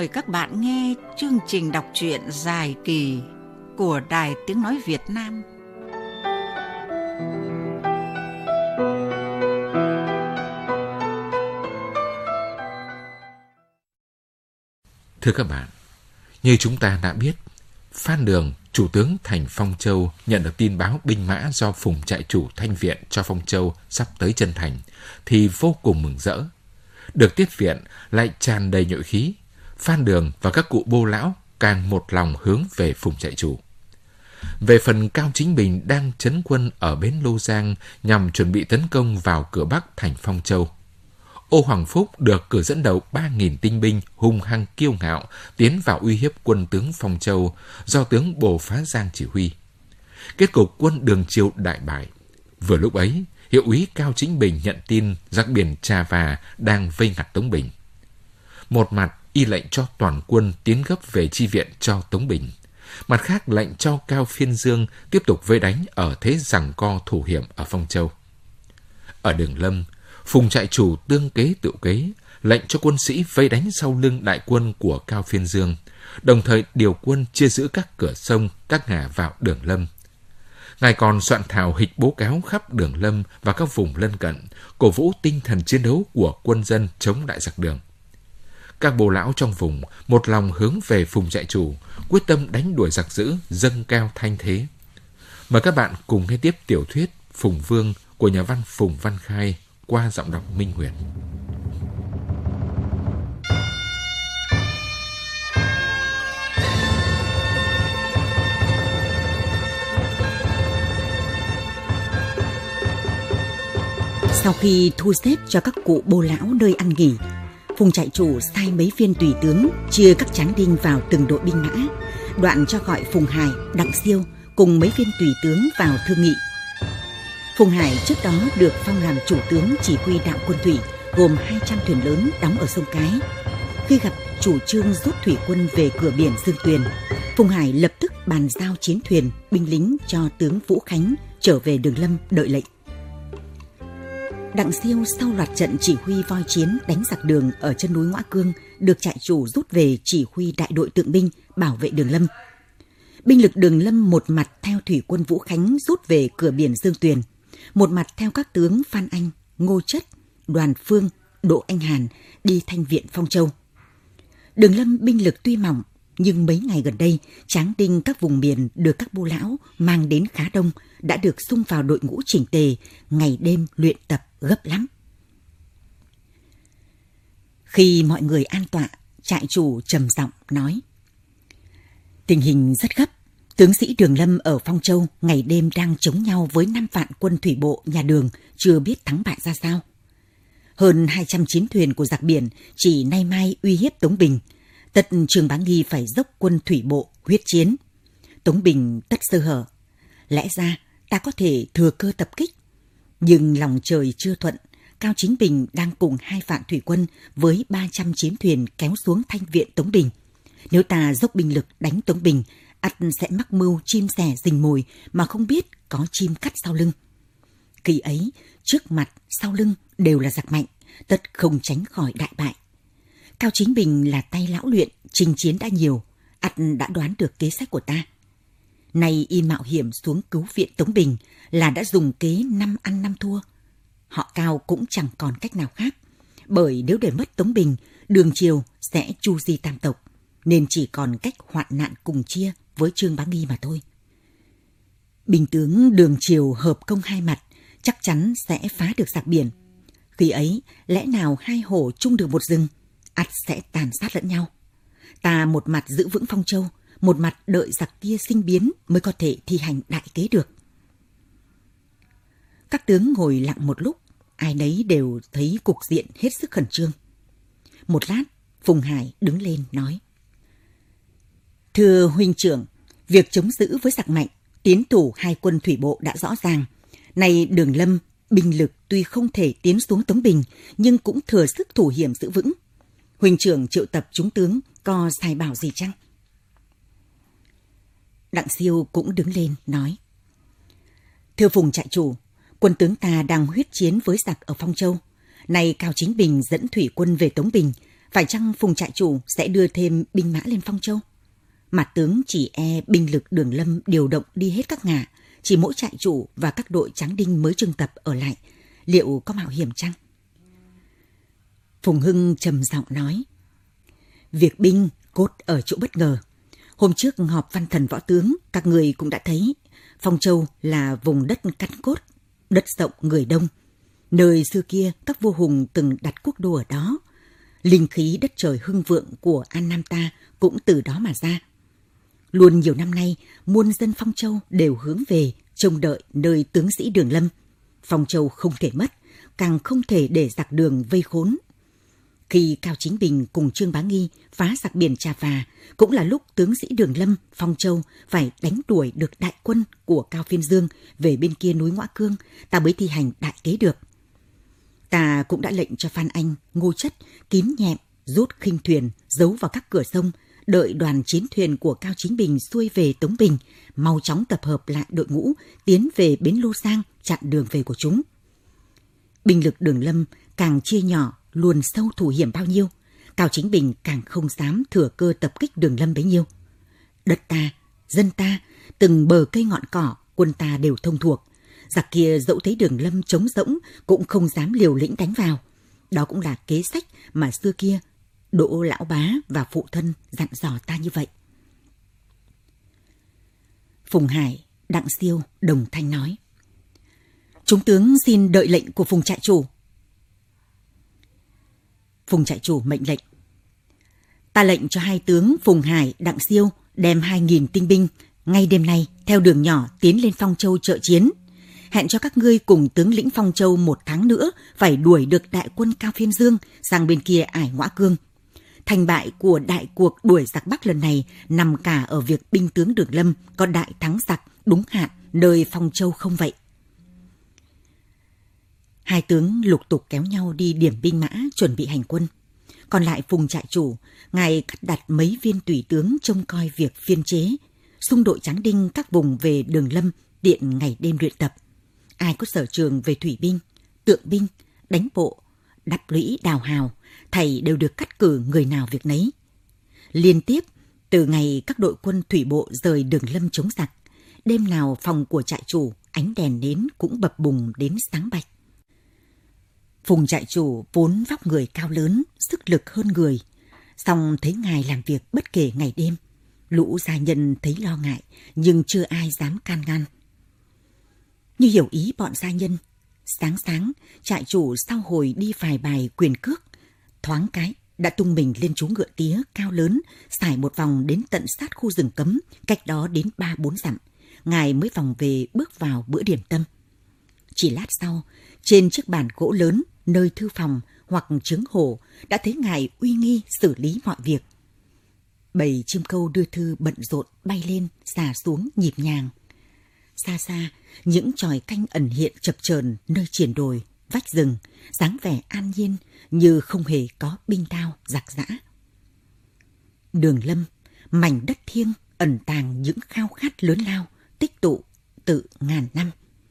mời các bạn nghe chương trình đọc truyện dài kỳ của Đài Tiếng Nói Việt Nam. Thưa các bạn, như chúng ta đã biết, Phan Đường, chủ tướng thành Phong Châu, nhận được tin báo binh mã do Phùng trại chủ Thanh viện cho Phong Châu sắp tới chân thành, thì vô cùng mừng rỡ. Được tiếp viện lại tràn đầy nhuệ khí, Phan Đường và các cụ bô lão càng một lòng hướng về Phùng trại chủ. Về phần Cao Chính Bình đang trấn quân ở bến Lô Giang nhằm chuẩn bị tấn công vào cửa Bắc thành Phong Châu. Ô Hoàng Phúc được cử dẫn đầu 3.000 tinh binh hung hăng kiêu ngạo tiến vào uy hiếp quân tướng Phong Châu do tướng Bồ Phá Giang chỉ huy. Kết cục quân Đường Chiêu đại bại. Vừa lúc ấy, hiệu úy Cao Chính Bình nhận tin giặc biển Trà Và đang vây ngặt Tống Bình. Một mặt y lệnh cho toàn quân tiến gấp về chi viện cho Tống Bình. Mặt khác lệnh cho Cao Phiên Dương tiếp tục vây đánh ở thế giằng co thủ hiểm ở Phong Châu. Ở Đường Lâm, Phùng trại chủ tương kế tự kế, lệnh cho quân sĩ vây đánh sau lưng đại quân của Cao Phiên Dương, đồng thời điều quân chia giữ các cửa sông, các ngả vào Đường Lâm. Ngài còn soạn thảo hịch bố cáo khắp Đường Lâm và các vùng lân cận, cổ vũ tinh thần chiến đấu của quân dân chống đại giặc Đường. Các bồ lão trong vùng một lòng hướng về Phùng trại chủ, quyết tâm đánh đuổi giặc dữ, dâng cao thanh thế. Mời các bạn cùng nghe tiếp tiểu thuyết Phùng Vương của nhà văn Phùng Văn Khai qua giọng đọc Minh Huyền. Sau khi thu xếp cho các cụ bô lão nơi ăn nghỉ, Phùng trại chủ sai mấy viên tùy tướng chia các tráng đinh vào từng đội binh mã, đoạn cho gọi Phùng Hải, Đặng Siêu cùng mấy viên tùy tướng vào thương nghị. Phùng Hải trước đó được phong làm chủ tướng chỉ huy đạo quân thủy gồm 200 thuyền lớn đóng ở sông Cái. Khi gặp chủ trương rút thủy quân về cửa biển Dương Tuyền, Phùng Hải lập tức bàn giao chiến thuyền, binh lính cho tướng Vũ Khánh trở về Đường Lâm đợi lệnh. Đặng Siêu sau loạt trận chỉ huy voi chiến đánh giặc Đường ở chân núi Ngoã Cương được trại chủ rút về chỉ huy đại đội tượng binh bảo vệ Đường Lâm. Binh lực Đường Lâm một mặt theo thủy quân Vũ Khánh rút về cửa biển Dương Tuyền, một mặt theo các tướng Phan Anh, Ngô Chất, Đoàn Phương, Đỗ Anh Hàn đi thanh viện Phong Châu. Đường Lâm binh lực tuy mỏng, nhưng mấy ngày gần đây, tráng đinh các vùng miền được các bô lão mang đến khá đông, đã được xung vào đội ngũ chỉnh tề, ngày đêm luyện tập gấp lắm. Khi mọi người an tọa, trại chủ trầm giọng nói: tình hình rất gấp. Tướng sĩ Đường Lâm ở Phong Châu ngày đêm đang chống nhau với 5 vạn quân thủy bộ nhà Đường, chưa biết thắng bại ra sao. Hơn 200 chiến thuyền của giặc biển chỉ nay mai uy hiếp Tống Bình. Tất Trương Bá Nghi phải dốc quân thủy bộ huyết chiến. Tống Bình tất sơ hở. Lẽ ra ta có thể thừa cơ tập kích. Nhưng lòng trời chưa thuận, Cao Chính Bình đang cùng 2 vạn thủy quân với 300 chiến thuyền kéo xuống thanh viện Tống Bình. Nếu ta dốc binh lực đánh Tống Bình, ắt sẽ mắc mưu chim sẻ rình mồi mà không biết có chim cắt sau lưng. Khi ấy, trước mặt, sau lưng đều là giặc mạnh, tất không tránh khỏi đại bại. Cao Chính Bình là tay lão luyện, chinh chiến đã nhiều, ắt đã đoán được kế sách của ta. Nay y mạo hiểm xuống cứu viện Tống Bình là đã dùng kế 5 ăn 5 thua. Họ Cao cũng chẳng còn cách nào khác, bởi nếu để mất Tống Bình, Đường Chiêu sẽ chu di tam tộc, nên chỉ còn cách hoạn nạn cùng chia với Trương Bá Nghi mà thôi. Bình tướng Đường Chiêu hợp công hai mặt, chắc chắn sẽ phá được giặc biển. Khi ấy, lẽ nào hai hổ chung được một rừng, ắt sẽ tàn sát lẫn nhau. Ta một mặt giữ vững Phong Châu, một mặt đợi giặc kia sinh biến mới có thể thi hành đại kế được. Các tướng ngồi lặng một lúc, ai nấy đều thấy cục diện hết sức khẩn trương. Một lát, Phùng Hải đứng lên nói: thưa huynh trưởng, việc chống giữ với giặc mạnh, tiến thủ hai quân thủy bộ đã rõ ràng. Nay Đường Lâm, binh lực tuy không thể tiến xuống Tống Bình, nhưng cũng thừa sức thủ hiểm giữ vững. Huynh trưởng triệu tập chúng tướng, có sai bảo gì chăng? Đặng Siêu cũng đứng lên nói: thưa Phùng trại chủ, quân tướng ta đang huyết chiến với giặc ở Phong Châu. Nay Cao Chính Bình dẫn thủy quân về Tống Bình, Phải chăng Phùng trại chủ sẽ đưa thêm binh mã lên Phong Châu? Mặt tướng chỉ e binh lực Đường Lâm điều động đi hết các ngả, chỉ mỗi trại chủ và các đội tráng đinh mới trưng tập ở lại, liệu có mạo hiểm chăng? Phùng Hưng trầm giọng nói, việc binh cốt ở chỗ bất ngờ. Hôm trước họp văn thần võ tướng, các người cũng đã thấy, Phong Châu là vùng đất căn cốt, đất rộng người đông. Nơi xưa kia các vua hùng từng đặt quốc đô ở đó. Linh khí đất trời hưng vượng của An Nam ta cũng từ đó mà ra. Luôn nhiều năm nay, muôn dân Phong Châu đều hướng về, trông đợi nơi tướng sĩ Đường Lâm. Phong Châu không thể mất, càng không thể để giặc Đường vây khốn. Khi Cao Chính Bình cùng Trương Bá Nghi phá giặc biển Trà Và, cũng là lúc tướng sĩ Đường Lâm, Phong Châu phải đánh đuổi được đại quân của Cao Phiên Dương về bên kia núi Ngõa Cương, ta mới thi hành đại kế được. Ta cũng đã lệnh cho Phan Anh, Ngô Chất, Kín Nhẹm rút khinh thuyền giấu vào các cửa sông, đợi đoàn chiến thuyền của Cao Chính Bình xuôi về Tống Bình, mau chóng tập hợp lại đội ngũ, tiến về bến Lô Giang, chặn đường về của chúng. Binh lực Đường Lâm càng chia nhỏ, luồn sâu thủ hiểm bao nhiêu, Cao Chính Bình càng không dám thừa cơ tập kích Đường Lâm bấy nhiêu. Đất ta, dân ta, từng bờ cây ngọn cỏ, quân ta đều thông thuộc. Giặc kia dẫu thấy Đường Lâm trống rỗng cũng không dám liều lĩnh đánh vào. Đó cũng là kế sách mà xưa kia Đỗ lão bá và phụ thân dặn dò ta như vậy. Phùng Hải, Đặng Siêu đồng thanh nói, chúng tướng xin đợi lệnh của Phùng trại chủ. Phùng trại chủ mệnh lệnh, ta lệnh cho hai tướng Phùng Hải, Đặng Siêu đem 2.000 tinh binh ngay đêm nay theo đường nhỏ tiến lên Phong Châu trợ chiến. Hẹn cho các ngươi cùng tướng lĩnh Phong Châu 1 tháng nữa phải đuổi được đại quân Cao Phiên Dương sang bên kia ải Ngõa Cương. Thành bại của đại cuộc đuổi giặc Bắc lần này nằm cả ở việc binh tướng Đường Lâm có đại thắng giặc đúng hạn nơi Phong Châu không vậy. Hai tướng lục tục kéo nhau đi điểm binh mã chuẩn bị hành quân. Còn lại Phùng trại chủ, ngài cắt đặt mấy viên tùy tướng trông coi việc phiên chế, xung đội tráng đinh các vùng về Đường Lâm tiện ngày đêm luyện tập. Ai có sở trường về thủy binh, tượng binh, đánh bộ, đắp lũy đào hào, thầy đều được cắt cử người nào việc nấy. Liên tiếp, từ ngày các đội quân thủy bộ rời Đường Lâm chống giặc, đêm nào phòng của trại chủ ánh đèn nến cũng bập bùng đến sáng bạch. Phùng trại chủ vốn vóc người cao lớn, sức lực hơn người, song thấy ngài làm việc bất kể ngày đêm, lũ gia nhân thấy lo ngại nhưng chưa ai dám can ngăn. Như hiểu ý bọn gia nhân, sáng trại chủ sau hồi đi vài bài quyền cước, thoáng cái đã tung mình lên chú ngựa tía cao lớn, xài một vòng đến tận sát khu rừng cấm, cách đó đến 3-4 dặm, ngài mới vòng về bước vào bữa điểm tâm. Chỉ lát sau, trên chiếc bàn gỗ lớn nơi thư phòng hoặc trướng hổ đã thấy ngài uy nghi xử lý mọi việc. Bầy chim câu đưa thư bận rộn bay lên xà xuống nhịp nhàng. Xa xa, những chòi canh ẩn hiện chập chờn nơi triển đồi, vách rừng, dáng vẻ an nhiên như không hề có binh đao giặc giã. Đường Lâm, mảnh đất thiêng ẩn tàng những khao khát lớn lao, tích tụ từ ngàn năm.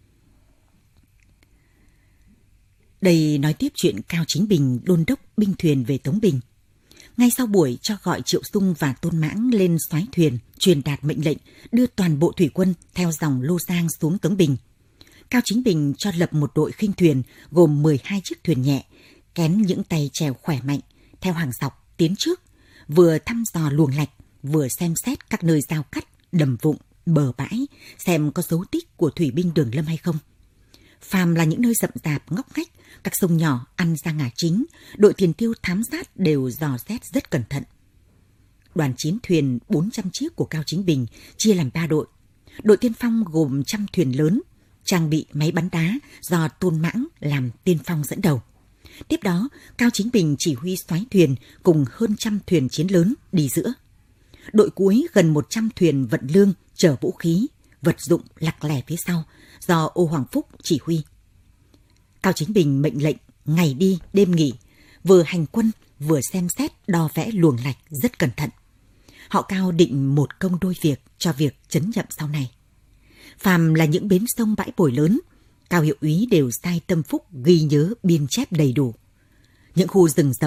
Đây nói tiếp chuyện Cao Chính Bình đôn đốc binh thuyền về Tống Bình. Ngay sau buổi cho gọi Triệu Sung và Tôn Mãng lên soái thuyền, truyền đạt mệnh lệnh đưa toàn bộ thủy quân theo dòng Lô Giang xuống Tống Bình, Cao Chính Bình cho lập một đội khinh thuyền gồm 12 chiếc thuyền nhẹ, kén những tay chèo khỏe mạnh, theo hàng dọc tiến trước, vừa thăm dò luồng lạch, vừa xem xét các nơi giao cắt, đầm vụng, bờ bãi, xem có dấu tích của thủy binh Đường Lâm hay không. Phàm là những nơi rậm rạp ngóc ngách, các sông nhỏ ăn ra ngả chính, đội tiền tiêu thám sát đều dò xét rất cẩn thận. Đoàn chiến thuyền 400 chiếc của Cao Chính Bình chia làm 3 đội. Đội tiên phong gồm 100 thuyền lớn, trang bị máy bắn đá do Tôn Mãng làm tiên phong dẫn đầu. Tiếp đó, Cao Chính Bình chỉ huy soái thuyền cùng hơn 100 thuyền chiến lớn đi giữa. Đội cuối gần 100 thuyền vận lương chở vũ khí, vật dụng lặc lẻ phía sau do Ô Hoàng Phúc chỉ huy. Cao Chính Bình mệnh lệnh ngày đi đêm nghỉ, vừa hành quân vừa xem xét đo vẽ luồng lạch rất cẩn thận. Họ Cao định một công đôi việc cho việc trấn nhậm sau này. Phàm là những bến sông bãi bồi lớn, Cao hiệu úy đều sai tâm phúc ghi nhớ biên chép đầy đủ. Những khu rừng rậm,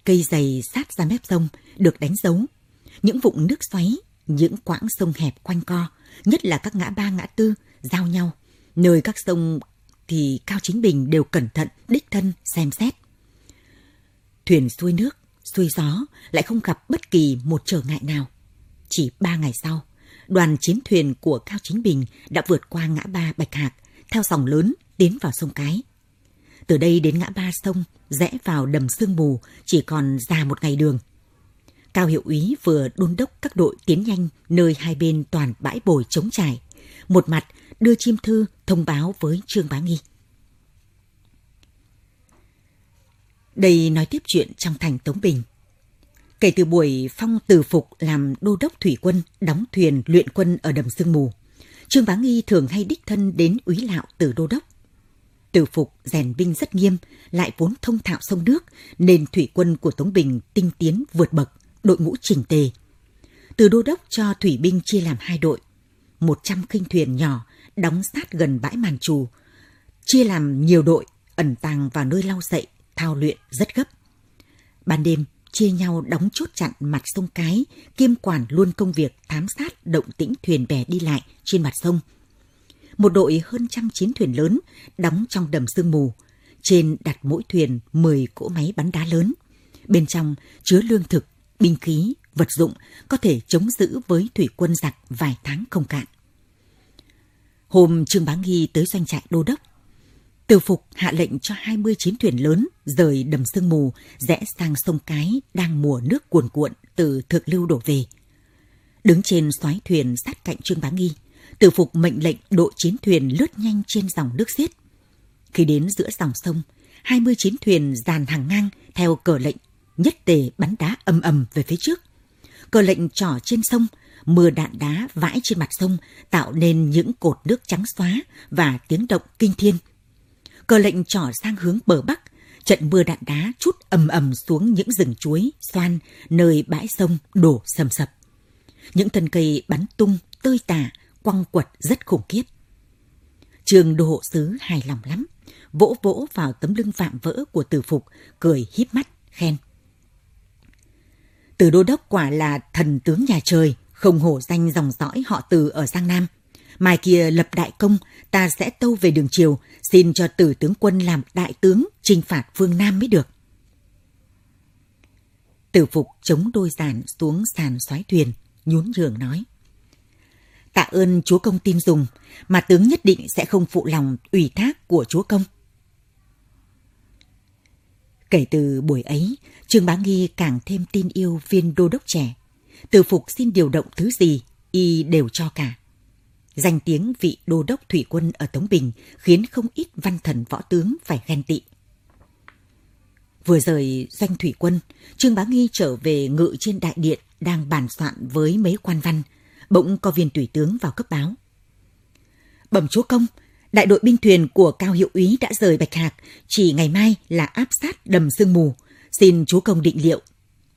cây dày sát ra mép sông được đánh dấu. Những vũng nước xoáy, những quãng sông hẹp quanh co, nhất là các ngã ba ngã tư giao nhau, nơi các sông thì Cao Chính Bình đều cẩn thận đích thân xem xét. Thuyền xuôi nước, xuôi gió lại không gặp bất kỳ một trở ngại nào. Chỉ 3 ngày sau, đoàn chiến thuyền của Cao Chính Bình đã vượt qua ngã ba Bạch Hạc, theo dòng lớn tiến vào sông Cái. Từ đây đến ngã ba sông, rẽ vào đầm Sương Mù chỉ còn ra một ngày đường. Cao hiệu úy vừa đôn đốc các đội tiến nhanh nơi hai bên toàn bãi bồi trống trải, một mặt đưa chim thư thông báo với Trương Bá Nghi. Đây nói tiếp chuyện trong thành Tống Bình. Kể từ buổi phong Từ Phục làm đô đốc thủy quân đóng thuyền luyện quân ở đầm Sương Mù, Trương Bá Nghi thường hay đích thân đến úy lạo Từ đô đốc. Từ Phục rèn binh rất nghiêm, lại vốn thông thạo sông nước, nên thủy quân của Tống Bình tinh tiến vượt bậc, đội ngũ chỉnh tề. Từ đô đốc cho thủy binh chia làm 2 đội, 100 khinh thuyền nhỏ đóng sát gần bãi Màn Trù, chia làm nhiều đội ẩn tàng vào nơi lau dậy, thao luyện rất gấp. Ban đêm chia nhau đóng chốt chặn mặt sông Cái, kiêm quản luôn công việc thám sát động tĩnh thuyền bè đi lại trên mặt sông. Một đội hơn 100 chiến thuyền lớn đóng trong đầm Sương Mù, trên đặt mỗi thuyền 10 cỗ máy bắn đá lớn. Bên trong chứa lương thực, binh khí, vật dụng có thể chống giữ với thủy quân giặc vài tháng không cạn. Hôm Trương Bá Nghi tới doanh trại đô đốc, Từ Phục hạ lệnh cho 20 chiến thuyền lớn rời đầm Sương Mù rẽ sang sông Cái đang mùa nước cuồn cuộn từ thượng lưu đổ về. Đứng trên soái thuyền sát cạnh Trương Bá Nghi, Từ Phục mệnh lệnh đội chiến thuyền lướt nhanh trên dòng nước xiết. Khi đến giữa dòng sông, 20 chiến thuyền dàn hàng ngang theo cờ lệnh, nhất tề bắn đá ầm ầm về phía trước. Cờ lệnh trỏ trên sông, mưa đạn đá vãi trên mặt sông tạo nên những cột nước trắng xóa và tiếng động kinh thiên. Cờ lệnh trỏ sang hướng bờ bắc, trận mưa đạn đá trút ầm ầm xuống những rừng chuối, xoan nơi bãi sông đổ sầm sập. Những thân cây bắn tung, tơi tả, quăng quật rất khủng khiếp. Trương đô hộ sứ hài lòng lắm, vỗ vỗ vào tấm lưng vạm vỡ của Từ Phục, cười híp mắt khen: Từ đô đốc quả là thần tướng nhà trời, không hổ danh dòng dõi họ Từ ở Giang Nam. Mai kia lập đại công, ta sẽ tâu về đường triều, xin cho Từ tướng quân làm đại tướng chinh phạt phương Nam mới được. Từ Phục chống đôi giản xuống sàn xoáy thuyền, nhún nhường nói: Tạ ơn chúa công tin dùng, mà tướng nhất định sẽ không phụ lòng ủy thác của chúa công. Kể từ buổi ấy, Trương Bá Nghi càng thêm tin yêu viên đô đốc trẻ. Từ Phục xin điều động thứ gì, y đều cho cả. Danh tiếng vị đô đốc thủy quân ở Tống Bình khiến không ít văn thần võ tướng phải ghen tị. Vừa rời doanh thủy quân, Trương Bá Nghi trở về ngự trên đại điện đang bàn soạn với mấy quan văn. Bỗng có viên tùy tướng vào cấp báo: Bẩm chúa công, đại đội binh thuyền của Cao hiệu úy đã rời Bạch Hạc, chỉ ngày mai là áp sát đầm Sương Mù, xin chúa công định liệu.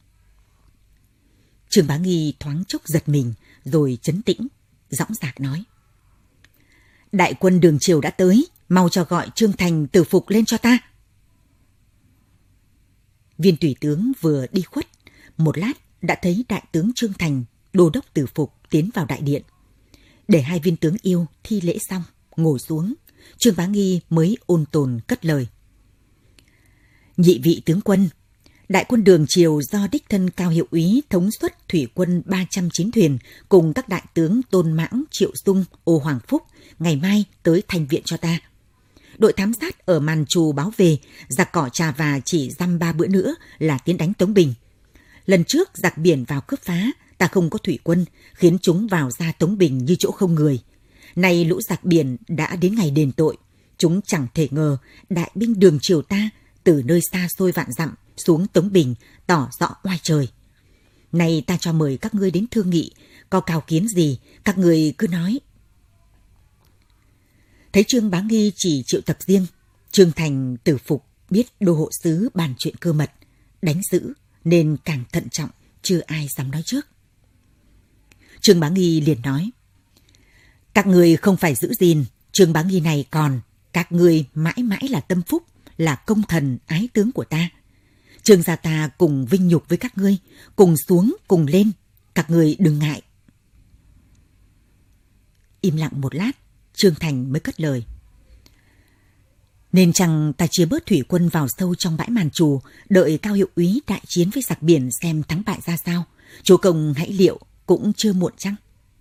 Trương Bá Nghi thoáng chốc giật mình, rồi trấn tĩnh, dõng dạc nói: Đại quân đường triều đã tới, mau cho gọi Trương Thành, Từ Phục lên cho ta. Viên tùy tướng vừa đi khuất, một lát đã thấy đại tướng Trương Thành, đô đốc Từ Phục tiến vào đại điện. Để hai viên tướng yêu thi lễ xong, ngồi xuống, Trương Bá Nghi mới ôn tồn cất lời: Nhị vị tướng quân, đại quân đường triều do đích thân Cao hiệu úy thống suất thủy quân 309 thuyền cùng các đại tướng Tôn Mãng, Triệu Dung, Ô Hoàng Phúc ngày mai tới thành viện cho ta. Đội thám sát ở Màn Trù báo về, giặc cỏ Trà Và chỉ dăm 3 bữa nữa là tiến đánh Tống Bình. Lần trước giặc biển vào cướp phá, ta không có thủy quân, khiến chúng vào ra Tống Bình như chỗ không người. Nay lũ giặc biển đã đến ngày đền tội, chúng chẳng thể ngờ đại binh đường triều ta từ nơi xa xôi vạn dặm xuống Tống Bình tỏ rõ oai trời. Nay ta cho mời các ngươi đến thương nghị, có cao kiến gì các ngươi cứ nói. Thấy Trương Bá Nghi chỉ triệu tập riêng, Trương Thành, Từ Phục biết đô hộ sứ bàn chuyện cơ mật, đánh giữ nên càng thận trọng, chưa ai dám nói trước. Trương Bá Nghi liền nói: Các ngươi không phải giữ gìn, Trương Bá Nghi này còn, các ngươi mãi mãi là tâm phúc, là công thần ái tướng của ta. Trương gia ta cùng vinh nhục với các ngươi, cùng xuống cùng lên, các ngươi đừng ngại. Im lặng một lát, Trương Thành mới cất lời. Nên chăng ta chia bớt thủy quân vào sâu trong bãi màn trù, đợi Cao hiệu úy đại chiến với giặc biển xem thắng bại ra sao. Chúa công hãy liệu cũng chưa muộn chăng?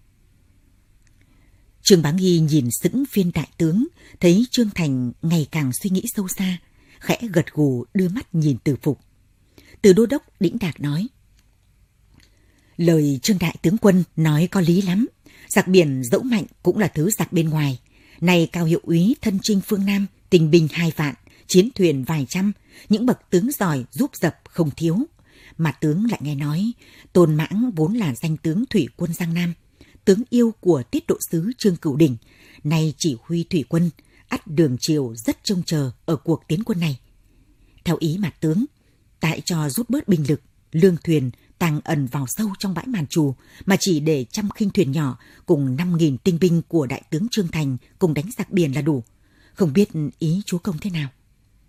Trương Bá Nghi nhìn sững viên đại tướng, thấy Trương Thành ngày càng suy nghĩ sâu xa, khẽ gật gù đưa mắt nhìn Từ Phục. Từ đô đốc đĩnh đạc nói: lời Trương đại tướng quân nói có lý lắm. Giặc biển dẫu mạnh cũng là thứ giặc bên ngoài. Này Cao hiệu úy thân chinh phương Nam, tình binh 2 vạn, chiến thuyền vài trăm, những bậc tướng giỏi giúp dập không thiếu. Mà tướng lại nghe nói, Tôn Mãng vốn là danh tướng thủy quân Giang Nam, tướng yêu của tiết độ sứ Trương Cửu Đỉnh, nay chỉ huy thủy quân, ắt Đường Triều rất trông chờ ở cuộc tiến quân này. Theo ý mặt tướng, tại cho rút bớt binh lực, lương thuyền tàng ẩn vào sâu trong bãi màn trù, mà chỉ để 100 khinh thuyền nhỏ cùng 5.000 tinh binh của đại tướng Trương Thành cùng đánh giặc biển là đủ. Không biết ý chúa công thế nào?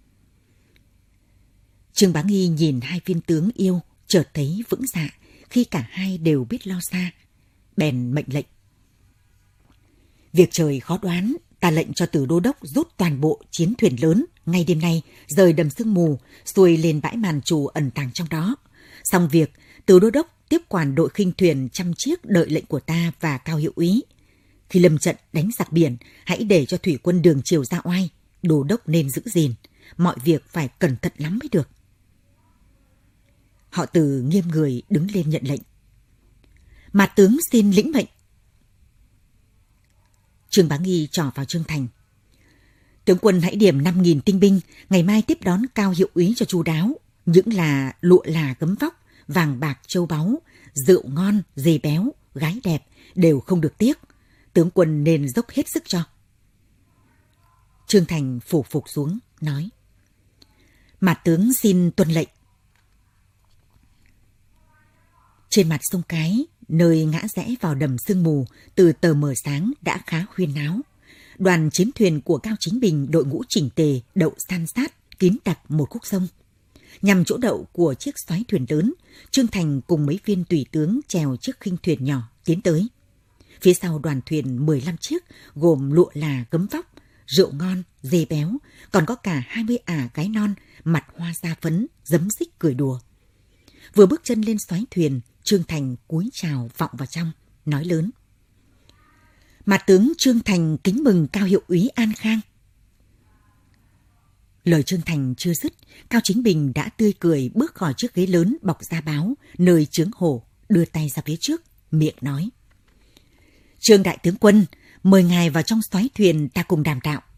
Trương Bá Nghi nhìn hai viên tướng yêu, chợt thấy vững dạ khi cả hai đều biết lo xa, bèn mệnh lệnh. Việc trời khó đoán, ta lệnh cho Từ đô đốc rút toàn bộ chiến thuyền lớn ngay đêm nay, rời đầm sương mù, xuôi lên bãi màn trù ẩn tàng trong đó. Xong việc, Từ đô đốc tiếp quản đội khinh thuyền 100 chiếc đợi lệnh của ta và Cao hiệu úy. Khi lâm trận đánh giặc biển, hãy để cho thủy quân Đường Triều ra oai, đô đốc nên giữ gìn, mọi việc phải cẩn thận lắm mới được. Họ Từ nghiêm người đứng lên nhận lệnh. Mà tướng xin lĩnh mệnh. Trương Bá Nghi trỏ vào Trương Thành. Tướng quân hãy điểm 5.000 tinh binh, ngày mai tiếp đón Cao hiệu úy cho chu đáo. Những là lụa là gấm vóc, vàng bạc châu báu, rượu ngon, dê béo, gái đẹp đều không được tiếc. Tướng quân nên dốc hết sức cho. Trương Thành phủ phục xuống, nói. Mà tướng xin tuân lệnh. Trên mặt sông Cái, nơi ngã rẽ vào đầm sương mù, từ tờ mờ sáng đã khá huyên náo. Đoàn chiến thuyền của Cao Chính Bình đội ngũ chỉnh tề đậu san sát, kín đặc một khúc sông. Nhằm chỗ đậu của chiếc xoáy thuyền lớn, Trương Thành cùng mấy viên tùy tướng chèo chiếc khinh thuyền nhỏ tiến tới. Phía sau đoàn thuyền 15 chiếc gồm lụa là gấm vóc, rượu ngon, dê béo, còn có cả 20 ả gái non, mặt hoa da phấn, giấm xích cười đùa. Vừa bước chân lên xoáy thuyền, Trương Thành cúi chào vọng vào trong, nói lớn. Mà tướng Trương Thành kính mừng Cao hiệu úy an khang. Lời Trương Thành chưa dứt, Cao Chính Bình đã tươi cười bước khỏi chiếc ghế lớn bọc da báo, nơi chướng hổ, đưa tay ra phía trước, miệng nói. Trương đại tướng quân, mời ngài vào trong xoáy thuyền ta cùng đàm đạo.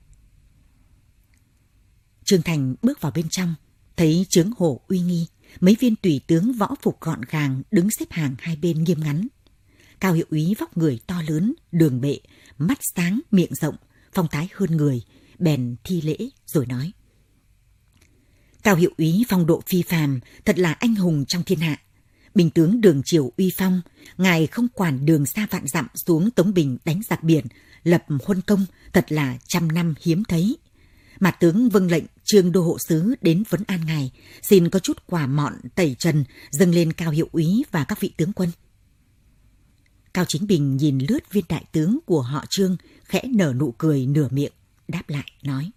Trương Thành bước vào bên trong, thấy chướng hổ uy nghi, mấy viên tùy tướng võ phục gọn gàng đứng xếp hàng hai bên nghiêm ngắn. Cao hiệu úy vóc người to lớn, đường bệ, mắt sáng, miệng rộng, phong thái hơn người, bèn thi lễ rồi nói. Cao hiệu úy phong độ phi phàm, thật là anh hùng trong thiên hạ. Bình tướng Đường Triều uy phong, ngài không quản đường xa vạn dặm xuống Tống Bình đánh giặc biển, lập huân công, thật là 100 năm hiếm thấy. Mà tướng vâng lệnh Trương đô hộ sứ đến vấn an ngài, xin có chút quả mọn tẩy trần dâng lên Cao hiệu úy và các vị tướng quân. Cao Chính Bình nhìn lướt viên đại tướng của họ Trương, khẽ nở nụ cười nửa miệng, đáp lại nói.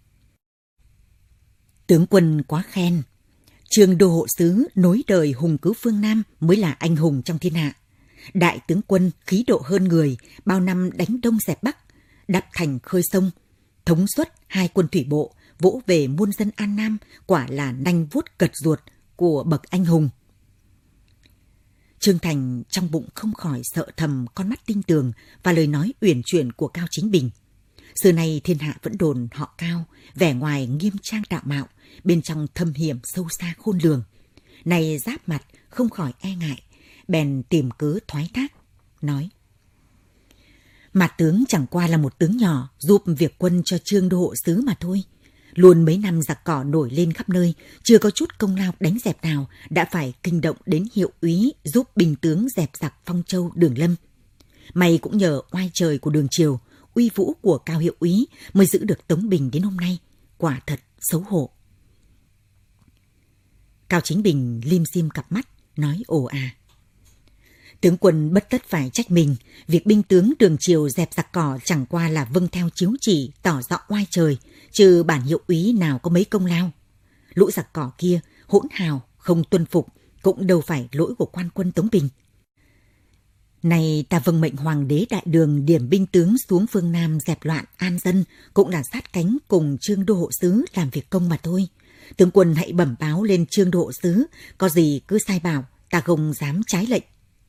Tướng quân quá khen. Trương đô hộ sứ nối đời hùng cứu phương Nam mới là anh hùng trong thiên hạ. Đại tướng quân khí độ hơn người, bao năm đánh đông dẹp bắc, đắp thành khơi sông, thống suất 2 quân thủy bộ, vỗ về muôn dân An Nam, quả là nanh vuốt cật ruột của bậc anh hùng. Trương Thành trong bụng không khỏi sợ thầm con mắt tinh tường và lời nói uyển chuyển của Cao Chính Bình. Xưa nay thiên hạ vẫn đồn họ Cao, vẻ ngoài nghiêm trang đạo mạo, bên trong thâm hiểm sâu xa khôn lường. Này giáp mặt không khỏi e ngại, bèn tìm cớ thoái thác, nói. Mạt tướng chẳng qua là một tướng nhỏ giúp việc quân cho Trương đô hộ sứ mà thôi. Luôn mấy năm giặc cỏ nổi lên khắp nơi, chưa có chút công lao đánh dẹp nào đã phải kinh động đến hiệu úy giúp bình tướng dẹp giặc Phong Châu Đường Lâm. May cũng nhờ oai trời của Đường Triều, uy vũ của Cao hiệu úy mới giữ được Tống Bình đến hôm nay, quả thật xấu hổ. Cao Chính Bình lim dim cặp mắt, nói ồ à. Tướng quân bất tất phải trách mình, việc binh tướng Đường Triều dẹp giặc cỏ chẳng qua là vâng theo chiếu chỉ tỏ rõ oai trời, chứ bản hiệu úy nào có mấy công lao. Lũ giặc cỏ kia hỗn hào, không tuân phục, cũng đâu phải lỗi của quan quân Tống Bình. Này ta vâng mệnh Hoàng đế Đại Đường điểm binh tướng xuống phương Nam dẹp loạn an dân, cũng là sát cánh cùng Trương Đô Hộ Sứ làm việc công mà thôi. Tướng quân hãy bẩm báo lên Trương Đô Hộ Sứ, có gì cứ sai bảo, ta không dám trái lệnh.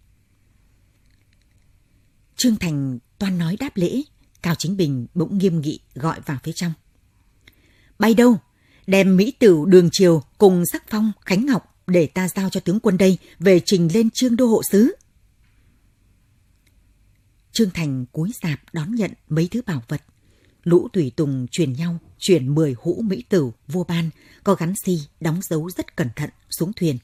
Trương Thành toan nói đáp lễ, Cao Chính Bình bỗng nghiêm nghị gọi vào phía trong. Bay đâu? Đem Mỹ Tửu Đường Triều cùng Sắc Phong, Khánh Ngọc để ta giao cho tướng quân đây về trình lên Trương Đô Hộ Sứ. Trương Thành cúi rạp đón nhận mấy thứ bảo vật. Lũ tùy tùng truyền nhau chuyển 10 hũ Mỹ Tửu vua ban, có gắn xi đóng dấu rất cẩn thận xuống thuyền.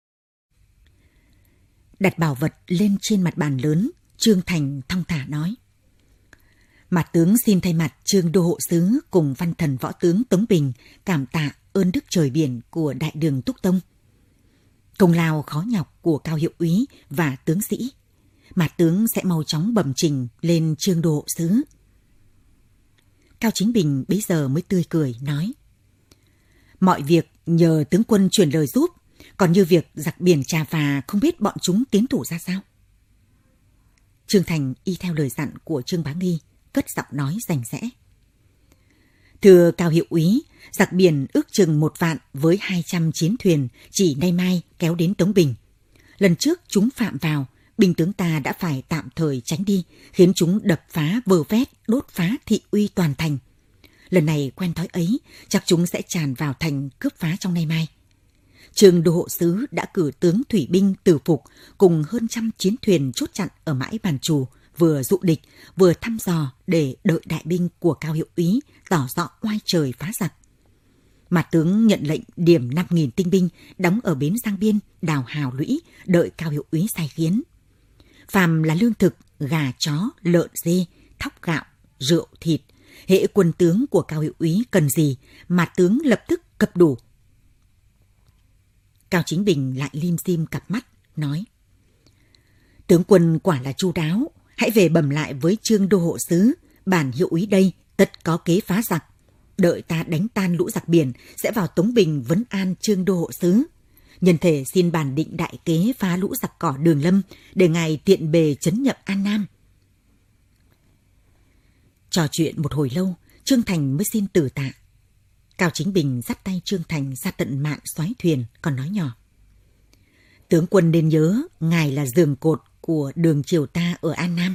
Đặt bảo vật lên trên mặt bàn lớn, Trương Thành thong thả nói. Mặt tướng xin thay mặt Trương Đô Hộ Sứ cùng văn thần võ tướng Tống Bình cảm tạ ơn đức trời biển của Đại Đường Túc Tông. Công lao khó nhọc của Cao hiệu úy và tướng sĩ, mặt tướng sẽ mau chóng bẩm trình lên Trương Đô Hộ Sứ. Cao Chính Bình bấy giờ mới tươi cười nói. Mọi việc nhờ tướng quân truyền lời giúp, còn như việc giặc biển Trà Phà không biết bọn chúng tiến thủ ra sao. Trương Thành y theo lời dặn của Trương Bá Nghi, cất giọng nói rành rẽ. Thưa Cao hiệu úy, giặc biển ước chừng 1 vạn với 200 chiến thuyền chỉ nay mai kéo đến Tống Bình. Lần trước chúng phạm vào, binh tướng ta đã phải tạm thời tránh đi, khiến chúng đập phá vơ vét, đốt phá thị uy toàn thành. Lần này quen thói ấy, chắc chúng sẽ tràn vào thành cướp phá trong nay mai. Trương Đô Hộ Sứ đã cử tướng thủy binh Từ Phục cùng hơn 100 chiến thuyền chốt chặn ở bãi Bàn Trù, vừa dụ địch, vừa thăm dò để đợi đại binh của Cao hiệu úy tỏ rõ oai trời phá giặc. Mặt tướng nhận lệnh điểm 5.000 tinh binh đóng ở bến Giang Biên, đào hào lũy, đợi Cao hiệu úy sai khiến. Phàm là lương thực, gà, chó, lợn, dê, thóc gạo, rượu, thịt, hễ quân tướng của Cao hiệu úy cần gì, mặt tướng lập tức cập đủ. Cao Chính Bình lại lim dim cặp mắt, nói. Tướng quân quả là chu đáo, hãy về bẩm lại với Trương Đô Hộ Sứ, bản hiệu úy đây tất có kế phá giặc. Đợi ta đánh tan lũ giặc biển, sẽ vào Tống Bình vấn an Trương Đô Hộ Sứ. Nhân thể xin bản định đại kế phá lũ giặc cỏ Đường Lâm, để ngài tiện bề trấn nhậm An Nam. Trò chuyện một hồi lâu, Trương Thành mới xin từ tạ. Cao Chính Bình dắt tay Trương Thành ra tận mạn xoáy thuyền, còn nói nhỏ. Tướng quân nên nhớ, ngài là giường cột của Đường Triều ta ở An Nam.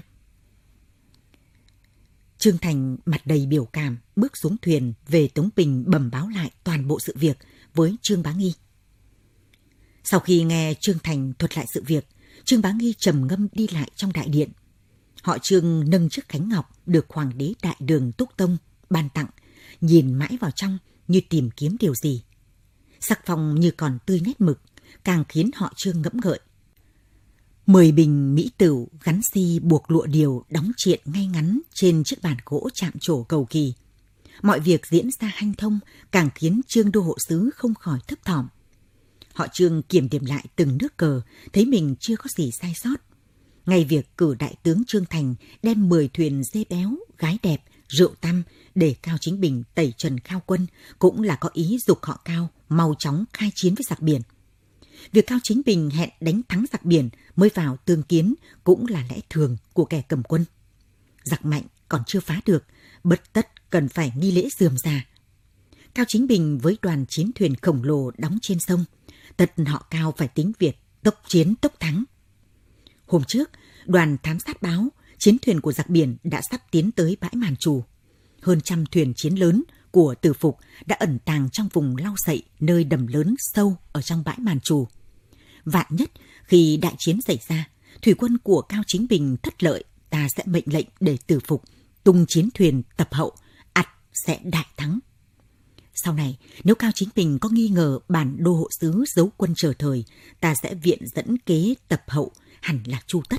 Trương Thành mặt đầy biểu cảm, bước xuống thuyền về Tống Bình bẩm báo lại toàn bộ sự việc với Trương Bá Nghi. Sau khi nghe Trương Thành thuật lại sự việc, Trương Bá Nghi trầm ngâm đi lại trong đại điện. Họ Trương nâng chiếc khánh ngọc được Hoàng đế Đại Đường Túc Tông ban tặng, nhìn mãi vào trong như tìm kiếm điều gì. Sắc phong như còn tươi nét mực, càng khiến họ Trương ngẫm ngợi. 10 bình Mỹ Tửu gắn xi buộc lụa điều đóng triện ngay ngắn trên chiếc bàn gỗ chạm trổ cầu kỳ. Mọi việc diễn ra hanh thông, càng khiến Trương Đô Hộ Sứ không khỏi thấp thỏm. Họ Trương kiểm điểm lại từng nước cờ, thấy mình chưa có gì sai sót. Ngay việc cử đại tướng Trương Thành đem 10 thuyền dê béo, gái đẹp, rượu tăm để Cao Chính Bình tẩy trần Khao quân cũng là có ý giục họ Cao mau chóng khai chiến với giặc biển. Việc Cao Chính Bình hẹn đánh thắng giặc biển mới vào tương kiến cũng là lẽ thường của kẻ cầm quân. Giặc mạnh còn chưa phá được, bất tất cần phải nghi lễ rườm rà. Cao Chính Bình với đoàn chiến thuyền khổng lồ đóng trên sông, tất họ Cao phải tính việc tốc chiến tốc thắng. Hôm trước, đoàn thám sát báo chiến thuyền của giặc biển đã sắp tiến tới bãi Màn Trù. Hơn 100 thuyền chiến lớn của Từ Phục đã ẩn tàng trong vùng lau sậy nơi đầm lớn sâu ở trong bãi Màn Trù. Vạn nhất khi đại chiến xảy ra, thủy quân của Cao Chính Bình thất lợi, ta sẽ mệnh lệnh để Từ Phục tung chiến thuyền tập hậu, ắt sẽ đại thắng. Sau này, nếu Cao Chính Bình có nghi ngờ bản Đô Hộ Sứ giấu quân chờ thời, ta sẽ viện dẫn kế tập hậu, hẳn là chu tất.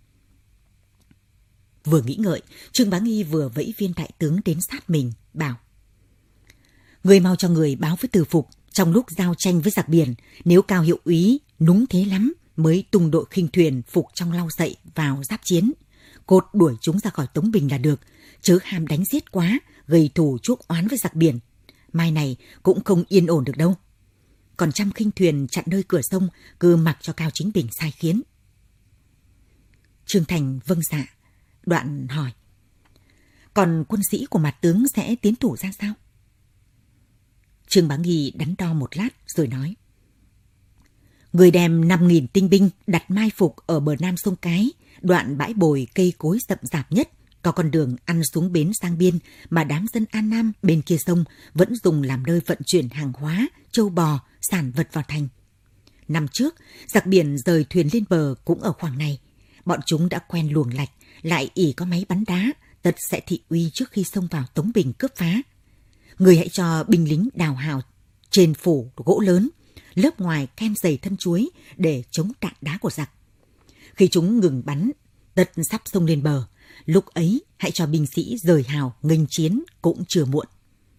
Vừa nghĩ ngợi, Trương Bá Nghi vừa vẫy viên đại tướng đến sát mình, bảo. Người mau cho người báo với Từ Phục, Trong lúc giao tranh với giặc biển, nếu Cao hiệu úy núng thế lắm mới tung đội khinh thuyền phục trong lau dậy vào giáp chiến. Cốt đuổi chúng ra khỏi Tống Bình là được, chớ ham đánh giết quá, gây thù chuốc oán với giặc biển. Mai này cũng không yên ổn được đâu. Còn trăm khinh thuyền chặn nơi cửa sông, cứ mặc cho Cao Chính Bình sai khiến. Trương Thành vâng dạ. Đoạn hỏi: còn quân sĩ của mặt tướng sẽ tiến thủ ra sao? Trương Bá Nghi đắn đo một lát rồi nói: người đem 5.000 tinh binh đặt mai phục ở bờ nam sông Cái, đoạn bãi bồi cây cối rậm rạp nhất, có con đường ăn xuống bến sang biên mà đám dân An Nam bên kia sông vẫn dùng làm nơi vận chuyển hàng hóa, trâu bò, sản vật vào thành. Năm trước, giặc biển rời thuyền lên bờ cũng ở khoảng này. Bọn chúng đã quen luồng lạch, lại ỷ có máy bắn đá, tất sẽ thị uy trước khi xông vào Tống Bình cướp phá. Người hãy cho binh lính đào hào trên phủ gỗ lớn, lớp ngoài ken dày thân chuối để chống đạn đá của giặc. Khi chúng ngừng bắn, tất sắp xông lên bờ, lúc ấy hãy cho binh sĩ rời hào nghênh chiến cũng chưa muộn.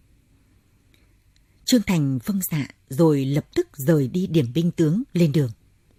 Trương Thành vâng dạ rồi lập tức rời đi điểm binh tướng lên đường.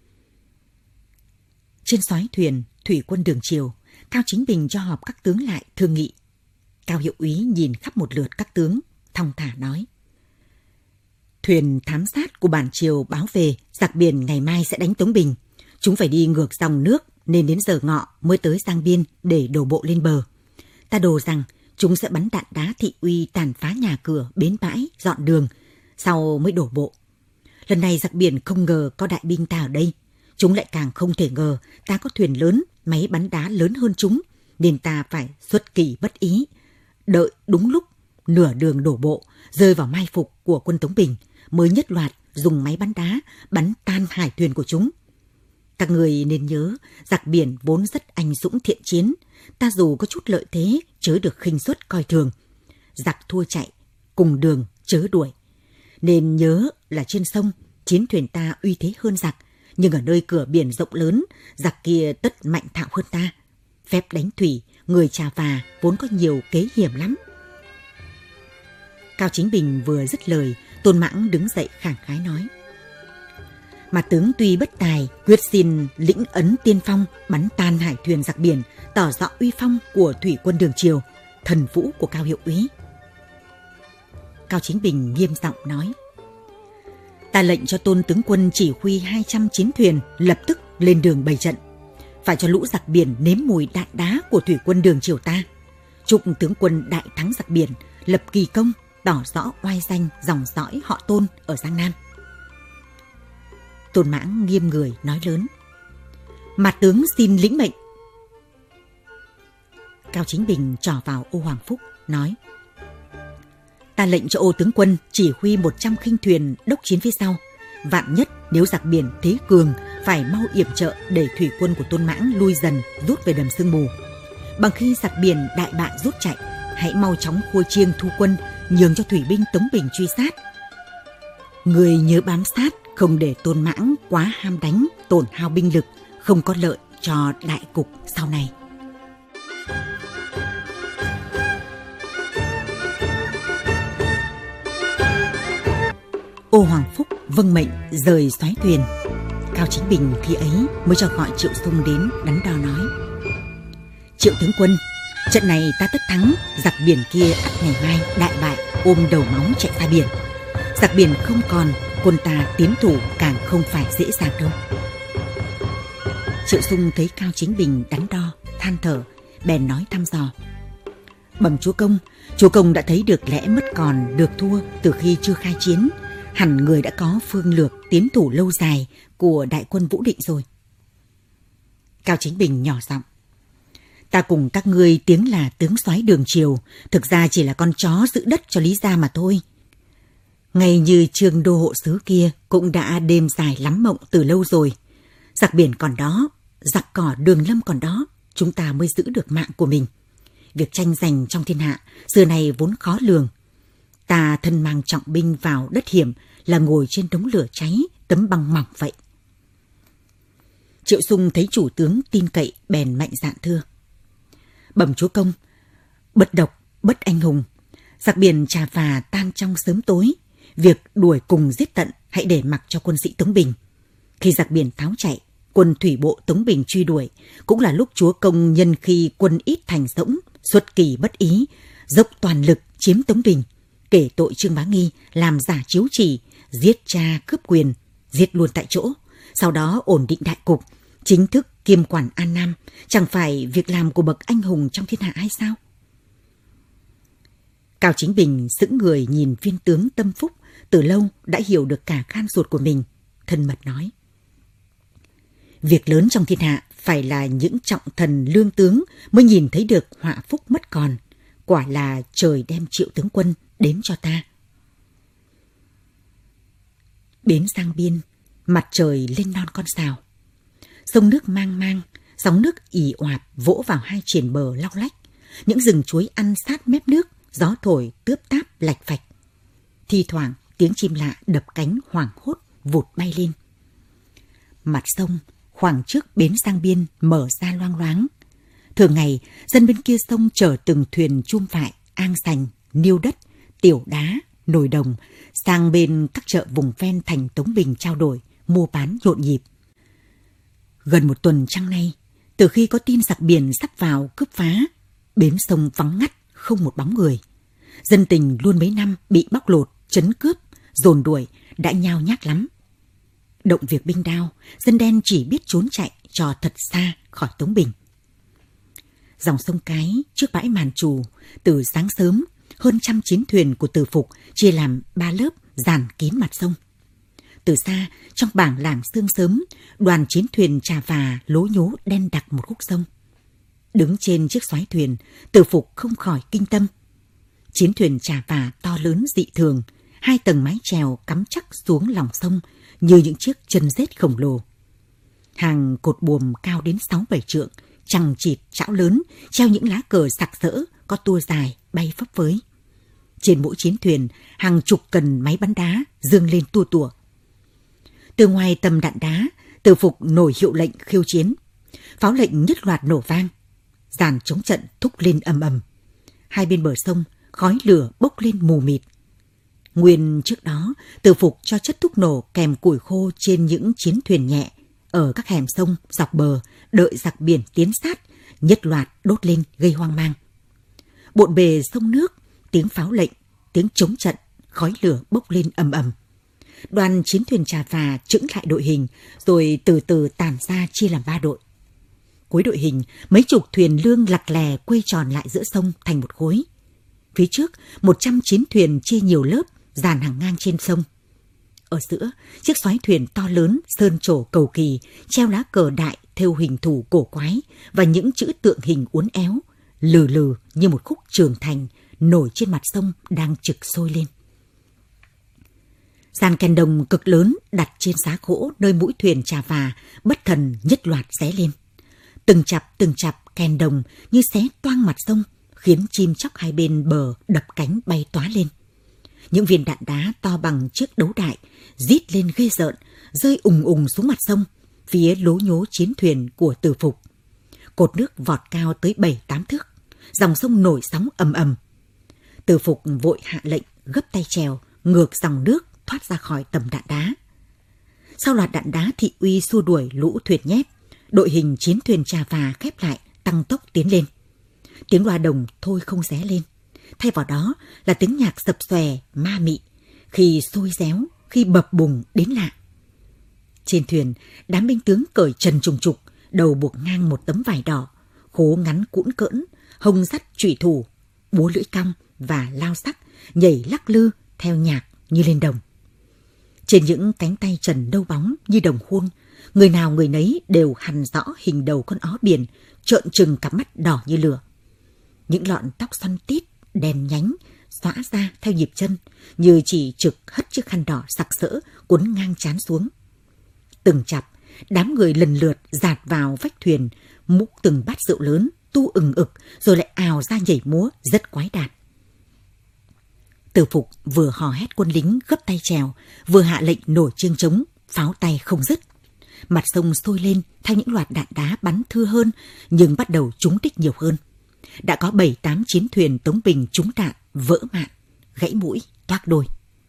Trên soái thuyền thủy quân Đường Triều, Cao Chính Bình cho họp các tướng lại thương nghị. Cao hiệu úy nhìn khắp một lượt các tướng, thong thả nói: thuyền thám sát của bản Triều báo về giặc biển ngày mai sẽ đánh Tống Bình. Chúng phải đi ngược dòng nước nên đến giờ ngọ mới tới Giang Biên để đổ bộ lên bờ. Ta đồ rằng chúng sẽ bắn đạn đá thị uy tàn phá nhà cửa, bến bãi, dọn đường, sau mới đổ bộ. Lần này giặc biển không ngờ có đại binh ta ở đây. Chúng lại càng không thể ngờ ta có thuyền lớn, máy bắn đá lớn hơn chúng, nên ta phải xuất kỳ bất ý. Đợi đúng lúc nửa đường đổ bộ, rơi vào mai phục của quân Tống Bình, mới nhất loạt dùng máy bắn đá bắn tan hải thuyền của chúng. Các người nên nhớ, giặc biển vốn rất anh dũng thiện chiến, ta dù có chút lợi thế chớ được khinh suất coi thường. Giặc thua chạy, cùng đường chớ đuổi. Nên nhớ là trên sông, chiến thuyền ta uy thế hơn giặc, nhưng ở nơi cửa biển rộng lớn, giặc kia tất mạnh thạo hơn ta. Phép đánh thủy, người Trà Và vốn có nhiều kế hiểm lắm. Cao Chính Bình vừa dứt lời, Tôn Mãng đứng dậy khẳng khái nói: mà tướng tuy bất tài, quyết xin lĩnh ấn tiên phong, bắn tan hải thuyền giặc biển, tỏ rõ uy phong của thủy quân Đường Triều, thần vũ của Cao hiệu úy. Cao Chính Bình nghiêm giọng nói: ta lệnh cho Tôn tướng quân chỉ huy 200 chiến thuyền lập tức lên đường bày trận, phải cho lũ giặc biển nếm mùi đạn đá của thủy quân Đường Triều ta. Chúc tướng quân đại thắng giặc biển, lập kỳ công, tỏ rõ oai danh dòng dõi họ Tôn ở Giang Nam. Tôn Mãng nghiêm người nói lớn: mà tướng xin lĩnh mệnh. Cao Chính Bình trỏ vào Ô Hoàng Phúc nói: ta lệnh cho Ô tướng quân chỉ huy 100 khinh thuyền đốc chiến phía sau. Vạn nhất nếu giặc biển thế cường, phải mau yểm trợ để thủy quân của Tôn Mãng lui dần rút về đầm sương mù. Bằng khi giặc biển đại bại rút chạy, hãy mau chóng khua chiêng thu quân, nhường cho thủy binh Tống Bình truy sát. Người nhớ bám sát, không để Tôn Mãng quá ham đánh, tổn hao binh lực, không có lợi cho đại cục sau này. Ô Hoàng Phúc vâng mệnh rời soái thuyền. Cao Chính Bình khi ấy mới cho gọi Triệu Sung đến đắn đo nói: Triệu tướng quân, trận này ta tất thắng, giặc biển kia ắt ngày mai đại bại, ôm đầu máu chạy ra biển. Giặc biển không còn, quân ta tiến thủ càng không phải dễ dàng đâu. Triệu Sung thấy Cao Chính Bình đắn đo, than thở, bèn nói thăm dò: bẩm chúa công đã thấy được lẽ mất còn được thua từ khi chưa khai chiến. Hẳn người đã có phương lược tiến thủ lâu dài của đại quân Vũ Định rồi. Cao Chính Bình nhỏ giọng: ta cùng các ngươi tiếng là tướng soái Đường Triều, thực ra chỉ là con chó giữ đất cho Lý gia mà thôi. Ngay như Trương đô hộ sứ kia cũng đã đêm dài lắm mộng từ lâu rồi. Giặc biển còn đó, giặc cỏ Đường Lâm còn đó, chúng ta mới giữ được mạng của mình. Việc tranh giành trong thiên hạ xưa này vốn khó lường. Ta thân mang trọng binh vào đất hiểm là ngồi trên đống lửa cháy, tấm băng mỏng vậy. Triệu Sung thấy chủ tướng tin cậy bèn mạnh dạn thưa: bẩm chúa công, bất độc, bất anh hùng. Giặc biển Trà Và tan trong sớm tối. việc đuổi cùng giết tận hãy để mặc cho quân sĩ Tống Bình. Khi giặc biển tháo chạy, quân thủy bộ Tống Bình truy đuổi, cũng là lúc chúa Công nhân khi quân ít thành rỗng, xuất kỳ bất ý, dốc toàn lực chiếm Tống Bình, kể tội Trương Bá Nghi làm giả chiếu chỉ, giết cha cướp quyền, giết luôn tại chỗ, sau đó ổn định đại cục, chính thức kiêm quản An Nam, chẳng phải việc làm của bậc anh hùng trong thiên hạ hay sao? Cao Chính Bình sững người nhìn viên tướng Tâm Phúc, từ lâu đã hiểu được cả gan ruột của mình, thân mật nói: việc lớn trong thiên hạ phải là những trọng thần lương tướng mới nhìn thấy được họa phúc mất còn, quả là trời đem Triệu tướng quân đến cho ta. Bến sang biên, mặt trời lên non con sào, sông nước mang mang, sóng nước ì oạp vỗ vào hai triển bờ lau lách, những rừng chuối ăn sát mép nước, gió thổi tướp táp lạch phạch. Thi thoảng tiếng chim lạ đập cánh hoảng hốt vụt bay lên. Mặt sông khoảng trước bến sang biên mở ra loang loáng. Thường ngày dân bên kia sông chở từng thuyền chum vại, ang sành, niêu đất, tiểu đá, nồi đồng sang bên các chợ vùng ven thành Tống Bình trao đổi, mua bán nhộn nhịp. Gần một tuần trăng nay, từ khi có tin giặc biển sắp vào cướp phá, bến sông vắng ngắt, không một bóng người. Dân tình luôn mấy năm bị bóc lột, trấn cướp, dồn đuổi đã nhao nhác lắm. Động việc binh đao, dân đen chỉ biết trốn chạy cho thật xa khỏi Tống Bình. Dòng sông Cái trước bãi Màn Trù, từ sáng sớm, hơn 100 chiến thuyền của Từ Phục chia làm 3 lớp dàn kín mặt sông. Từ xa, trong bảng làng sương sớm, đoàn chiến thuyền Trà Và lố nhố đen đặc một khúc sông. Đứng trên chiếc xoáy thuyền, Từ Phục không khỏi kinh tâm. Chiến thuyền Trà Và to lớn dị thường, 2 tầng mái chèo cắm chắc xuống lòng sông như những chiếc chân rết khổng lồ. Hàng cột buồm cao đến 6-7 trượng, chằng chịt chảo lớn, treo những lá cờ sặc sỡ, có tua dài bay phấp phới. Trên mỗi chiến thuyền, hàng chục cần máy bắn đá dương lên tua tủa. Từ ngoài tầm đạn đá, Từ Phục nổi hiệu lệnh khiêu chiến. Pháo lệnh nhất loạt nổ vang, dàn chống trận thúc lên ầm ầm. Hai bên bờ sông, khói lửa bốc lên mù mịt. Nguyên trước đó, Từ Phục cho chất thuốc nổ kèm củi khô trên những chiến thuyền nhẹ ở các hẻm sông dọc bờ, đợi giặc biển tiến sát, nhất loạt đốt lên gây hoang mang. Bộn bề sông nước, tiếng pháo lệnh, tiếng chống trận, khói lửa bốc lên ầm ầm. Đoàn chiến thuyền Trà Và chững lại đội hình, rồi từ từ tản ra chia làm 3 đội. Cuối đội hình, mấy chục thuyền lương lặc lè quây tròn lại giữa sông thành một khối. Phía trước, 100 chiến thuyền chia nhiều lớp, dàn hàng ngang trên sông. Ở giữa, chiếc xoáy thuyền to lớn, sơn trổ cầu kỳ, treo lá cờ đại thêu hình thù cổ quái và những chữ tượng hình uốn éo, lừ lừ như một khúc trường thành nổi trên mặt sông đang trực sôi lên. Dàn kèn đồng cực lớn đặt trên giá gỗ nơi mũi thuyền Trà Và bất thần nhất loạt ré lên. Từng chặp kèn đồng như xé toang mặt sông, khiến chim chóc hai bên bờ đập cánh bay tóa lên. Những viên đạn đá to bằng chiếc đấu đại rít lên ghê rợn, rơi ùng ùng xuống mặt sông, phía lố nhố chiến thuyền của Từ Phục. Cột nước vọt cao tới 7-8 thước, dòng sông nổi sóng ầm ầm. Từ Phục vội hạ lệnh gấp tay chèo ngược dòng nước thoát ra khỏi tầm đạn đá. Sau loạt đạn đá thị uy xua đuổi lũ thuyền nhép, đội hình chiến thuyền Trà Và khép lại, tăng tốc tiến lên. Tiếng loa đồng thôi không ré lên, thay vào đó là tiếng nhạc sập xòe ma mị, khi sôi réo, khi bập bùng đến lạ. Trên thuyền, đám binh tướng cởi trần trùng trục, đầu buộc ngang một tấm vải đỏ, khố ngắn cũn cỡn, hông dắt chủy thủ, búa lưỡi cong và lao sắc nhảy lắc lư theo nhạc như lên đồng. Trên những cánh tay trần nâu bóng như đồng khuôn, người nào người nấy đều hằn rõ hình đầu con ó biển, trợn trừng cặp mắt đỏ như lửa. Những lọn tóc xoăn tít, đèn nhánh, xõa ra theo nhịp chân, như chỉ trực hất chiếc khăn đỏ sặc sỡ cuốn ngang trán xuống. Từng chặp, đám người lần lượt dạt vào vách thuyền, múc từng bát rượu lớn, tu ừng ực, rồi lại ào ra nhảy múa rất quái đản. Từ Phục vừa hò hét quân lính gấp tay chèo, vừa hạ lệnh nổi chiêng trống, pháo tay không dứt. Mặt sông sôi lên theo những loạt đạn đá bắn thưa hơn, nhưng bắt đầu trúng đích nhiều hơn. Đã có 7-8 chiến thuyền Tống Bình trúng đạn, vỡ mạn, gãy mũi, toác đôi.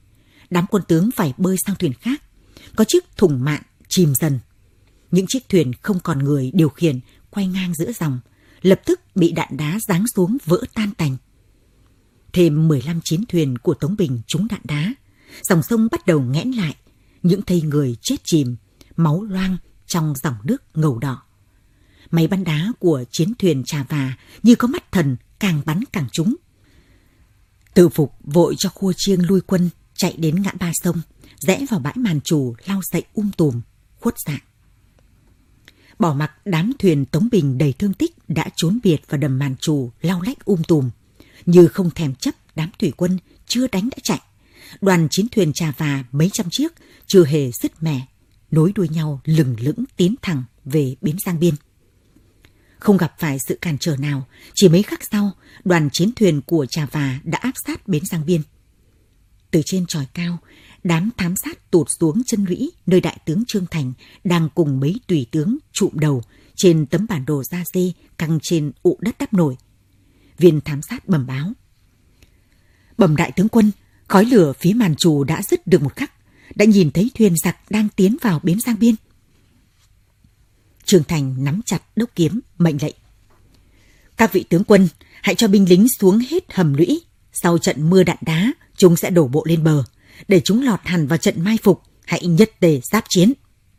đám quân tướng phải bơi sang thuyền khác. Có chiếc thùng mạn chìm dần. Những chiếc thuyền không còn người điều khiển quay ngang giữa dòng, lập tức bị đạn đá giáng xuống vỡ tan tành. Thêm 15 chiến thuyền của Tống Bình trúng đạn đá, dòng sông bắt đầu nghẽn lại, những thây người chết chìm, máu loang trong dòng nước ngầu đỏ. Máy bắn đá của chiến thuyền Trà Và như có mắt thần, càng bắn càng trúng. Tự Phục vội cho Khua Chiêng lui quân, chạy đến ngã ba sông, rẽ vào bãi Màn Trù lau dậy tùm, khuất dạng. Bỏ mặc đám thuyền Tống Bình đầy thương tích đã trốn biệt vào đầm Màn Trù lau lách tùm, như không thèm chấp đám thủy quân chưa đánh đã chạy. Đoàn chiến thuyền Trà Và mấy trăm chiếc chưa hề sứt mẻ, nối đuôi nhau lừng lững tiến thẳng về bến Giang Biên. Không gặp phải sự cản trở nào, chỉ mấy khắc sau, đoàn chiến thuyền của Trà Và đã áp sát bến Giang Biên. Từ trên chòi cao, đám thám sát tụt xuống chân lũy nơi đại tướng Trương Thành đang cùng mấy tùy tướng trụm đầu trên tấm bản đồ da dê căng trên ụ đất đắp nổi. Viên thám sát bẩm báo: "Bẩm đại tướng quân, khói lửa phía Màn Trù đã dứt được một khắc, đã nhìn thấy thuyền giặc đang tiến vào bến Giang Biên." Trương Thành nắm chặt đốc kiếm, mệnh lệnh: "Các vị tướng quân, hãy cho binh lính xuống hết hầm lũy. Sau trận mưa đạn đá, chúng sẽ đổ bộ lên bờ. Để chúng lọt hẳn vào trận mai phục, hãy nhất tề giáp chiến."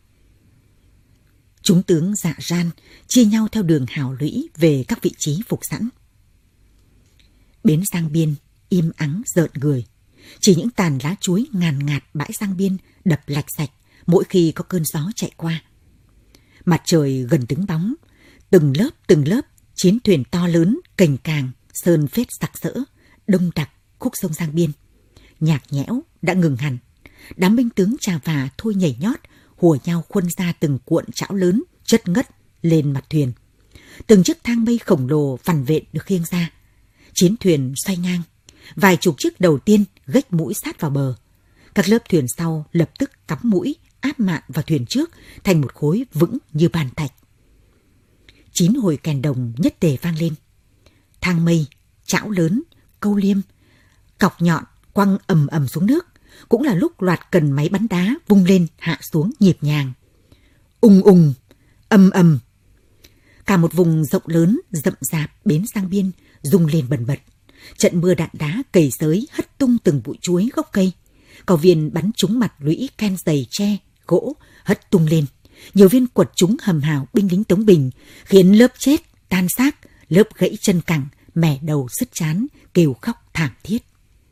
Chúng tướng dạ ran, chia nhau theo đường hào lũy về các vị trí phục sẵn. Bến Giang Biên im ắng rợn người. Chỉ những tàn lá chuối ngàn ngạt bãi Giang Biên đập lạch sạch mỗi khi có cơn gió chạy qua. Mặt trời gần đứng bóng, từng lớp chiến thuyền to lớn cành càng sơn phết sặc sỡ đông đặc khúc sông Giang Biên. Nhạc nhẽo đã ngừng hẳn. Đám binh tướng Trà Và thôi nhảy nhót, hùa nhau khuân ra từng cuộn chảo lớn chất ngất lên mặt thuyền. Từng chiếc thang mây khổng lồ vằn vện được khiêng ra. Chiến thuyền xoay ngang, vài chục chiếc đầu tiên gách mũi sát vào bờ. Các lớp thuyền sau lập tức cắm mũi áp mạn vào thuyền trước thành một khối vững như bàn thạch. 9 hồi kèn đồng nhất tề vang lên. Thang mây, chảo lớn, câu liêm, cọc nhọn quăng ầm ầm xuống nước, cũng là lúc loạt cần máy bắn đá vung lên hạ xuống nhịp nhàng. Ùng ùng, ầm ầm. Cả một vùng rộng lớn rậm rạp bến Giang Biên rung lên bần bật. Trận mưa đạn đá cầy xới hất tung từng bụi chuối gốc cây. Có viên bắn trúng mặt lũy ken dày tre, gỗ hất tung lên. Nhiều viên quật trúng hầm hào binh lính Tống Bình, khiến lớp chết tan xác, lớp gãy chân cẳng, mẻ đầu sứt trán, kêu khóc thảm thiết.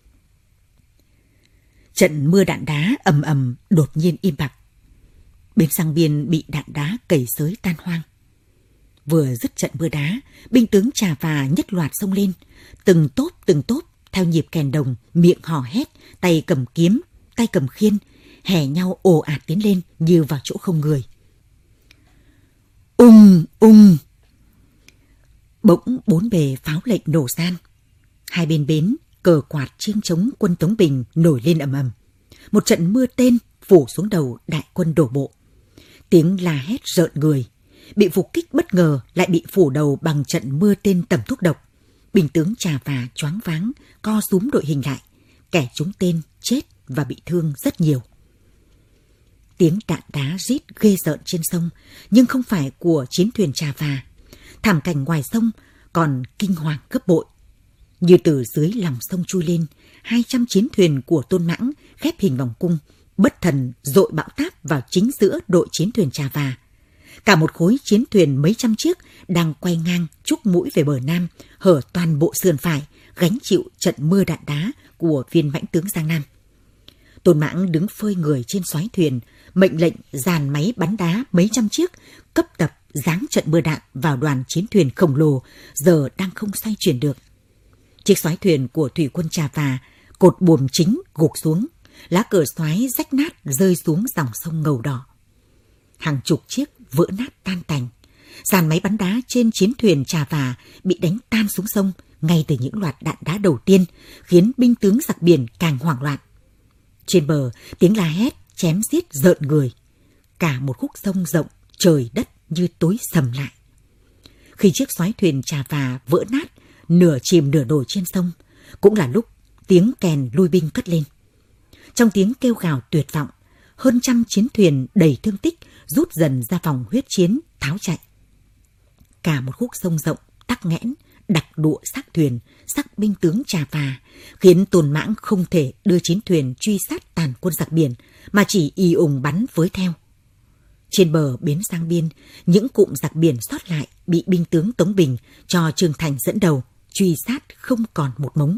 Trận mưa đạn đá ầm ầm đột nhiên im bặt. Bến Giang Biên bị đạn đá cầy xới tan hoang. Vừa dứt trận mưa đá, binh tướng Trà Và nhất loạt xông lên, từng tốp theo nhịp kèn đồng, miệng hò hét, tay cầm kiếm, tay cầm khiên, hè nhau ồ ạt tiến lên như vào chỗ không người. Ung. Bỗng 4 bề pháo lệnh nổ gian. Hai bên bến, cờ quạt chiêng trống quân Tống Bình nổi lên ầm ầm. Một trận mưa tên phủ xuống đầu đại quân đổ bộ. Tiếng la hét rợn người. Bị phục kích bất ngờ lại bị phủ đầu bằng trận mưa tên tầm thuốc độc. Binh tướng Trà Và choáng váng, co rúm đội hình lại. Kẻ trúng tên chết và bị thương rất nhiều. Tiếng đạn đá rít ghê rợn trên sông, nhưng không phải của chiến thuyền Trà Và. Thảm cảnh ngoài sông còn kinh hoàng gấp bội. Như từ dưới lòng sông chui lên, 200 chiến thuyền của Tôn Mãng khép hình vòng cung, bất thần dội bão táp vào chính giữa đội chiến thuyền Trà Và. Cả một khối chiến thuyền mấy trăm chiếc đang quay ngang trúc mũi về bờ Nam, hở toàn bộ sườn phải, gánh chịu trận mưa đạn đá của viên mãnh tướng Giang Nam. Tôn Mãng đứng phơi người trên xoáy thuyền, mệnh lệnh dàn máy bắn đá mấy trăm chiếc, cấp tập giáng trận mưa đạn vào đoàn chiến thuyền khổng lồ, giờ đang không xoay chuyển được. Chiếc xoáy thuyền của thủy quân Trà Và, cột buồm chính gục xuống, lá cờ xoáy rách nát rơi xuống dòng sông ngầu đỏ. Hàng chục chiếc vỡ nát tan tành. Dàn máy bắn đá trên chiến thuyền Trà Và bị đánh tan xuống sông ngay từ những loạt đạn đá đầu tiên, khiến binh tướng giặc biển càng hoảng loạn. Trên bờ, tiếng la hét, chém giết rợn người. Cả một khúc sông rộng, trời đất như tối sầm lại. Khi chiếc xoáy thuyền Trà Và vỡ nát, nửa chìm nửa nổi trên sông, cũng là lúc tiếng kèn lui binh cất lên. Trong tiếng kêu gào tuyệt vọng, hơn trăm chiến thuyền đầy thương tích rút dần ra vòng huyết chiến, tháo chạy. Cả một khúc sông rộng, tắc nghẽn, đặc đụa xác thuyền, xác binh tướng trà phà, khiến Tôn Mãng không thể đưa chiến thuyền truy sát tàn quân giặc biển, mà chỉ ì ùng bắn với theo. Trên bờ bến Giang Biên, những cụm giặc biển sót lại bị binh tướng Tống Bình cho Trương Thành dẫn đầu, truy sát không còn một mống.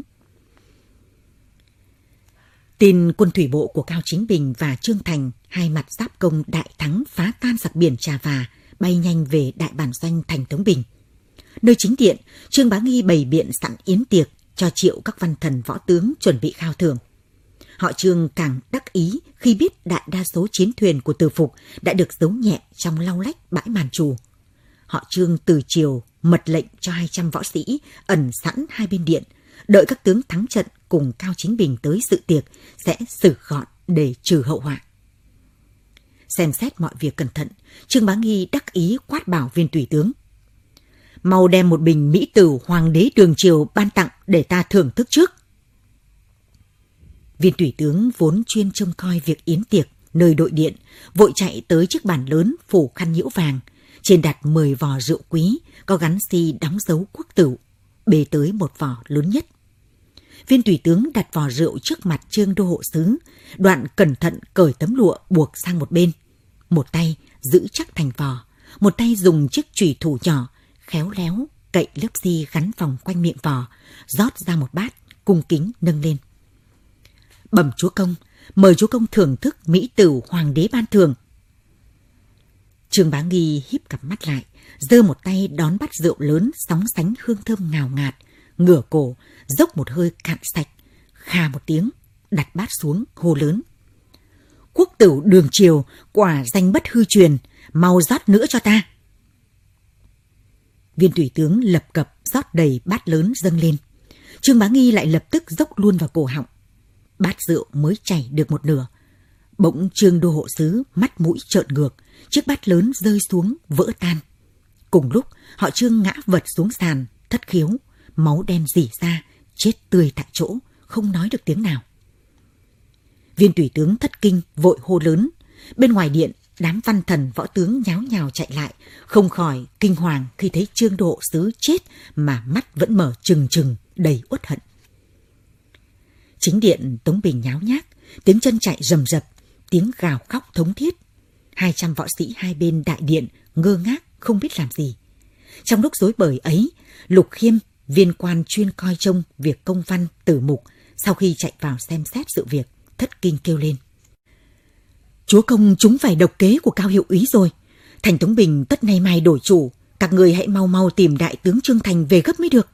Tin quân thủy bộ của Cao Chính Bình và Trương Thành hai mặt giáp công đại thắng phá tan giặc biển Trà Và, bay nhanh về đại bản doanh thành Tống Bình. Nơi chính điện, Trương Bá Nghi bày biện sẵn yến tiệc cho triệu các văn thần võ tướng chuẩn bị khao thưởng. Họ Trương càng đắc ý khi biết đại đa số chiến thuyền của Từ Phục đã được giấu nhẹ trong lau lách bãi Màn Trù. Họ Trương từ chiều mật lệnh cho 200 võ sĩ ẩn sẵn hai bên điện, đợi các tướng thắng trận cùng Cao Chính Bình tới dự tiệc sẽ xử gọn để trừ hậu họa. Xem xét mọi việc cẩn thận, Trương Bá Nghi đắc ý quát bảo viên tùy tướng: mau đem một bình mỹ tử hoàng đế Đường Triều ban tặng để ta thưởng thức trước. Viên tùy tướng vốn chuyên trông coi việc yến tiệc nơi đội điện, vội chạy tới chiếc bàn lớn phủ khăn nhiễu vàng, trên đặt 10 vò rượu quý, có gắn xi đóng dấu quốc tửu, bê tới một vò lớn nhất. Viên tùy tướng đặt vò rượu trước mặt Trương đô hộ sứ, đoạn cẩn thận cởi tấm lụa buộc sang một bên, một tay giữ chắc thành vò, một tay dùng chiếc chùy thủ nhỏ khéo léo cậy lớp xi gắn vòng quanh miệng vò, rót ra một bát, cung kính nâng lên. Bẩm chúa công, mời chúa công thưởng thức mỹ tử hoàng đế ban thưởng. Trương Bá Nghi híp cặp mắt lại, giơ một tay đón bát rượu lớn sóng sánh hương thơm ngào ngạt, ngửa cổ dốc một hơi cạn sạch, khà một tiếng, đặt bát xuống hô lớn: quốc tửu Đường Triều quả danh bất hư truyền, mau rót nữa cho ta. Viên tùy tướng lập cập rót đầy bát lớn dâng lên. Trương Bá Nghi lại lập tức dốc luôn vào cổ họng. Bát rượu mới chảy được một nửa, bỗng Trương đô hộ sứ mắt mũi trợn ngược, chiếc bát lớn rơi xuống vỡ tan. Cùng lúc họ Trương ngã vật xuống sàn, thất khiếu, máu đen rỉ ra, chết tươi tại chỗ, không nói được tiếng nào. Viên tùy tướng thất kinh vội hô lớn. Bên ngoài điện, đám văn thần võ tướng nháo nhào chạy lại, không khỏi kinh hoàng khi thấy Trương đô hộ sứ chết mà mắt vẫn mở trừng trừng đầy uất hận. Chính điện Tống Bình nháo nhác, tiếng chân chạy rầm rập, tiếng gào khóc thống thiết. 200 võ sĩ hai bên đại điện ngơ ngác không biết làm gì. Trong lúc rối bời ấy, Lục Khiêm, viên quan chuyên coi trông việc công văn Tử Mục, sau khi chạy vào xem xét sự việc, thất kinh kêu lên: chúa công chúng phải độc kế của Cao hiệu úy rồi. Thành Tống Bình tất nay mai đổi chủ, các người hãy mau mau tìm đại tướng Trương Thành về gấp mới được.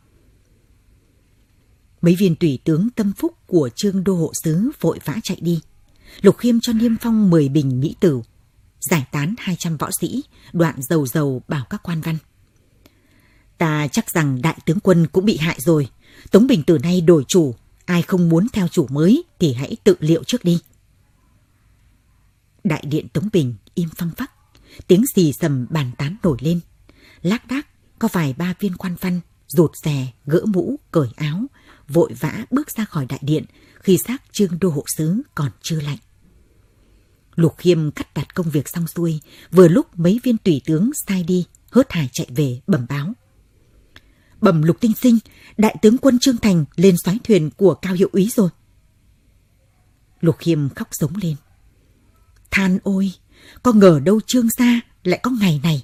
Mấy viên tùy tướng tâm phúc của Trương đô hộ sứ vội vã chạy đi. Lục Khiêm cho niêm phong 10 bình mỹ tửu, giải tán 200 võ sĩ, đoạn dầu dầu bảo các quan văn: ta chắc rằng đại tướng quân cũng bị hại rồi. Tống Bình từ nay đổi chủ, ai không muốn theo chủ mới thì hãy tự liệu trước đi. Đại điện Tống Bình im phăng phắc, tiếng xì xầm bàn tán nổi lên. Lác đác có vài ba viên quan văn rụt rè gỡ mũ cởi áo, vội vã bước ra khỏi đại điện khi xác Trương đô hộ sứ còn chưa lạnh. Lục Khiêm cắt đặt công việc xong xuôi, vừa lúc mấy viên tùy tướng sai đi hớt hải chạy về bẩm báo: bẩm Lục tiên sinh, đại tướng quân Trương Thành lên soái thuyền của Cao hiệu úy rồi. Lục Khiêm khóc giống lên: than ôi, có ngờ đâu Trương gia lại có ngày này.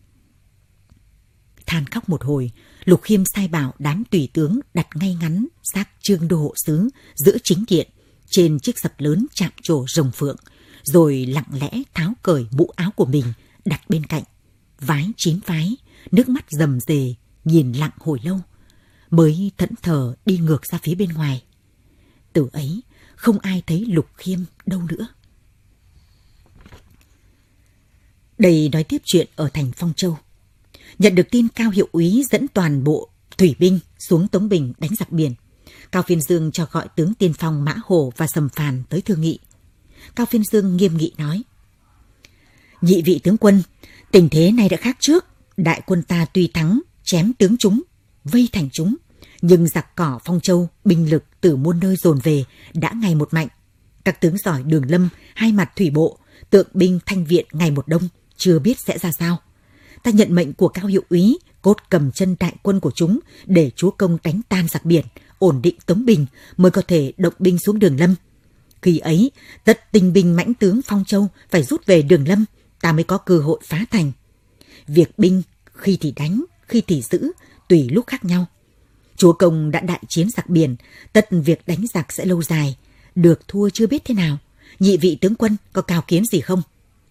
Than khóc một hồi, Lục Khiêm sai bảo đám tùy tướng đặt ngay ngắn xác Trương đô hộ sứ giữa chính điện trên chiếc sập lớn chạm trổ rồng phượng, rồi lặng lẽ tháo cởi mũ áo của mình đặt bên cạnh, vái 9 vái, nước mắt rầm rề, nhìn lặng hồi lâu, mới thẫn thờ đi ngược ra phía bên ngoài. Từ ấy không ai thấy Lục Khiêm đâu nữa. Đây nói tiếp chuyện ở thành Phong Châu. Nhận được tin Cao hiệu úy dẫn toàn bộ thủy binh xuống Tống Bình đánh giặc biển, Cao Phiên Dương cho gọi tướng tiên phong Mã Hổ và Sầm Phàn tới thương nghị. Cao Phiên Dương nghiêm nghị nói: nhị vị tướng quân, tình thế này đã khác trước. Đại quân ta tuy thắng, chém tướng chúng, vây thành chúng, nhưng giặc cỏ Phong Châu binh lực từ muôn nơi dồn về đã ngày một mạnh. Các tướng giỏi Đường Lâm, hai mặt thủy bộ, tượng binh Thanh Viện ngày một đông, chưa biết sẽ ra sao. Ta nhận mệnh của Cao hiệu úy, cốt cầm chân đại quân của chúng để chúa công đánh tan giặc biển, ổn định Tống Bình mới có thể động binh xuống Đường Lâm. Khi ấy, tất tinh binh mãnh tướng Phong Châu phải rút về Đường Lâm, ta mới có cơ hội phá thành. Việc binh khi thì đánh, khi thì giữ, tùy lúc khác nhau. Chúa công đã đại chiến giặc biển, tất việc đánh giặc sẽ lâu dài, được thua chưa biết thế nào. Nhị vị tướng quân có cao kiến gì không?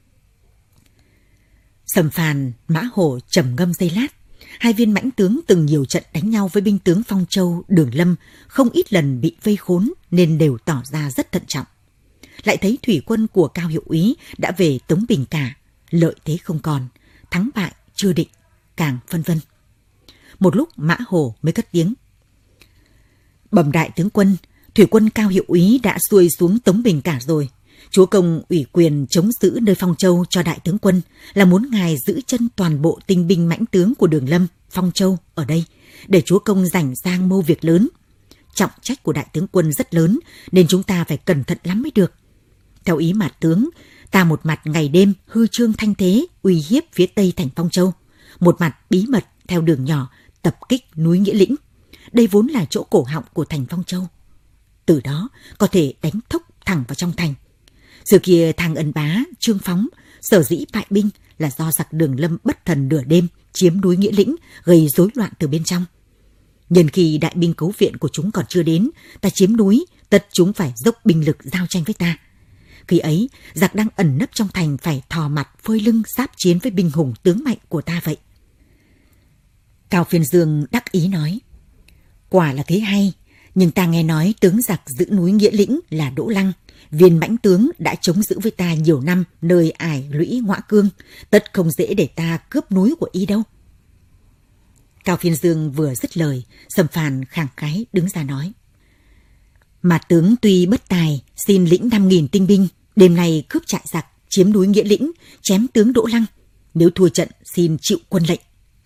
Sầm Phàn, Mã Hổ trầm ngâm giây lát. Hai viên mãnh tướng từng nhiều trận đánh nhau với binh tướng Phong Châu, Đường Lâm, không ít lần bị vây khốn nên đều tỏ ra rất thận trọng. Lại thấy thủy quân của Cao hiệu úy đã về Tống Bình cả, lợi thế không còn, thắng bại chưa định, càng phân vân. Một lúc Mã Hổ mới cất tiếng: Bẩm đại tướng quân, thủy quân Cao hiệu úy đã xuôi xuống Tống Bình cả rồi. Chúa công ủy quyền chống giữ nơi Phong Châu cho đại tướng quân là muốn ngài giữ chân toàn bộ tinh binh mãnh tướng của Đường Lâm, Phong Châu ở đây, để chúa công rảnh sang mưu việc lớn. Trọng trách của đại tướng quân rất lớn nên chúng ta phải cẩn thận lắm mới được. Theo ý mạt tướng, ta một mặt ngày đêm hư trương thanh thế uy hiếp phía tây thành Phong Châu, một mặt bí mật theo đường nhỏ tập kích núi Nghĩa Lĩnh. Đây vốn là chỗ cổ họng của thành Phong Châu. Từ đó có thể đánh thốc thẳng vào trong thành. Giờ kia Thang Ân Bá, Trương Phóng sở dĩ bại binh là do giặc Đường Lâm bất thần nửa đêm chiếm núi Nghĩa Lĩnh, gây rối loạn từ bên trong. Nhân khi đại binh cứu viện của chúng còn chưa đến, ta chiếm núi, tất chúng phải dốc binh lực giao tranh với ta. Khi ấy, giặc đang ẩn nấp trong thành phải thò mặt phơi lưng giáp chiến với binh hùng tướng mạnh của ta vậy. Cao Phiên Dương đắc ý nói: Quả là thế hay, nhưng ta nghe nói tướng giặc giữ núi Nghĩa Lĩnh là Đỗ Lăng, viên mãnh tướng đã chống giữ với ta nhiều năm nơi ải lũy Ngõa Cương, tất không dễ để ta cướp núi của y đâu. Cao Phiên Dương vừa dứt lời, Sầm Phàn khẳng khái đứng ra nói: Mà tướng tuy bất tài, xin lĩnh 5.000 tinh binh, đêm nay cướp trại giặc, chiếm núi Nghĩa Lĩnh, chém tướng Đỗ Lăng. Nếu thua trận, xin chịu quân lệnh.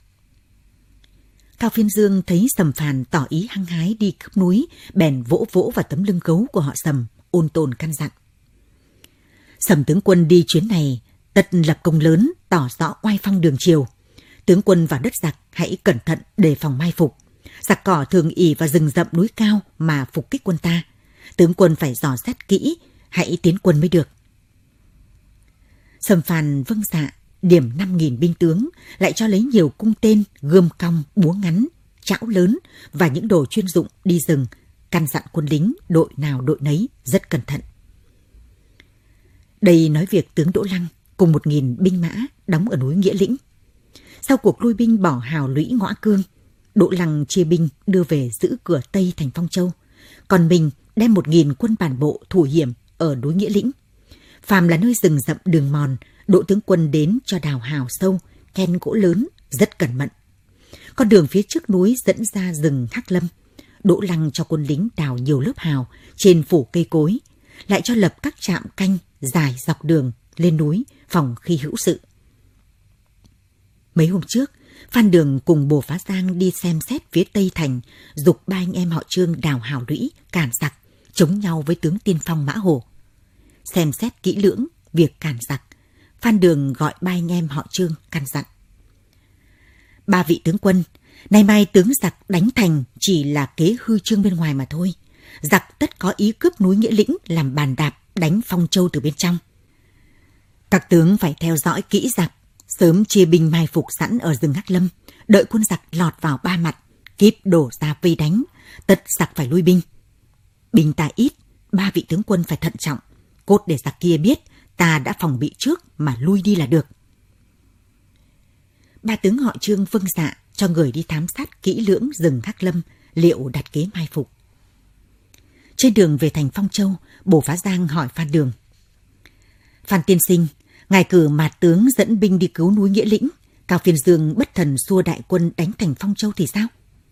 Cao Phiên Dương thấy Sầm Phàn tỏ ý hăng hái đi cướp núi, bèn vỗ vỗ vào tấm lưng gấu của họ Sầm, ôn tồn căn dặn: Sầm tướng quân đi chuyến này, tất lập công lớn, tỏ rõ oai phong đường triều. Tướng quân vào đất giặc hãy cẩn thận đề phòng mai phục. Giặc cỏ thường ỷ vào rừng rậm núi cao mà phục kích quân ta. Tướng quân phải dò xét kỹ, hãy tiến quân mới được. Sầm Phàn vâng dạ, điểm 5.000 binh tướng, lại cho lấy nhiều cung tên, gươm cong, búa ngắn, chảo lớn và những đồ chuyên dụng đi rừng, căn dặn quân lính đội nào đội nấy rất cẩn thận. Đây nói việc tướng Đỗ Lăng cùng 1.000 binh mã đóng ở núi Nghĩa Lĩnh. Sau cuộc lui binh bỏ hào lũy Ngõa Cương, Đỗ Lăng chia binh đưa về giữ cửa Tây thành Phong Châu, còn mình đem 1.000 quân bản bộ thủ hiểm ở núi Nghĩa Lĩnh. Phàm là nơi rừng rậm đường mòn, Đỗ tướng quân đến cho đào hào sâu, khen gỗ lớn, rất cẩn mận. Con đường phía trước núi dẫn ra rừng Hắc Lâm. Đỗ Lăng cho quân lính đào nhiều lớp hào trên phủ cây cối, lại cho lập các trạm canh dài dọc đường lên núi phòng khi hữu sự. Mấy hôm trước, Phan Đường cùng Bồ Phá Giang đi xem xét phía Tây thành, giục 3 anh em họ Trương đào hào lũy, cản giặc, chống nhau với tướng tiên phong Mã Hổ. Xem xét kỹ lưỡng việc cản giặc, Phan Đường gọi 3 anh em họ Trương căn dặn: 3 vị tướng quân, nay mai tướng giặc đánh thành chỉ là kế hư trương bên ngoài mà thôi. Giặc tất có ý cướp núi Nghĩa Lĩnh làm bàn đạp đánh Phong Châu từ bên trong. Các tướng phải theo dõi kỹ giặc, sớm chia binh mai phục sẵn ở rừng Hắc Lâm, đợi quân giặc lọt vào 3 mặt, kíp đổ ra vây đánh, tất giặc phải lui binh. Binh ta ít, 3 vị tướng quân phải thận trọng, cốt để giặc kia biết ta đã phòng bị trước mà lui đi là được. 3 tướng họ Trương vâng dạ, cho người đi thám sát kỹ lưỡng rừng Hắc Lâm, liệu đặt kế mai phục. Trên đường về thành Phong Châu, Bồ Phá Giang hỏi Phan Đường: Phan tiên sinh, ngài cử mạt tướng dẫn binh đi cứu núi Nghĩa Lĩnh, Cao Phiên Dương bất thần xua đại quân đánh thành Phong Châu thì sao?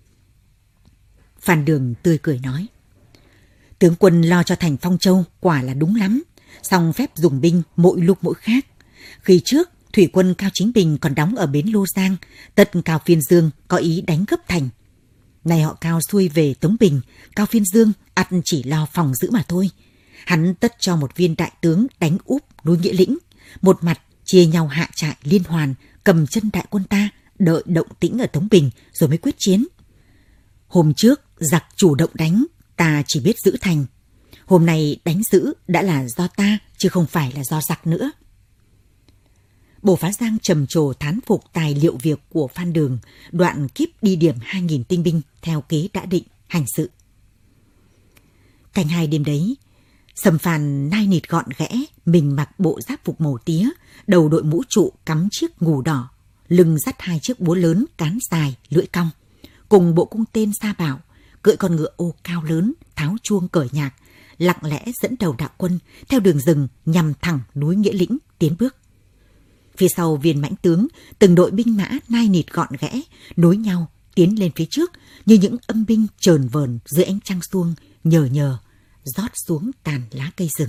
Phan Đường tươi cười nói: Tướng quân lo cho thành Phong Châu quả là đúng lắm, song phép dùng binh mỗi lúc mỗi khác. Khi trước, thủy quân Cao Chính Bình còn đóng ở bến Lô Giang, tất Cao Phiên Dương có ý đánh gấp thành. Nay họ Cao xuôi về Tống Bình, Cao Phiên Dương ắt chỉ lo phòng giữ mà thôi. Hắn tất cho một viên đại tướng đánh úp núi Nghĩa Lĩnh, một mặt chia nhau hạ trại liên hoàn, cầm chân đại quân ta, đợi động tĩnh ở Tống Bình rồi mới quyết chiến. Hôm trước giặc chủ động đánh, ta chỉ biết giữ thành. Hôm nay đánh giữ đã là do ta chứ không phải là do giặc nữa. Bồ Phá Giang trầm trồ thán phục tài liệu việc của Phan Đường, đoạn kíp đi điểm 2.000 tinh binh theo kế đã định hành sự. Canh hai đêm đấy, Sầm Phàn nai nịt gọn ghẽ, mình mặc bộ giáp phục màu tía, đầu đội mũ trụ cắm chiếc ngù đỏ, lưng dắt 2 chiếc búa lớn cán dài lưỡi cong, cùng bộ cung tên Sa Bảo, cưỡi con ngựa ô cao lớn, tháo chuông cởi nhạc, lặng lẽ dẫn đầu đạo quân theo đường rừng nhằm thẳng núi Nghĩa Lĩnh tiến bước. Phía sau viên mãnh tướng, từng đội binh mã nai nịt gọn ghẽ, nối nhau tiến lên phía trước như những âm binh chờn vờn dưới ánh trăng xuông nhờ nhờ rót xuống tàn lá cây rừng.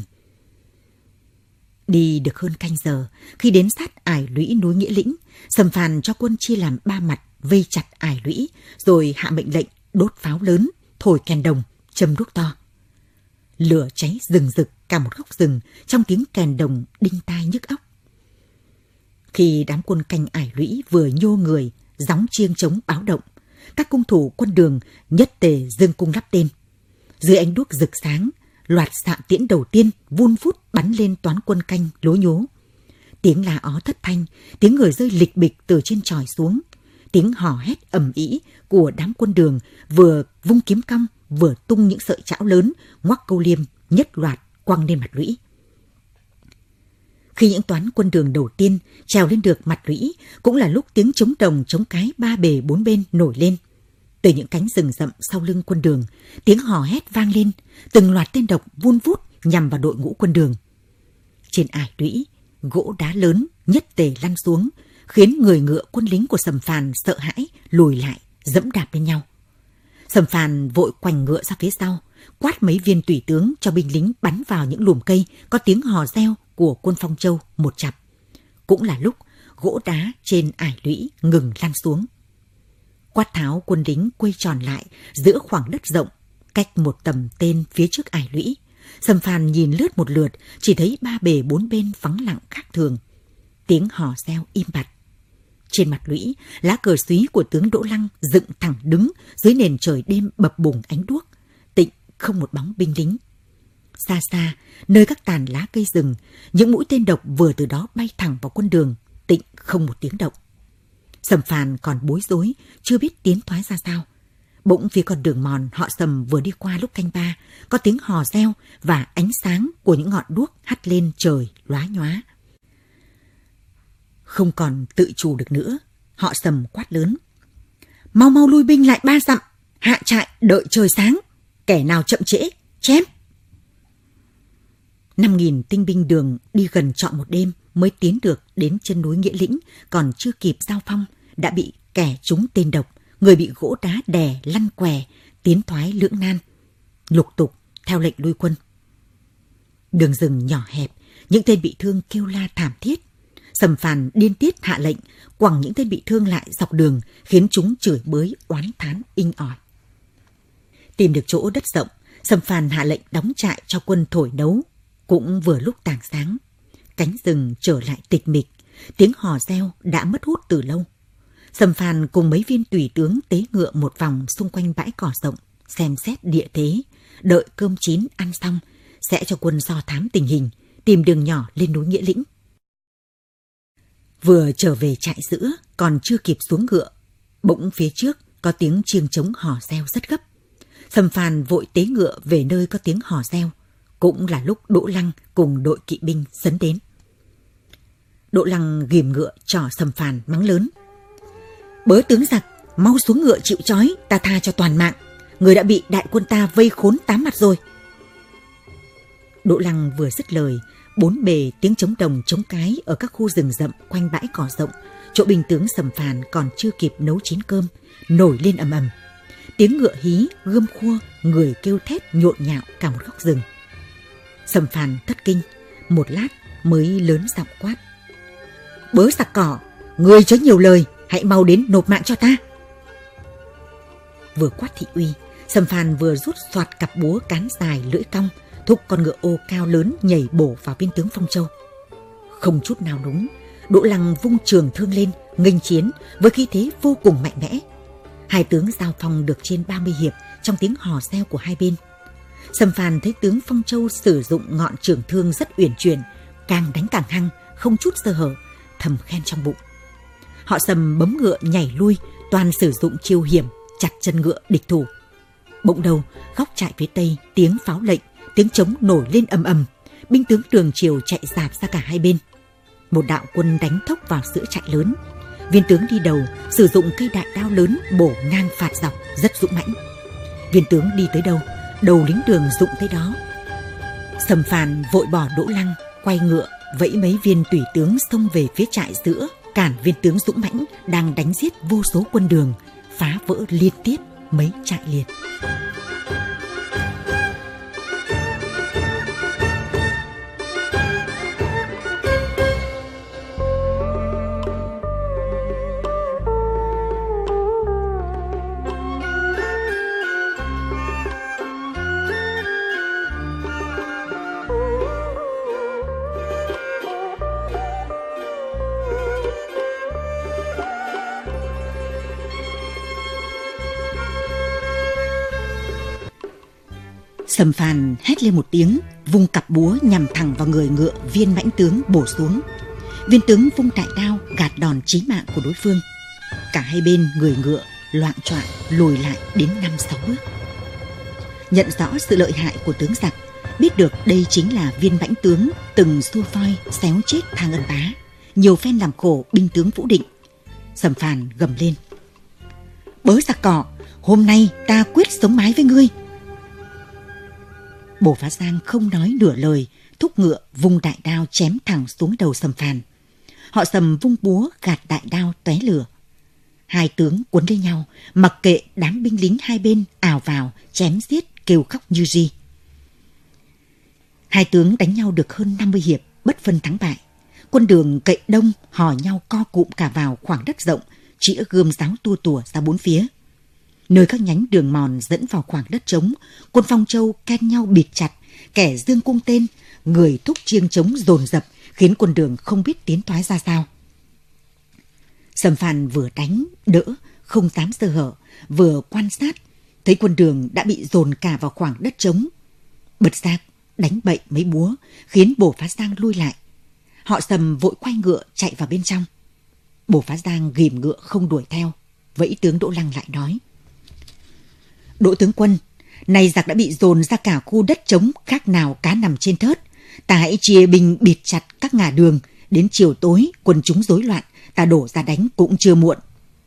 Đi được hơn canh giờ, khi đến sát ải lũy núi Nghĩa Lĩnh, Sầm Phàn cho quân chia làm 3 mặt vây chặt ải lũy, rồi hạ mệnh lệnh đốt pháo lớn, thổi kèn đồng, châm đuốc to. Lửa cháy rừng rực cả một góc rừng trong tiếng kèn đồng đinh tai nhức óc. Khi đám quân canh ải lũy vừa nhô người, gióng chiêng trống báo động, các cung thủ quân Đường nhất tề dương cung lắp tên. Dưới ánh đuốc rực sáng, loạt xạ tiễn đầu tiên vun vút bắn lên toán quân canh lố nhố. Tiếng la ó thất thanh, tiếng người rơi lịch bịch từ trên chòi xuống, tiếng hò hét ầm ĩ của đám quân Đường vừa vung kiếm cong vừa tung những sợi chảo lớn ngoắc câu liêm nhất loạt quăng lên mặt lũy. Khi những toán quân Đường đầu tiên trèo lên được mặt lũy, cũng là lúc tiếng trống đồng trống cái ba bề bốn bên nổi lên. Từ những cánh rừng rậm sau lưng quân Đường, tiếng hò hét vang lên, từng loạt tên độc vun vút nhằm vào đội ngũ quân Đường. Trên ải lũy, gỗ đá lớn nhất tề lăn xuống, khiến người ngựa quân lính của Sầm Phàn sợ hãi lùi lại, dẫm đạp lên nhau. Sầm Phàn vội quành ngựa ra phía sau, quát mấy viên tùy tướng cho binh lính bắn vào những lùm cây có tiếng hò reo của quân Phong Châu một chặp. Cũng là lúc gỗ đá trên ải lũy ngừng lăn xuống. Quát tháo quân lính quay tròn lại giữa khoảng đất rộng, cách một tầm tên phía trước ải lũy. Sầm Phàn nhìn lướt một lượt, chỉ thấy ba bề bốn bên vắng lặng khác thường. Tiếng hò reo im bặt. Trên mặt lũy, lá cờ xúy của tướng Đỗ Lăng dựng thẳng đứng dưới nền trời đêm bập bùng ánh đuốc, tịnh không một bóng binh lính. Xa xa, nơi các tàn lá cây rừng, những mũi tên độc vừa từ đó bay thẳng vào quân Đường, tịnh không một tiếng động. Sầm Phàn còn bối rối, chưa biết tiến thoái ra sao. Bỗng phía con đường mòn họ Sầm vừa đi qua lúc canh ba, có tiếng hò reo và ánh sáng của những ngọn đuốc hắt lên trời lóa nhóa. Không còn tự chủ được nữa, họ Sầm quát lớn: mau mau lui binh lại 3 dặm, hạ trại đợi trời sáng, kẻ nào chậm trễ chém. 5.000 tinh binh Đường đi gần trọn một đêm mới tiến được đến chân núi Nghĩa Lĩnh, còn chưa kịp giao phong đã bị kẻ trúng tên độc, người bị gỗ đá đè lăn què, tiến thoái lưỡng nan, lục tục theo lệnh lui quân. Đường rừng nhỏ hẹp, những tên bị thương kêu la thảm thiết. Sầm Phàn điên tiết hạ lệnh quẳng những tên bị thương lại dọc đường, khiến chúng chửi bới oán thán inh ỏi. Tìm được chỗ đất rộng, Sầm Phàn hạ lệnh đóng trại cho quân thổi nấu. Cũng vừa lúc tảng sáng, cánh rừng trở lại tịch mịch, tiếng hò reo đã mất hút từ lâu. Sầm Phàn cùng mấy viên tùy tướng tế ngựa một vòng xung quanh bãi cỏ rộng, xem xét địa thế, đợi cơm chín ăn xong sẽ cho quân do thám tình hình, tìm đường nhỏ lên núi Nghĩa Lĩnh. Vừa trở về trại giữa, còn chưa kịp xuống ngựa, bỗng phía trước có tiếng chiêng trống hò reo rất gấp. Sầm Phàn vội tế ngựa về nơi có tiếng hò reo. Cũng là lúc Đỗ Lăng cùng đội kỵ binh sấn đến. Đỗ Lăng ghìm ngựa trỏ Sầm Phàn mắng lớn: bớ tướng giặc, mau xuống ngựa chịu trói, ta tha cho toàn mạng. Người đã bị đại quân ta vây khốn 8 mặt rồi. Đỗ Lăng vừa dứt lời, bốn bề tiếng trống đồng trống cái ở các khu rừng rậm quanh bãi cỏ rộng, chỗ binh tướng Sầm Phàn còn chưa kịp nấu chín cơm, nổi lên ầm ầm. Tiếng ngựa hí, gươm khua, người kêu thét nhộn nhạo cả một góc rừng. Sầm Phàn thất kinh, một lát mới lớn giọng quát: bớ giặc cỏ, người chớ nhiều lời, hãy mau đến nộp mạng cho ta. Vừa quát thị uy, Sầm Phàn vừa rút soạt cặp búa cán dài lưỡi cong, thúc con ngựa ô cao lớn nhảy bổ vào viên tướng Phong Châu. Không chút nào núng, Đỗ Lăng vung trường thương lên, nghênh chiến với khí thế vô cùng mạnh mẽ. Hai tướng giao phong được trên 30 hiệp trong tiếng hò reo của hai bên. Sầm Phàn thấy tướng Phong Châu sử dụng ngọn trường thương rất uyển chuyển, càng đánh càng hăng, không chút sơ hở, thầm khen trong bụng. Họ Sầm bấm ngựa nhảy lui, toàn sử dụng chiêu hiểm, chặt chân ngựa địch thủ. Bỗng đầu, góc trại phía tây, tiếng pháo lệnh, tiếng trống nổi lên ầm ầm, binh tướng Đường Triều chạy rạp ra cả hai bên. Một đạo quân đánh thốc vào giữa trại lớn. Viên tướng đi đầu sử dụng cây đại đao lớn bổ ngang phạt dọc, rất dũng mãnh. Viên tướng đi tới đâu, đầu lính Đường dụng tới đó. Sầm Phàn vội bỏ Đỗ Lăng, quay ngựa vẫy mấy viên tùy tướng xông về phía trại giữa, cản viên tướng dũng mãnh đang đánh giết vô số quân Đường, phá vỡ liên tiếp mấy trại liệt. Sầm Phàn hét lên một tiếng, vung cặp búa nhằm thẳng vào người ngựa viên mãnh tướng bổ xuống. Viên tướng vung đại đao gạt đòn chí mạng của đối phương. Cả hai bên người ngựa loạng choạng lùi lại đến 5-6 bước. Nhận rõ sự lợi hại của tướng giặc, biết được đây chính là viên mãnh tướng từng xua voi xéo chết Thang Ân Bá, nhiều phen làm khổ binh tướng Vũ Định. Sầm Phàn gầm lên: "Bớ giặc cỏ, hôm nay ta quyết sống mái với ngươi." Bổ Phá Giang không nói nửa lời, thúc ngựa vung đại đao chém thẳng xuống đầu Sầm Phàn. Họ Sầm vung búa gạt đại đao tóe lửa. Hai tướng cuốn lấy nhau, mặc kệ đám binh lính hai bên ào vào chém giết kêu khóc như ri. Hai tướng đánh nhau được hơn 50 hiệp, bất phân thắng bại. Quân Đường cậy đông hò nhau co cụm cả vào khoảng đất rộng, chĩa gươm giáo tua tủa ra bốn phía. Nơi các nhánh đường mòn dẫn vào khoảng đất trống, quân Phong Châu ken nhau bịt chặt, kẻ giương cung tên, người thúc chiêng trống dồn dập, khiến quân Đường không biết tiến thoái ra sao. Sầm Phàn vừa đánh đỡ, không dám sơ hở, vừa quan sát, thấy quân Đường đã bị dồn cả vào khoảng đất trống. Bật giác đánh bậy mấy búa, khiến Bổ Phá Giang lui lại. Họ Sầm vội quay ngựa chạy vào bên trong. Bổ Phá Giang ghìm ngựa không đuổi theo, vẫy tướng Đỗ Lăng lại nói: "Đỗ tướng quân, này giặc đã bị dồn ra cả khu đất trống, khác nào cá nằm trên thớt. Ta hãy chia binh bịt chặt các ngả đường, đến chiều tối quân chúng rối loạn, ta đổ ra đánh cũng chưa muộn."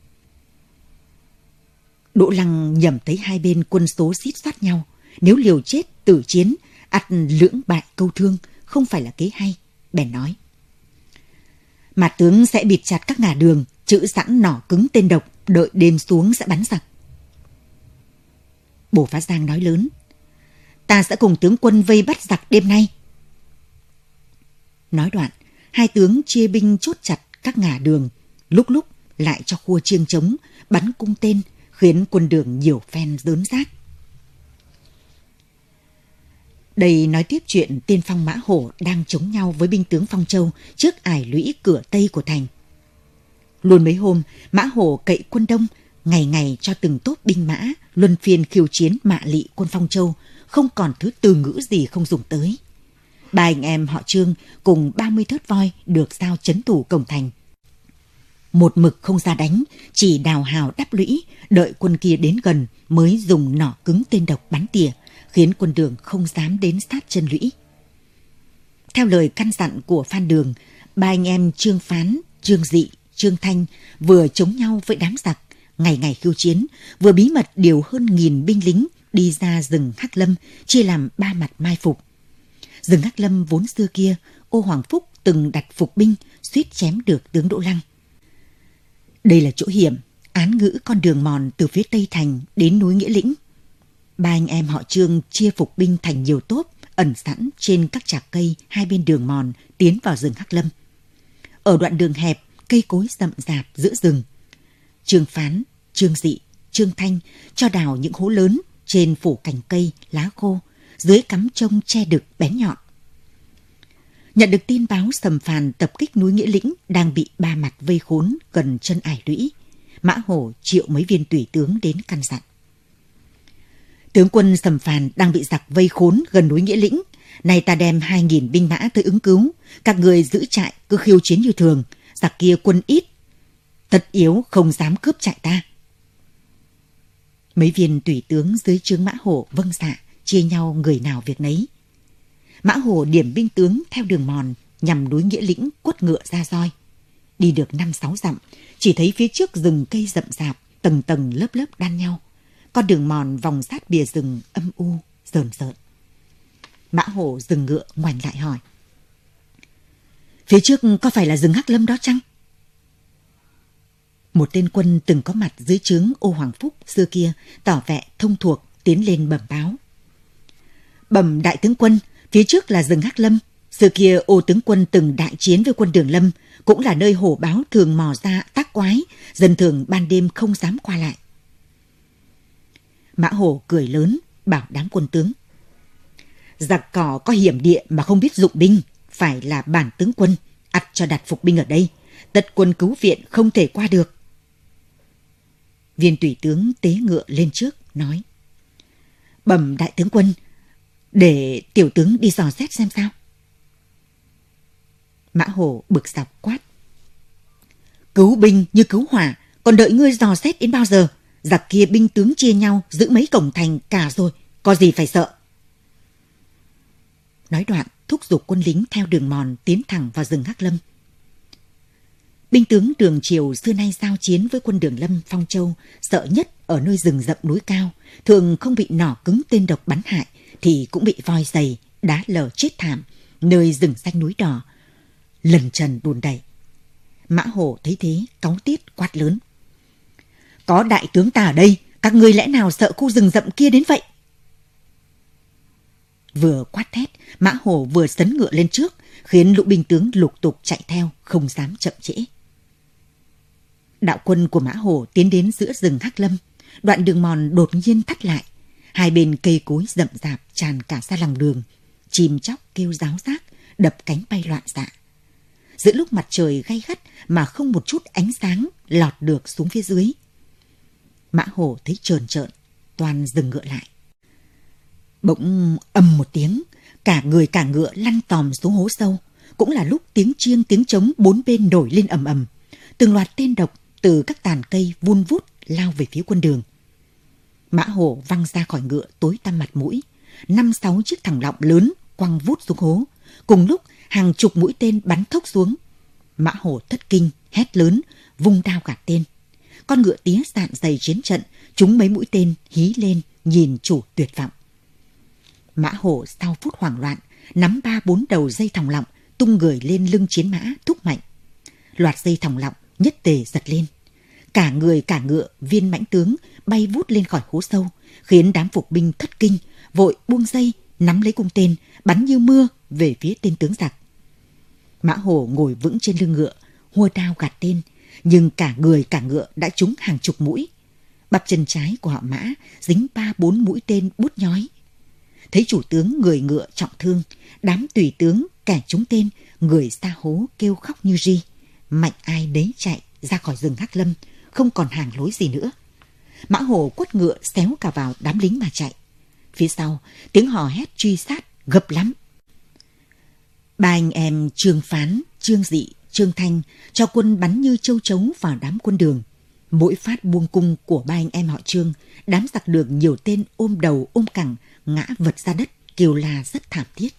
Đỗ Lăng nhầm thấy hai bên quân số xít xoát nhau, nếu liều chết tử chiến, ắt lưỡng bại câu thương, không phải là kế hay, bèn nói: "Mà tướng sẽ bịt chặt các ngả đường, trữ sẵn nỏ cứng tên độc, đợi đêm xuống sẽ bắn giặc." Bổ Phá Giang nói lớn: "Ta sẽ cùng tướng quân vây bắt giặc đêm nay." Nói đoạn, hai tướng chia binh chốt chặt các ngả đường, lúc lúc lại cho khua chiêng trống, bắn cung tên, khiến quân Đường nhiều phen rớn rác. Đây nói tiếp chuyện tiên phong Mã Hổ đang chống nhau với binh tướng Phong Châu trước ải lũy cửa Tây của thành. Luôn mấy hôm, Mã Hổ cậy quân đông, ngày ngày cho từng tốp binh mã luân phiên khiêu chiến mạ lị quân Phong Châu, không còn thứ từ ngữ gì không dùng tới. Ba anh em họ Trương cùng 30 thớt voi được giao trấn thủ cổng thành. Một mực không ra đánh, chỉ đào hào đắp lũy, đợi quân kia đến gần mới dùng nỏ cứng tên độc bắn tỉa, khiến quân Đường không dám đến sát chân lũy. Theo lời căn dặn của Phan Đường, ba anh em Trương Phán, Trương Dị, Trương Thanh vừa chống nhau với đám giặc, ngày ngày khiêu chiến, vừa bí mật điều hơn 1000 binh lính đi ra rừng Hắc Lâm, chia làm 3 mặt mai phục. Rừng Hắc Lâm vốn xưa kia, Ô Hoàng Phúc từng đặt phục binh, suýt chém được tướng Đỗ Lăng. Đây là chỗ hiểm, án ngữ con đường mòn từ phía Tây thành đến núi Nghĩa Lĩnh. Ba anh em họ Trương chia phục binh thành nhiều tốp, ẩn sẵn trên các chạc cây hai bên đường mòn tiến vào rừng Hắc Lâm. Ở đoạn đường hẹp, cây cối rậm rạp giữa rừng, Trương Phán, Trương Dị, Trương Thanh cho đào những hố lớn trên phủ cành cây, lá khô, dưới cắm trông che đực bén nhọn. Nhận được tin báo Sầm Phàn tập kích núi Nghĩa Lĩnh đang bị ba mặt vây khốn gần chân Ải Lũy, Mã Hổ triệu mấy viên tùy tướng đến căn dặn. Tướng quân Sầm Phàn đang bị giặc vây khốn gần núi Nghĩa Lĩnh, nay ta đem 2.000 binh mã tới ứng cứu, các người giữ trại cứ khiêu chiến như thường, giặc kia quân ít, tất yếu không dám cướp trại ta. Mấy viên tùy tướng dưới trướng Mã Hổ vâng dạ, chia nhau người nào việc nấy. Mã Hổ điểm binh tướng theo đường mòn nhằm núi Nghĩa Lĩnh quất ngựa ra roi. Đi được 5-6 dặm, chỉ thấy phía trước rừng cây rậm rạp, tầng tầng lớp lớp đan nhau. Con đường mòn vòng sát bìa rừng âm u, rờn rợn. Mã Hổ dừng ngựa ngoảnh lại hỏi: phía trước có phải là rừng Hắc Lâm đó chăng? Một tên quân từng có mặt dưới trướng Ô Hoàng Phúc xưa kia tỏ vẻ thông thuộc tiến lên bẩm báo: bẩm đại tướng quân, phía trước là rừng Hắc Lâm. Xưa kia Ô tướng quân từng đại chiến với quân Đường Lâm, cũng là nơi hổ báo thường mò ra tác quái, dân thường ban đêm không dám qua lại. Mã Hổ cười lớn bảo đám quân tướng: giặc cỏ có hiểm địa mà không biết dụng binh, phải là bản tướng quân ắt cho đặt phục binh ở đây, tất quân cứu viện không thể qua được. Viên tùy tướng tế ngựa lên trước nói: bẩm đại tướng quân, để tiểu tướng đi dò xét xem sao. Mã Hổ bực dọc quát: cứu binh như cứu hỏa, còn đợi ngươi dò xét đến bao giờ? Giặc kia binh tướng chia nhau giữ mấy cổng thành cả rồi, có gì phải sợ. Nói đoạn thúc giục quân lính theo đường mòn tiến thẳng vào rừng Hắc Lâm. Binh tướng Đường Triều xưa nay giao chiến với quân Đường Lâm, Phong Châu sợ nhất ở nơi rừng rậm núi cao, thường không bị nỏ cứng tên độc bắn hại thì cũng bị voi giày đá lở chết thảm nơi rừng xanh núi đỏ lần trần đùn đẩy. Mã Hổ thấy thế cáu tiết quát lớn: có đại tướng ta ở đây, các ngươi lẽ nào sợ khu rừng rậm kia đến vậy? Vừa quát thét, Mã Hổ vừa sấn ngựa lên trước, khiến lũ binh tướng lục tục chạy theo, không dám chậm trễ. Đạo quân của Mã Hổ tiến đến giữa rừng Hắc Lâm, đoạn đường mòn đột nhiên thắt lại, hai bên cây cối rậm rạp tràn cả ra lòng đường, chim chóc kêu ráo rác, đập cánh bay loạn xạ. Giữa lúc mặt trời gay gắt mà không một chút ánh sáng lọt được xuống phía dưới. Mã Hổ thấy trờn trợn, toàn dừng ngựa lại. Bỗng ầm một tiếng, cả người cả ngựa lăn tòm xuống hố sâu. Cũng là lúc tiếng chiêng tiếng trống bốn bên nổi lên ầm ầm. Từng loạt tên độc từ các tàn cây vun vút lao về phía quân Đường. Mã Hổ văng ra khỏi ngựa tối tăm mặt mũi, 5-6 chiếc thẳng lọng lớn quăng vút xuống hố. Cùng lúc hàng chục mũi tên bắn thốc xuống. Mã Hổ thất kinh, hét lớn, vung đao gạt tên. Con ngựa tía dạn dày chiến trận, trúng mấy mũi tên hí lên nhìn chủ tuyệt vọng. Mã Hổ sau phút hoảng loạn, nắm 3-4 đầu dây thòng lọng, tung người lên lưng chiến mã thúc mạnh. Loạt dây thòng lọng nhất tề giật lên. Cả người cả ngựa viên mãnh tướng bay vút lên khỏi hố sâu, khiến đám phục binh thất kinh, vội buông dây, nắm lấy cung tên, bắn như mưa về phía tên tướng giặc. Mã Hổ ngồi vững trên lưng ngựa, hua đao gạt tên, nhưng cả người cả ngựa đã trúng hàng chục mũi. Bắp chân trái của họ Mã dính 3-4 mũi tên bút nhói. Thấy chủ tướng người ngựa trọng thương, đám tùy tướng kẻ trúng tên, người xa hố kêu khóc như ri, mạnh ai đấy chạy ra khỏi rừng Hắc Lâm, không còn hàng lối gì nữa. Mã Hổ quất ngựa xéo cả vào đám lính mà chạy. Phía sau tiếng hò hét truy sát gấp lắm. Ba anh em Trương Phán, Trương Dị, Trương Thanh cho quân bắn như châu chấu vào đám quân Đường. Mỗi phát buông cung của ba anh em họ Trương, đám giặc Đường nhiều tên ôm đầu ôm cẳng ngã vật ra đất, kêu la rất thảm thiết.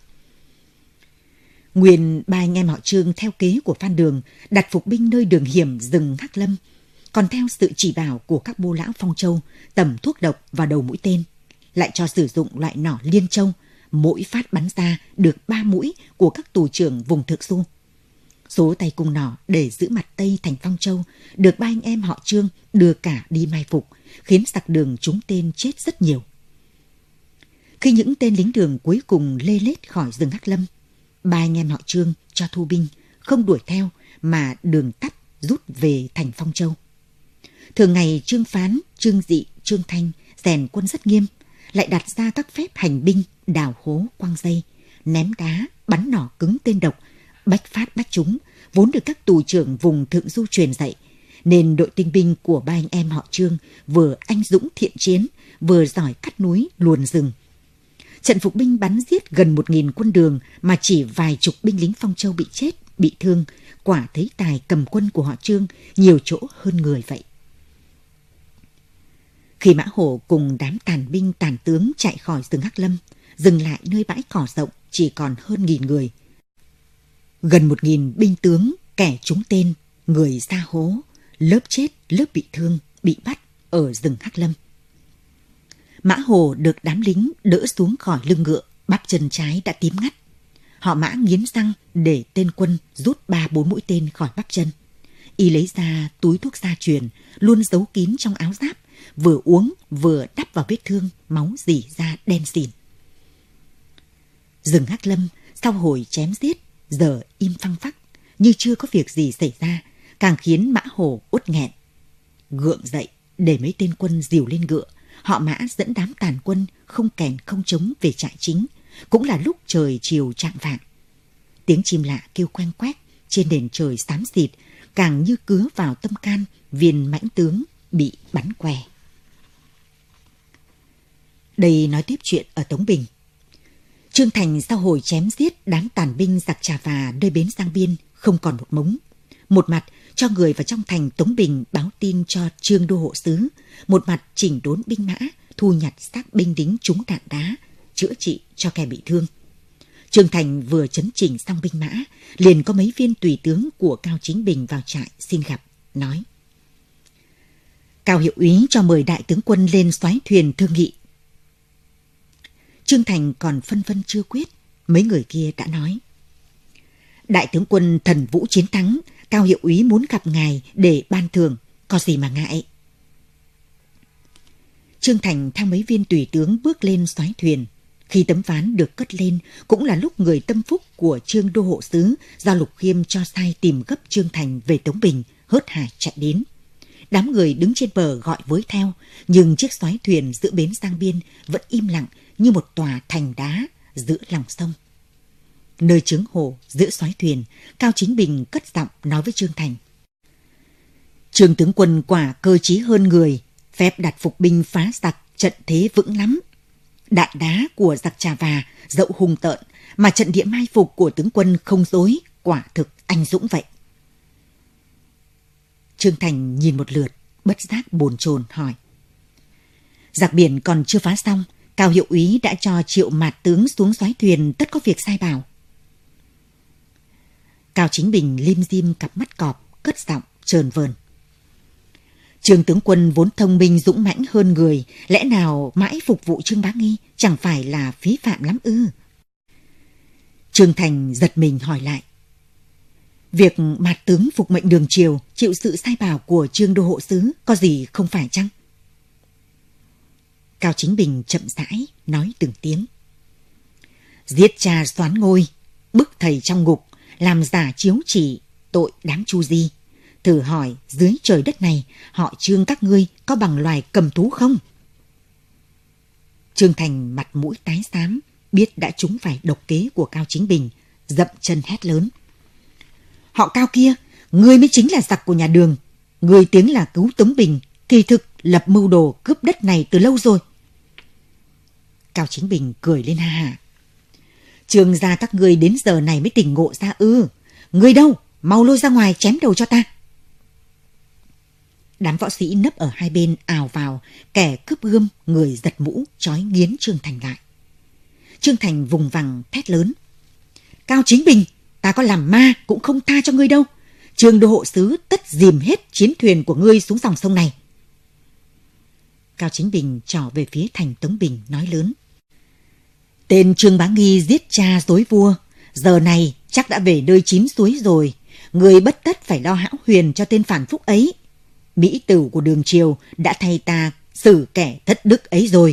Nguyên ba anh em họ Trương theo kế của Phan Đường đặt phục binh nơi đường hiểm rừng Hắc Lâm, còn theo sự chỉ bảo của các bô lão Phong Châu tẩm thuốc độc vào đầu mũi tên, lại cho sử dụng loại nỏ liên châu, mỗi phát bắn ra được 3 mũi của các tù trưởng vùng Thượng Du. Số tay cung nỏ để giữ mặt Tây thành Phong Châu được ba anh em họ Trương đưa cả đi mai phục, khiến giặc Đường trúng tên chết rất nhiều. Khi những tên lính Đường cuối cùng lê lết khỏi rừng Hắc Lâm, ba anh em họ Trương cho thu binh, không đuổi theo mà đường tắt rút về thành Phong Châu. Thường ngày Trương Phán, Trương Dị, Trương Thanh rèn quân rất nghiêm, lại đặt ra các phép hành binh, đào hố, quăng dây, ném đá, bắn nỏ cứng tên độc, bách phát bách trúng, vốn được các tù trưởng vùng Thượng Du truyền dạy, nên đội tinh binh của ba anh em họ Trương vừa anh dũng thiện chiến, vừa giỏi cắt núi, luồn rừng. Trận phục binh bắn giết gần 1.000 quân Đường mà chỉ vài chục binh lính Phong Châu bị chết, bị thương, quả thấy tài cầm quân của họ Trương nhiều chỗ hơn người vậy. Khi Mã Hổ cùng đám tàn binh tàn tướng chạy khỏi rừng Hắc Lâm, dừng lại nơi bãi cỏ rộng chỉ còn hơn 1.000 người. Gần 1.000 binh tướng, kẻ trúng tên, người ra hố, lớp chết, lớp bị thương, bị bắt ở rừng Hắc Lâm. Mã Hồ được đám lính đỡ xuống khỏi lưng ngựa, bắp chân trái đã tím ngắt. Họ Mã nghiến răng để tên quân rút 3-4 mũi tên khỏi bắp chân. Y lấy ra túi thuốc gia truyền, luôn giấu kín trong áo giáp, vừa uống vừa đắp vào vết thương, máu rỉ ra đen xỉn. Rừng Hắc Lâm sau hồi chém giết giờ im phăng phắc, như chưa có việc gì xảy ra, càng khiến Mã Hồ uất nghẹn. Gượng dậy để mấy tên quân dìu lên ngựa, họ Mã dẫn đám tàn quân không kèn không trống về trại chính, cũng là lúc trời chiều chạng vạng. Tiếng chim lạ kêu quanh quét trên nền trời xám xịt, càng như cứa vào tâm can viên mãnh tướng bị bắn què. Đây nói tiếp chuyện ở Tống Bình. Trương Thành sau hồi chém giết đám tàn binh giặc Trà Và nơi bến Giang Biên không còn một mống. Một mặt cho người vào trong thành Tống Bình báo tin cho Trương đô hộ sứ, một mặt chỉnh đốn binh mã, thu nhặt xác binh lính trúng đạn đá, chữa trị cho kẻ bị thương. Trương Thành vừa chấn chỉnh xong binh mã, liền có mấy viên tùy tướng của Cao Chính Bình vào trại xin gặp, nói: Cao hiệu úy cho mời đại tướng quân lên soái thuyền thương nghị. Trương Thành còn phân vân chưa quyết, mấy người kia đã nói: Đại tướng quân thần vũ chiến thắng, Cao hiệu úy muốn gặp ngài để ban thưởng, có gì mà ngại. Trương Thành theo mấy viên tùy tướng bước lên soái thuyền. Khi tấm ván được cất lên, cũng là lúc người tâm phúc của Trương đô hộ sứ do Lục Khiêm cho sai tìm gấp Trương Thành về Tống Bình, hớt hải chạy đến. Đám người đứng trên bờ gọi với theo, nhưng chiếc soái thuyền giữa bến Giang Biên vẫn im lặng như một tòa thành đá giữa lòng sông. Nơi chướng hồ giữa soái thuyền, Cao Chính Bình cất giọng nói với Trương Thành: Trương tướng quân quả cơ trí hơn người, phép đặt phục binh phá giặc, trận thế vững lắm. Đạn đá của giặc Trà Và dẫu hung tợn, mà trận địa mai phục của tướng quân không dối, quả thực anh dũng vậy. Trương Thành nhìn một lượt, bất giác bồn chồn hỏi: Giặc biển còn chưa phá xong, Cao hiệu úy đã cho Triệu Mạt tướng xuống soái thuyền, tất có việc sai bảo. Cao Chính Bình lim dim cặp mắt cọp, cất giọng trờn vờn: Trương tướng quân vốn thông minh dũng mãnh hơn người, lẽ nào mãi phục vụ Trương Bá Nghi, chẳng phải là phí phạm lắm ư? Trương Thành giật mình hỏi lại: Việc Mạt tướng phục mệnh đường triều, chịu sự sai bảo của Trương đô hộ sứ, có gì không phải chăng? Cao Chính Bình chậm rãi nói từng tiếng: Giết cha soán ngôi, bức thầy trong ngục, làm giả chiếu chỉ, tội đáng chu di. Thử hỏi dưới trời đất này, họ Trương các ngươi có bằng loài cầm thú không? Trương Thành mặt mũi tái xám, biết đã trúng phải độc kế của Cao Chính Bình, dậm chân hét lớn: Họ Cao kia, ngươi mới chính là giặc của nhà Đường. Ngươi tiếng là cứu Tống Bình, kỳ thực lập mưu đồ cướp đất này từ lâu rồi. Cao Chính Bình cười lên ha hả: Trương gia các ngươi đến giờ này mới tỉnh ngộ ra ư? Ngươi đâu, mau lôi ra ngoài chém đầu cho ta. Đám võ sĩ nấp ở hai bên ào vào, kẻ cướp gươm, người giật mũ, trói nghiến Trương Thành lại. Trương Thành vùng vằng thét lớn: Cao Chính Bình, ta có làm ma cũng không tha cho ngươi đâu. Trương đô hộ sứ tất dìm hết chiến thuyền của ngươi xuống dòng sông này. Cao Chính Bình trỏ về phía thành Tống Bình nói lớn: Tên Trương Bá Nghi giết cha dối vua, giờ này chắc đã về nơi chín suối rồi. Ngươi bất tất phải lo hão huyền cho tên phản phúc ấy. Mỹ tửu của đường triều đã thay ta xử kẻ thất đức ấy rồi.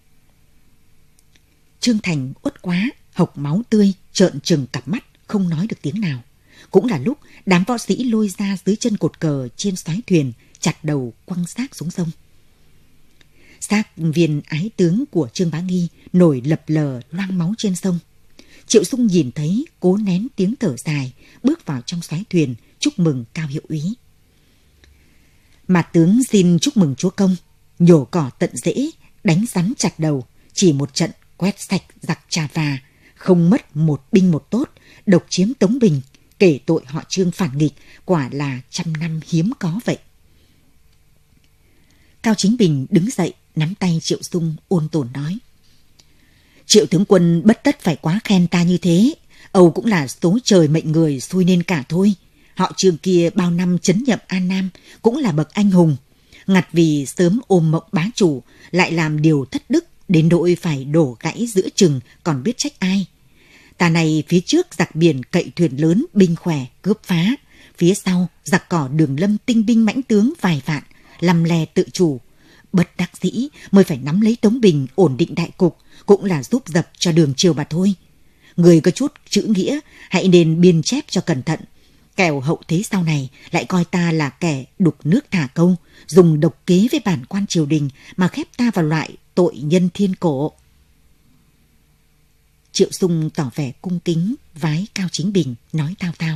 Trương Thành uất quá, hộc máu tươi, trợn trừng cặp mắt, không nói được tiếng nào. Cũng là lúc đám võ sĩ lôi ra dưới chân cột cờ trên soái thuyền, chặt đầu quăng xác xuống sông. Xác viên ái tướng của Trương Bá Nghi nổi lập lờ loang máu trên sông. Triệu Sung nhìn thấy, cố nén tiếng thở dài, bước vào trong xoáy thuyền chúc mừng Cao hiệu úy. Mà tướng xin chúc mừng chúa công, nhổ cỏ tận rễ, đánh rắn chặt đầu, chỉ một trận quét sạch giặc Trà Và, không mất một binh một tốt, độc chiếm Tống Bình, kể tội họ Trương phản nghịch, quả là 100 năm hiếm có vậy. Cao Chính Bình đứng dậy, nắm tay Triệu Sung ôn tồn nói: Triệu tướng quân bất tất phải quá khen ta như thế, Âu cũng là số trời mệnh người xui nên cả thôi. Họ Trương kia bao năm trấn nhậm An Nam cũng là bậc anh hùng, ngặt vì sớm ôm mộng bá chủ, lại làm điều thất đức đến nỗi phải đổ gãy giữa chừng, còn biết trách ai. Ta này phía trước giặc biển cậy thuyền lớn, binh khỏe cướp phá, phía sau giặc cỏ Đường Lâm tinh binh mãnh tướng vài vạn, lăm le tự chủ. Bất đắc dĩ mới phải nắm lấy Tống Bình ổn định đại cục, cũng là giúp dập cho Đường Triều mà thôi. Người có chút chữ nghĩa hãy nên biên chép cho cẩn thận, kẻo hậu thế sau này lại coi ta là kẻ đục nước thả câu, dùng độc kế với bản quan triều đình mà khép ta vào loại tội nhân thiên cổ. Triệu Sung tỏ vẻ cung kính vái Cao Chính Bình, nói thao thao: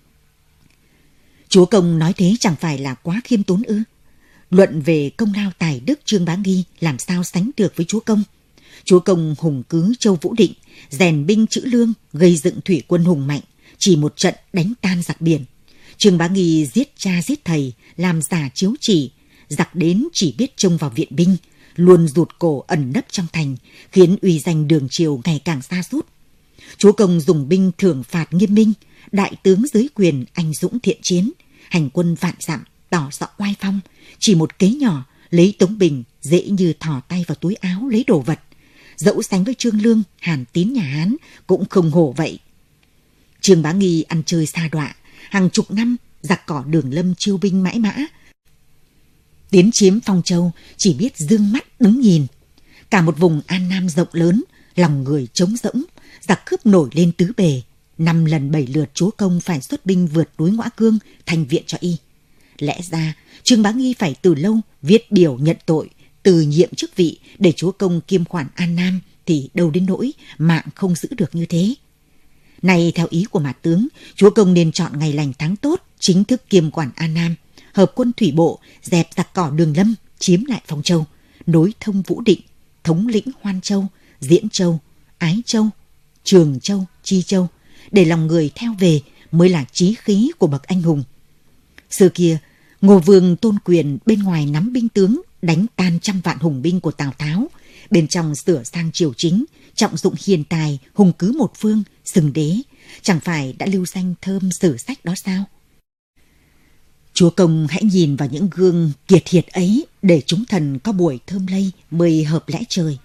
Chúa công nói thế chẳng phải là quá khiêm tốn ư? Luận về công lao tài đức, Trương Bá Nghi làm sao sánh được với chúa công. Chúa công hùng cứ Châu Vũ Định, rèn binh trữ lương, gây dựng thủy quân hùng mạnh, chỉ một trận đánh tan giặc biển. Trương Bá Nghi giết cha giết thầy, làm giả chiếu chỉ, giặc đến chỉ biết trông vào viện binh, luôn rụt cổ ẩn nấp trong thành, khiến uy danh Đường Triều ngày càng sa sút. Chúa công dùng binh thưởng phạt nghiêm minh, đại tướng dưới quyền anh dũng thiện chiến, hành quân vạn dặm, tỏ rõ oai phong. Chỉ một kế nhỏ, lấy Tống Bình dễ như thò tay vào túi áo lấy đồ vật. Dẫu sánh với Trương Lương, Hàn Tín nhà Hán cũng không hổ vậy. Trương Bá Nghi ăn chơi sa đọa, hàng chục năm giặc cỏ Đường Lâm chiêu binh mãi mã, tiến chiếm Phong Châu chỉ biết dương mắt đứng nhìn. Cả một vùng An Nam rộng lớn, lòng người trống rỗng, giặc cướp nổi lên tứ bề. 5 lần 7 lượt chúa công phải xuất binh vượt núi Ngõa Cương thành viện cho y. Lẽ ra Trương Bá Nghi phải từ lâu viết biểu nhận tội, từ nhiệm chức vị để chúa công kiêm khoản An Nam, thì đâu đến nỗi mạng không giữ được như thế. Này theo ý của Mạt tướng, chúa công nên chọn ngày lành tháng tốt, chính thức kiêm quản An Nam, hợp quân thủy bộ, dẹp giặc cỏ Đường Lâm, chiếm lại Phong Châu, nối thông Vũ Định, thống lĩnh Hoan Châu, Diễn Châu, Ái Châu, Trường Châu, Chi Châu, để lòng người theo về mới là chí khí của bậc anh hùng. Xưa kia, Ngô Vương Tôn Quyền bên ngoài nắm binh tướng, đánh tan 100 vạn hùng binh của Tào Tháo, bên trong sửa sang triều chính, trọng dụng hiền tài, hùng cứ một phương, xưng đế, chẳng phải đã lưu danh thơm sử sách đó sao? Chúa công hãy nhìn vào những gương kiệt hiệt ấy, để chúng thần có buổi thơm lây mới hợp lẽ trời.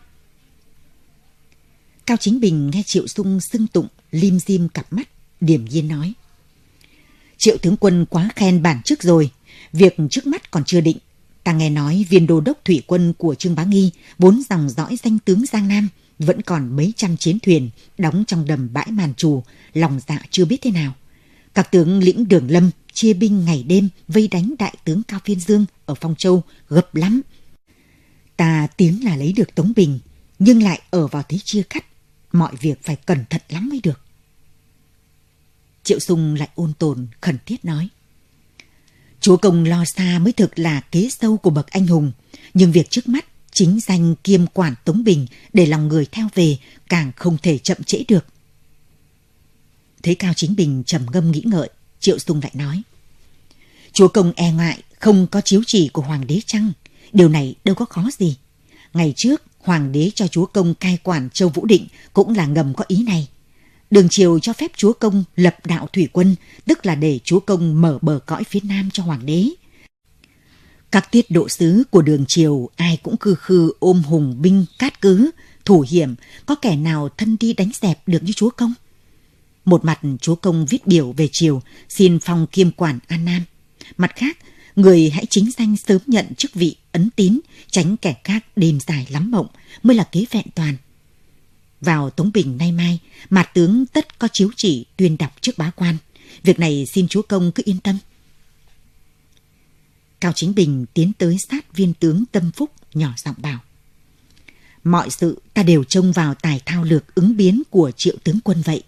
Cao Chính Bình nghe Triệu Sung xưng tụng, lim dim cặp mắt, điềm nhiên nói: Triệu tướng quân quá khen bản chức rồi, việc trước mắt còn chưa định. Ta nghe nói viên đô đốc thủy quân của Trương Bá Nghi, vốn dòng dõi danh tướng Giang Nam, vẫn còn mấy trăm chiến thuyền đóng trong đầm bãi Màn Trù, lòng dạ chưa biết thế nào. Các tướng lĩnh Đường Lâm chia binh ngày đêm vây đánh đại tướng Cao Phiên Dương ở Phong Châu gấp lắm. Ta tiếng là lấy được Tống Bình, nhưng lại ở vào thế chia cắt, mọi việc phải cẩn thận lắm mới được. Triệu Sung lại ôn tồn khẩn thiết nói: Chúa công lo xa mới thực là kế sâu của bậc anh hùng, nhưng việc trước mắt chính danh kiêm quản Tống Bình để lòng người theo về càng không thể chậm trễ được. Thấy Cao Chính Bình trầm ngâm nghĩ ngợi, Triệu Sung lại nói: Chúa công e ngại không có chiếu chỉ của hoàng đế chăng? Điều này đâu có khó gì. Ngày trước hoàng đế cho chúa công cai quản Châu Vũ Định cũng là ngầm có ý này. Đường Triều cho phép chúa công lập đạo thủy quân, tức là để chúa công mở bờ cõi phía nam cho hoàng đế. Các tiết độ sứ của Đường Triều ai cũng khư khư ôm hùng binh cát cứ, thủ hiểm, có kẻ nào thân đi đánh dẹp được như chúa công. Một mặt chúa công viết biểu về triều xin phong kiêm quản An Nam, mặt khác người hãy chính danh sớm nhận chức vị ấn tín, tránh kẻ khác đêm dài lắm mộng, mới là kế vẹn toàn. Vào Tống Bình nay mai, Mạt tướng tất có chiếu chỉ tuyên đọc trước bá quan. Việc này xin chúa công cứ yên tâm. Cao Chính Bình tiến tới sát viên tướng Tâm Phúc, nhỏ giọng bảo: mọi sự ta đều trông vào tài thao lược ứng biến của Triệu tướng quân vậy.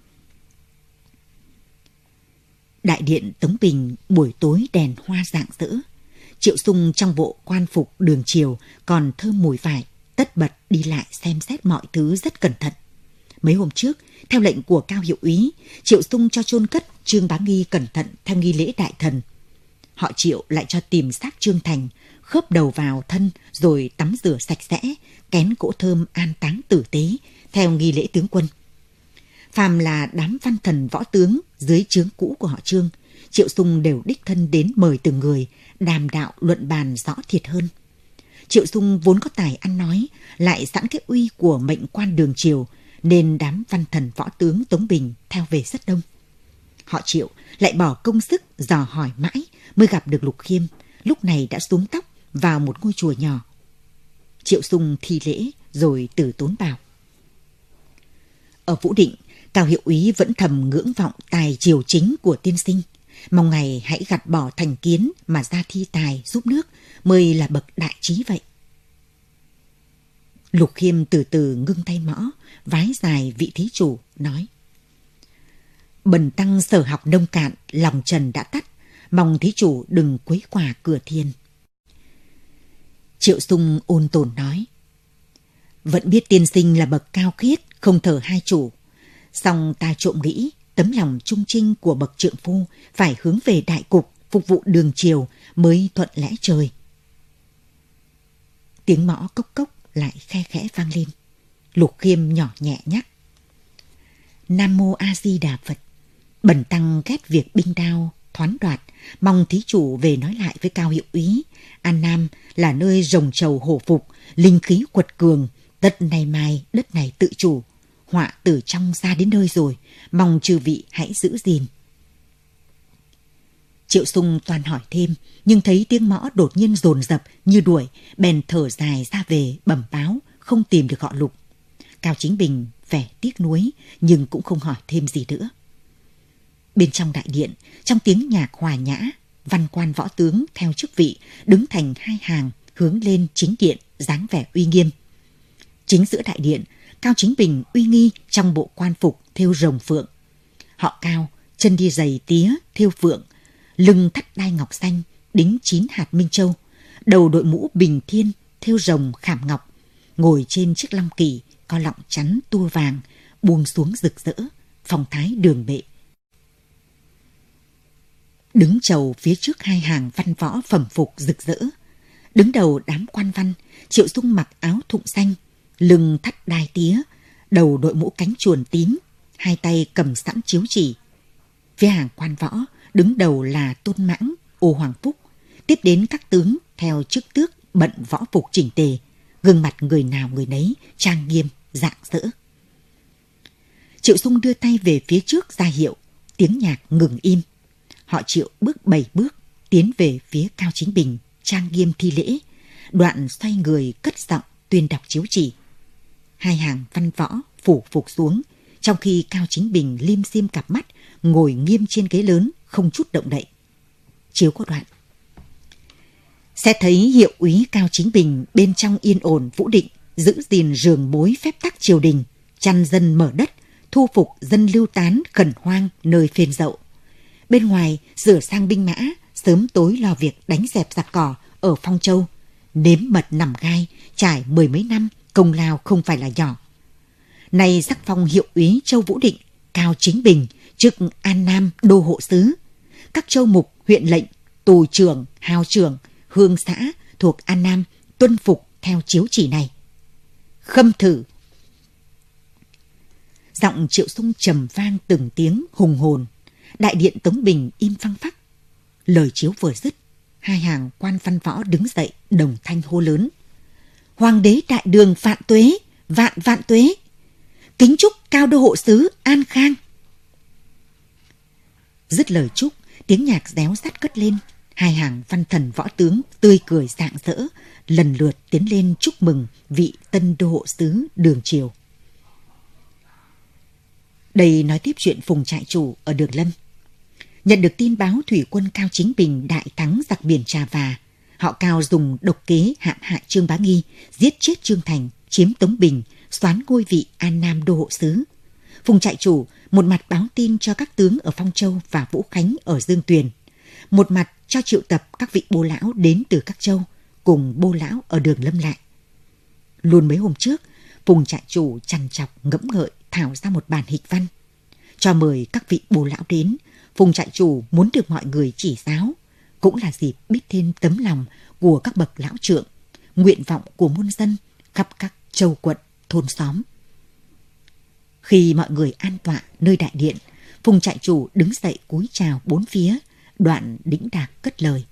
Đại điện Tống Bình buổi tối đèn hoa rạng rỡ. Triệu Sung trong bộ quan phục đường triều còn thơm mùi vải, tất bật đi lại xem xét mọi thứ rất cẩn thận. Mấy hôm trước, theo lệnh của Cao Hiệu úy, Triệu Sung cho chôn cất Trương Bá Nghi cẩn thận theo nghi lễ đại thần. Họ Triệu lại cho tìm xác Trương Thành, khớp đầu vào thân rồi tắm rửa sạch sẽ, kén cỗ thơm an táng tử tế theo nghi lễ tướng quân. Phàm là đám văn thần võ tướng dưới trướng cũ của họ Trương, Triệu Sung đều đích thân đến mời từng người, đàm đạo luận bàn rõ thiệt hơn. Triệu Sung vốn có tài ăn nói, lại sẵn cái uy của mệnh quan đường triều, nên đám văn thần võ tướng Tống Bình theo về rất đông. Họ Triệu lại bỏ công sức dò hỏi mãi mới gặp được Lục Khiêm, lúc này đã xuống tóc vào một ngôi chùa nhỏ. Triệu Sung thi lễ rồi từ tốn bảo: ở Vũ Định, Cao Hiệu úy vẫn thầm ngưỡng vọng tài triều chính của tiên sinh, mong ngày hãy gạt bỏ thành kiến mà ra thi tài giúp nước mới là bậc đại trí vậy. Lục Khiêm từ từ ngưng tay mõ, vái dài vị thí chủ, nói: bần tăng sở học nông cạn, lòng trần đã tắt, mong thí chủ đừng quấy quả cửa thiên. Triệu Sung ôn tồn nói: vẫn biết tiên sinh là bậc cao khiết, không thờ hai chủ, song ta trộm nghĩ tấm lòng trung trinh của bậc trượng phu phải hướng về đại cục, phục vụ đường triều mới thuận lẽ trời. Tiếng mõ cốc cốc lại khe khẽ vang lên. Lục Khiêm nhỏ nhẹ nhắc: Nam mô A Di Đà Phật. Bần tăng ghét việc binh đao thoán đoạt, mong thí chủ về nói lại với Cao Hiệu úy, An Nam là nơi rồng trầu hổ phục, linh khí quật cường, tất nay mai đất này tự chủ, họa từ trong ra đến nơi rồi, mong chư vị hãy giữ gìn. Triệu Sung toàn hỏi thêm, nhưng thấy tiếng mõ đột nhiên dồn dập như đuổi, bèn thở dài ra về bẩm báo không tìm được họ Lục. Cao Chính Bình vẻ tiếc nuối nhưng cũng không hỏi thêm gì nữa. Bên trong đại điện, trong tiếng nhạc hòa nhã, văn quan võ tướng theo chức vị đứng thành hai hàng hướng lên chính điện, dáng vẻ uy nghiêm. Chính giữa đại điện, Cao Chính Bình uy nghi trong bộ quan phục thêu rồng phượng. Họ Cao chân đi giày tía thêu phượng, lưng thắt đai ngọc xanh đính 9 hạt minh châu, đầu đội mũ bình thiên thêu rồng khảm ngọc, ngồi trên chiếc long kỳ có lọng chắn tua vàng buông xuống rực rỡ, phong thái đường bệ. Đứng chầu phía trước hai hàng văn võ phẩm phục rực rỡ. Đứng đầu đám quan văn, Triệu Sung mặc áo thụng xanh, lưng thắt đai tía, đầu đội mũ cánh chuồn tím, hai tay cầm sẵn chiếu chỉ. Phía hàng quan võ, đứng đầu là Tôn Mãng, Ô Hoàng Phúc, tiếp đến các tướng theo chức tước bận võ phục chỉnh tề, gương mặt người nào người nấy trang nghiêm, rạng rỡ. Triệu Sung đưa tay về phía trước ra hiệu, tiếng nhạc ngừng im. Họ Triệu bước 7 bước tiến về phía Cao Chính Bình, trang nghiêm thi lễ, đoạn xoay người cất giọng tuyên đọc chiếu chỉ. Hai hàng văn võ phủ phục xuống, trong khi Cao Chính Bình lim dim cặp mắt, ngồi nghiêm trên ghế lớn, không chút động đậy. Chiếu có đoạn: sẽ thấy hiệu úy Cao Chính Bình bên trong yên ổn Vũ Định, giữ gìn rường mối phép tắc triều đình, chăn dân mở đất, thu phục dân lưu tán khẩn hoang nơi phên dậu. Bên ngoài rửa sang binh mã, sớm tối lo việc đánh dẹp giặc cỏ ở Phong Châu, nếm mật nằm gai, trải 10 mấy năm, công lao không phải là nhỏ. Nay sắc phong hiệu úy Châu Vũ Định, Cao Chính Bình, chức An Nam đô hộ sứ. Các châu mục, huyện lệnh, tù trưởng, hào trưởng, hương xã thuộc An Nam tuân phục theo chiếu chỉ này. Khâm thử. Giọng Triệu Sung trầm vang từng tiếng hùng hồn. Đại điện Tống Bình im phăng phắc. Lời chiếu vừa dứt, hai hàng quan văn võ đứng dậy đồng thanh hô lớn: Hoàng đế đại đường vạn tuế, vạn vạn tuế. Kính chúc Cao đô hộ sứ an khang. Dứt lời chúc, tiếng nhạc réo rắt cất lên. Hai hàng văn thần võ tướng tươi cười rạng rỡ, lần lượt tiến lên chúc mừng vị tân đô hộ sứ đường triều. Đây nói tiếp chuyện Phùng trại chủ ở Đường Lâm. Nhận được tin báo thủy quân Cao Chính Bình đại thắng giặc biển Trà Và, họ Cao dùng độc kế hãm hại Trương Bá Nghi, giết chết Trương Thành, chiếm Tống Bình, soán ngôi vị An Nam đô hộ sứ. Phùng trại chủ một mặt báo tin cho các tướng ở Phong Châu và Vũ Khánh ở Dương Tuyền, một mặt cho triệu tập các vị bô lão đến từ các châu cùng bô lão ở Đường Lâm lại. Luôn mấy hôm trước, Phùng trại chủ trằn trọc ngẫm ngợi thảo ra một bản hịch văn, cho mời các vị bô lão đến. Phùng trại chủ muốn được mọi người chỉ giáo, cũng là dịp biết thêm tấm lòng của các bậc lão trượng, nguyện vọng của muôn dân khắp các châu quận, thôn xóm. Khi mọi người an tọa nơi đại điện, Phùng trại chủ đứng dậy cúi chào bốn phía, đoạn đĩnh đạc cất lời: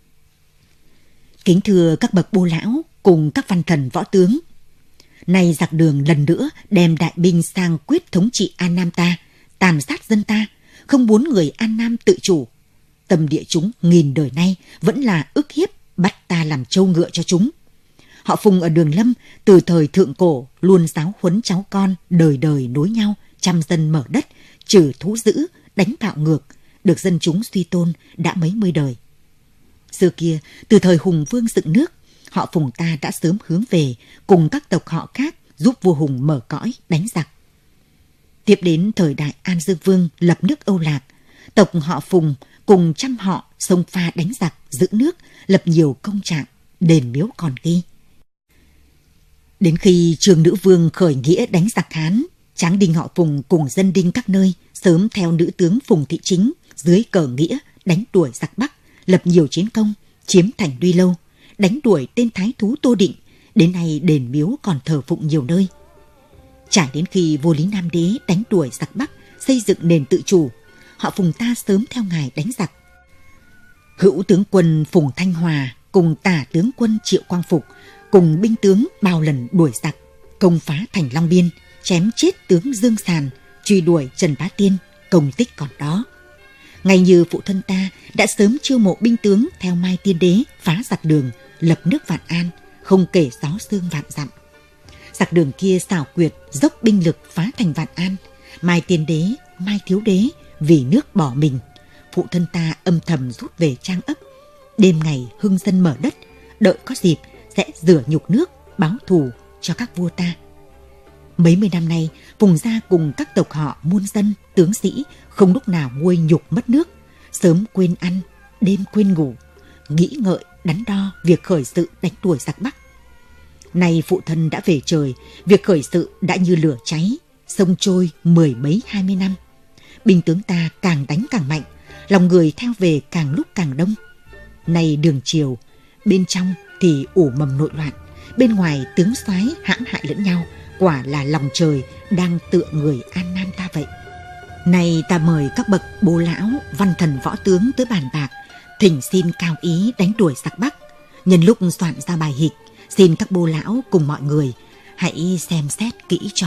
Kính thưa các bậc bô lão cùng các văn thần võ tướng, nay giặc Đường lần nữa đem đại binh sang quyết thống trị An Nam ta, tàn sát dân ta, không muốn người An Nam tự chủ. Tâm địa chúng nghìn đời nay vẫn là ức hiếp, bắt ta làm trâu ngựa cho chúng. Họ Phùng ở Đường Lâm từ thời thượng cổ luôn giáo huấn cháu con đời đời nối nhau, trăm dân mở đất, trừ thú dữ, đánh bạo ngược, được dân chúng suy tôn đã mấy mươi đời. Xưa kia, từ thời Hùng Vương dựng nước, họ Phùng ta đã sớm hướng về cùng các tộc họ khác giúp vua Hùng mở cõi đánh giặc. Tiếp đến thời đại An Dương Vương lập nước Âu Lạc, tộc họ Phùng cùng trăm họ xông pha đánh giặc, giữ nước, lập nhiều công trạng, đền miếu còn ghi. Đến khi Trương Nữ Vương khởi nghĩa đánh giặc Hán, tráng đinh họ Phùng cùng dân đinh các nơi sớm theo nữ tướng Phùng Thị Chính dưới cờ nghĩa đánh đuổi giặc Bắc, lập nhiều chiến công, chiếm thành Duy Lâu, đánh đuổi tên thái thú Tô Định, đến nay đền miếu còn thờ phụng nhiều nơi. Trải đến khi vua Lý Nam Đế đánh đuổi giặc Bắc, xây dựng nền tự chủ, họ Phùng ta sớm theo ngài đánh giặc. Hữu tướng quân Phùng Thanh Hòa cùng tả tướng quân Triệu Quang Phục cùng binh tướng bao lần đuổi giặc, công phá thành Long Biên, chém chết tướng Dương Sàn, truy đuổi Trần Bá Tiên, công tích còn đó. Ngay như phụ thân ta đã sớm chiêu mộ binh tướng theo Mai Tiên Đế phá giặc Đường, lập nước Vạn An, không kể gió sương vạn dặm. Giặc Đường kia xảo quyệt dốc binh lực phá thành Vạn An, Mai Tiên Đế, Mai Thiếu Đế vì nước bỏ mình, phụ thân ta âm thầm rút về Trang Ấp, đêm ngày hưng dân mở đất, đợi có dịp sẽ rửa nhục nước, báo thù cho các vua ta. Mấy mươi năm nay, Phùng gia cùng các tộc họ muôn dân, tướng sĩ không lúc nào nguôi nhục mất nước, sớm quên ăn, đêm quên ngủ, nghĩ ngợi đắn đo việc khởi sự đánh đuổi giặc Bắc. Nay phụ thân đã về trời, việc khởi sự đã như lửa cháy, sông trôi 10 mấy 20 năm. Binh tướng ta càng đánh càng mạnh, lòng người theo về càng lúc càng đông. Nay Đường triều, bên trong thì ủ mầm nội loạn, bên ngoài tướng soái hãm hại lẫn nhau, quả là lòng trời đang tựa người An Nam ta vậy. Nay ta mời các bậc bô lão, văn thần võ tướng tới bàn bạc, thỉnh xin cao ý đánh đuổi giặc Bắc. Nhân lúc soạn ra bài hịch, xin các bô lão cùng mọi người hãy xem xét kỹ cho.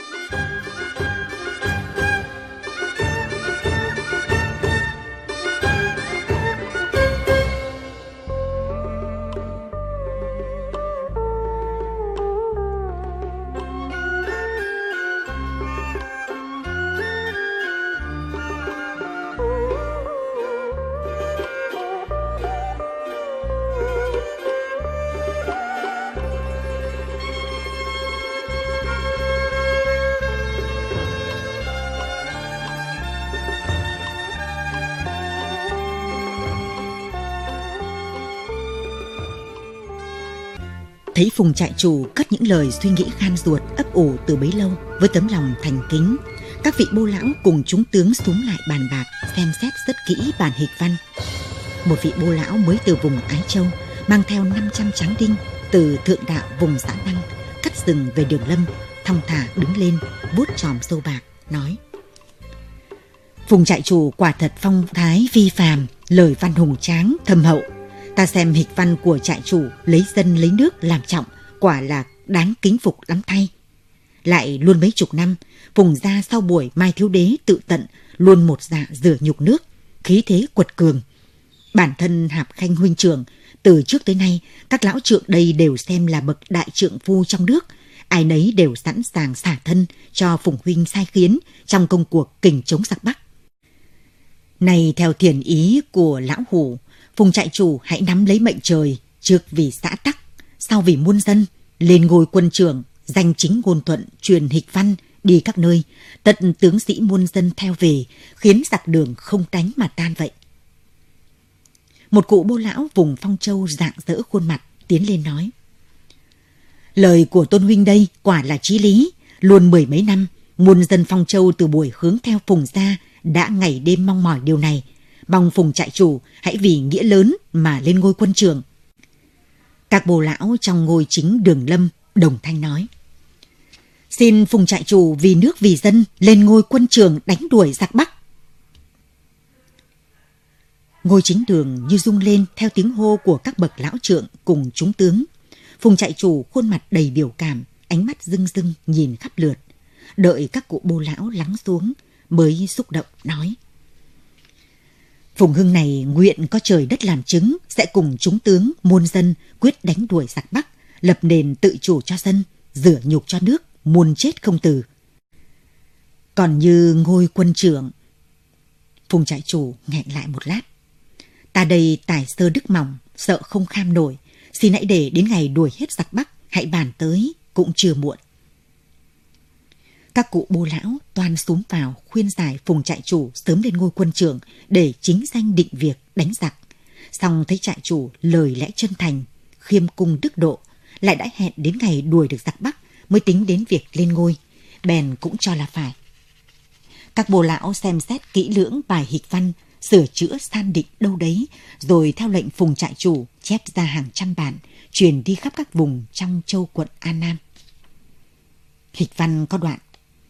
Thấy Phùng trại chủ cất những lời suy nghĩ khan ruột ấp ủ từ bấy lâu với tấm lòng thành kính, các vị bô lão cùng chúng tướng xúm lại bàn bạc xem xét rất kỹ bản hịch văn. Một vị bô lão mới từ vùng Ái Châu mang theo 500 tráng đinh từ thượng đạo vùng xã Năng cắt rừng về Đường Lâm, thong thả đứng lên vuốt chòm râu bạc nói: Phùng trại chủ quả thật phong thái phi phàm, lời văn hùng tráng thâm hậu. Ta xem hịch văn của trại chủ lấy dân lấy nước làm trọng, quả là đáng kính phục lắm thay. Lại luôn mấy chục năm, Phùng gia sau buổi Mai Thiếu Đế tự tận luôn một dạ rửa nhục nước, khí thế quật cường. Bản thân Hạp Khanh huynh trưởng, từ trước tới nay các lão trượng đây đều xem là bậc đại trượng phu trong nước, ai nấy đều sẵn sàng xả thân cho Phùng huynh sai khiến trong công cuộc kình chống giặc Bắc. Này theo thiền ý của lão hủ, Phùng trại chủ hãy nắm lấy mệnh trời, trước vì xã tắc, sau vì muôn dân, lên ngôi quân trưởng, danh chính ngôn thuận, truyền hịch văn, đi các nơi, tận tướng sĩ muôn dân theo về, khiến giặc Đường không đánh mà tan vậy. Một cụ bô lão vùng Phong Châu rạng rỡ khuôn mặt, tiến lên nói: lời của Tôn huynh đây quả là chí lý, luôn 10 mấy năm, muôn dân Phong Châu từ buổi hướng theo Phùng gia đã ngày đêm mong mỏi điều này. Mong Phùng trại chủ hãy vì nghĩa lớn mà lên ngôi quân trưởng. Các bồ lão trong ngôi chính Đường Lâm đồng thanh nói: xin Phùng trại chủ vì nước vì dân lên ngôi quân trưởng đánh đuổi giặc Bắc. Ngôi chính đường như rung lên theo tiếng hô của các bậc lão trượng cùng chúng tướng. Phùng trại chủ khuôn mặt đầy biểu cảm, ánh mắt rưng rưng nhìn khắp lượt. Đợi các cụ bô lão lắng xuống mới xúc động nói: Phùng Hưng này nguyện có trời đất làm chứng, sẽ cùng chúng tướng muôn dân quyết đánh đuổi giặc Bắc, lập nền tự chủ cho dân, rửa nhục cho nước, muôn chết không từ. Còn như ngôi quân trưởng, Phùng trại chủ nghẹn lại một lát: ta đây tài sơ đức mỏng, sợ không kham nổi, xin hãy để đến ngày đuổi hết giặc Bắc hãy bàn tới, cũng chưa muộn. Các cụ bô lão toan xúm vào khuyên giải Phùng trại chủ sớm lên ngôi quân trưởng để chính danh định việc đánh giặc. Song thấy trại chủ lời lẽ chân thành, khiêm cung đức độ, lại đã hẹn đến ngày đuổi được giặc Bắc mới tính đến việc lên ngôi, bèn cũng cho là phải. Các bồ lão xem xét kỹ lưỡng bài hịch văn, sửa chữa san định đâu đấy, rồi theo lệnh Phùng trại chủ chép ra hàng trăm bản, truyền đi khắp các vùng trong châu quận An Nam. Hịch văn có đoạn: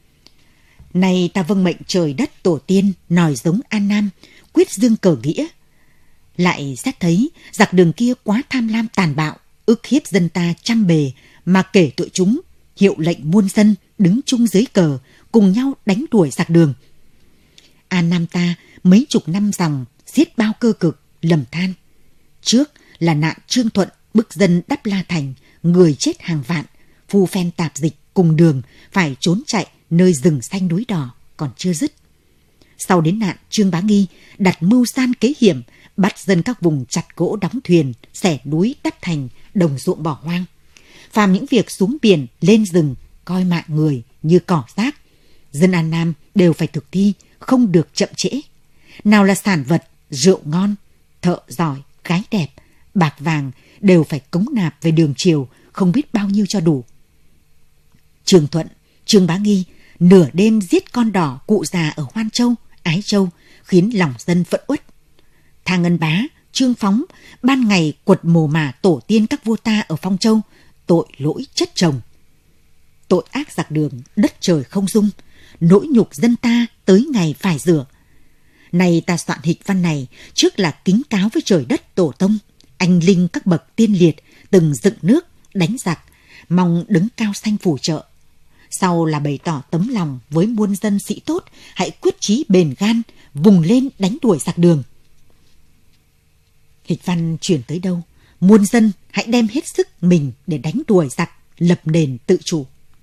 này ta vâng mệnh trời đất tổ tiên, nòi giống An Nam, quyết dương cờ nghĩa. Lại xét thấy giặc Đường kia quá tham lam tàn bạo, ức hiếp dân ta trăm bề, mà kể tội chúng, hiệu lệnh muôn dân đứng chung dưới cờ, cùng nhau đánh đuổi giặc Đường. An Nam ta mấy chục năm dòng xiết bao cơ cực, lầm than. Trước là nạn Trương Thuận bức dân Đắp La Thành, người chết hàng vạn, phu phen tạp dịch cùng Đường phải trốn chạy nơi rừng xanh núi đỏ còn chưa dứt. Sau đến nạn Trương Bá Nghi đặt mưu san kế hiểm, bắt dân các vùng chặt gỗ đóng thuyền, xẻ núi đắp thành, đồng ruộng bỏ hoang. Phàm những việc xuống biển, lên rừng, coi mạng người như cỏ rác, dân An Nam đều phải thực thi, không được chậm trễ. Nào là sản vật, rượu ngon, thợ giỏi, gái đẹp, bạc vàng đều phải cống nạp về đường triều, không biết bao nhiêu cho đủ. Trương Thuận, Trương Bá Nghi nửa đêm giết con đỏ cụ già ở Hoan Châu, Ái Châu, khiến lòng dân phẫn uất. Tha Ngân Bá, Trương Phóng ban ngày quật mồ mả tổ tiên các vua ta ở Phong Châu, tội lỗi chất chồng. Tội ác giặc Đường đất trời không dung, nỗi nhục dân ta tới ngày phải rửa. Này ta soạn hịch văn này trước là kính cáo với trời đất tổ tông, anh linh các bậc tiên liệt từng dựng nước đánh giặc, mong đứng cao xanh phù trợ. Sau là bày tỏ tấm lòng với muôn dân sĩ tốt, hãy quyết chí bền gan, vùng lên đánh đuổi giặc Đường. Hịch văn truyền tới đâu, muôn dân hãy đem hết sức mình để đánh đuổi giặc, lập nền tự chủ.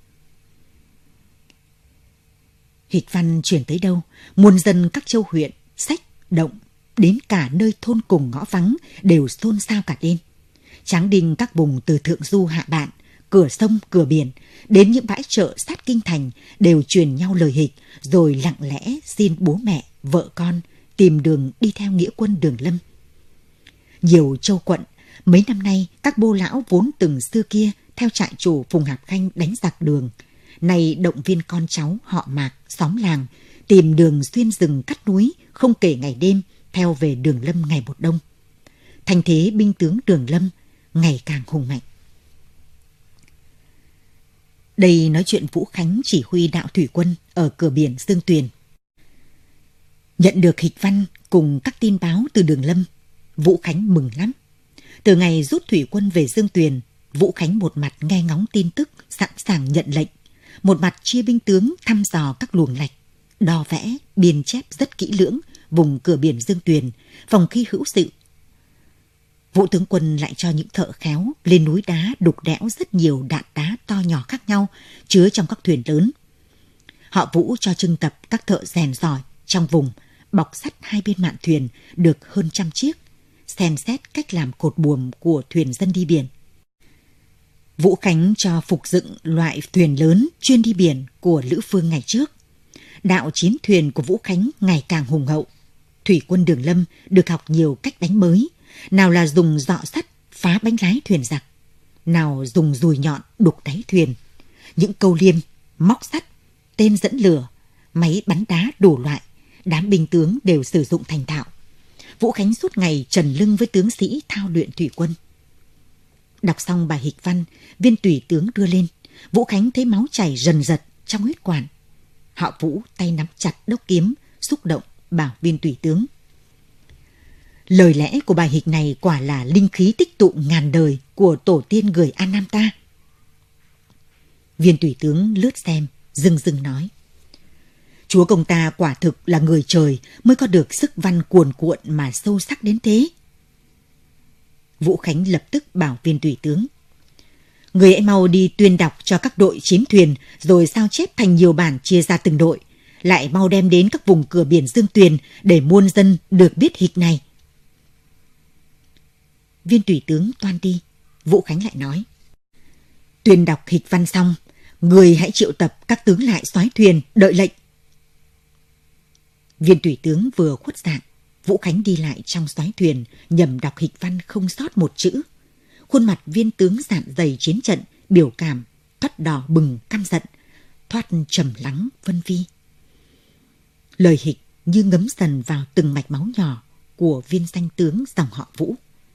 Hịch văn truyền tới đâu, muôn dân các châu huyện, sách, động, đến cả nơi thôn cùng ngõ vắng đều xôn xao cả lên. Tráng đinh các vùng từ thượng du hạ bạn, cửa sông, cửa biển, đến những bãi chợ sát kinh thành đều truyền nhau lời hịch, rồi lặng lẽ xin bố mẹ, vợ con tìm đường đi theo nghĩa quân Đường Lâm. Nhiều châu quận, mấy năm nay các bô lão vốn từng xưa kia theo trại chủ Phùng Hạp Khanh đánh giặc Đường, nay động viên con cháu họ Mạc, xóm làng tìm đường xuyên rừng cắt núi, không kể ngày đêm theo về Đường Lâm ngày một đông. Thành thế binh tướng Đường Lâm ngày càng hùng mạnh. Đây nói chuyện Vũ Khánh chỉ huy đạo thủy quân ở cửa biển Dương Tuyền. Nhận được hịch văn cùng các tin báo từ Đường Lâm, Vũ Khánh mừng lắm. Từ ngày rút thủy quân về Dương Tuyền, Vũ Khánh một mặt nghe ngóng tin tức, sẵn sàng nhận lệnh, một mặt chia binh tướng thăm dò các luồng lạch, đo vẽ, biên chép rất kỹ lưỡng vùng cửa biển Dương Tuyền, phòng khi hữu sự. Vũ tướng quân lại cho những thợ khéo lên núi đá đục đẽo rất nhiều đạn đá to nhỏ khác nhau chứa trong các thuyền lớn. Họ Vũ cho trưng tập các thợ rèn giỏi trong vùng, bọc sắt hai bên mạn thuyền được hơn 100 chiếc, xem xét cách làm cột buồm của thuyền dân đi biển. Vũ Khánh cho phục dựng loại thuyền lớn chuyên đi biển của Lữ Phương ngày trước. Đạo chiến thuyền của Vũ Khánh ngày càng hùng hậu. Thủy quân Đường Lâm được học nhiều cách đánh mới, nào là dùng dọ sắt phá bánh lái thuyền giặc, nào dùng dùi nhọn đục đáy thuyền, những câu liêm, móc sắt, tên dẫn lửa, máy bắn đá đủ loại, đám binh tướng đều sử dụng thành thạo. Vũ Khánh suốt ngày trần lưng với tướng sĩ thao luyện thủy quân. Đọc xong bài hịch văn, viên tùy tướng đưa lên, Vũ Khánh thấy máu chảy rần rật trong huyết quản. Họ Vũ tay nắm chặt đốc kiếm, xúc động bảo viên tùy tướng: lời lẽ của bài hịch này quả là linh khí tích tụ ngàn đời của tổ tiên người An Nam ta. Viên tùy tướng lướt xem, dưng dưng nói: chúa công ta quả thực là người trời mới có được sức văn cuồn cuộn mà sâu sắc đến thế. Vũ Khánh lập tức bảo viên tùy tướng: người hãy mau đi tuyên đọc cho các đội chiến thuyền, rồi sao chép thành nhiều bản chia ra từng đội, lại mau đem đến các vùng cửa biển Dương Tuyền để muôn dân được biết hịch này. Viên tùy tướng toan đi, Vũ Khánh lại nói: tuyên đọc hịch văn xong, người hãy triệu tập các tướng lại soái thuyền đợi lệnh. Viên tùy tướng vừa khuất dạng, Vũ Khánh đi lại trong soái thuyền, nhầm đọc hịch văn không sót một chữ. Khuôn mặt viên tướng dạn dày chiến trận, biểu cảm thoắt đỏ bừng căm giận, thoát trầm lắng vân vi. Lời hịch như ngấm dần vào từng mạch máu nhỏ của viên danh tướng dòng họ Vũ.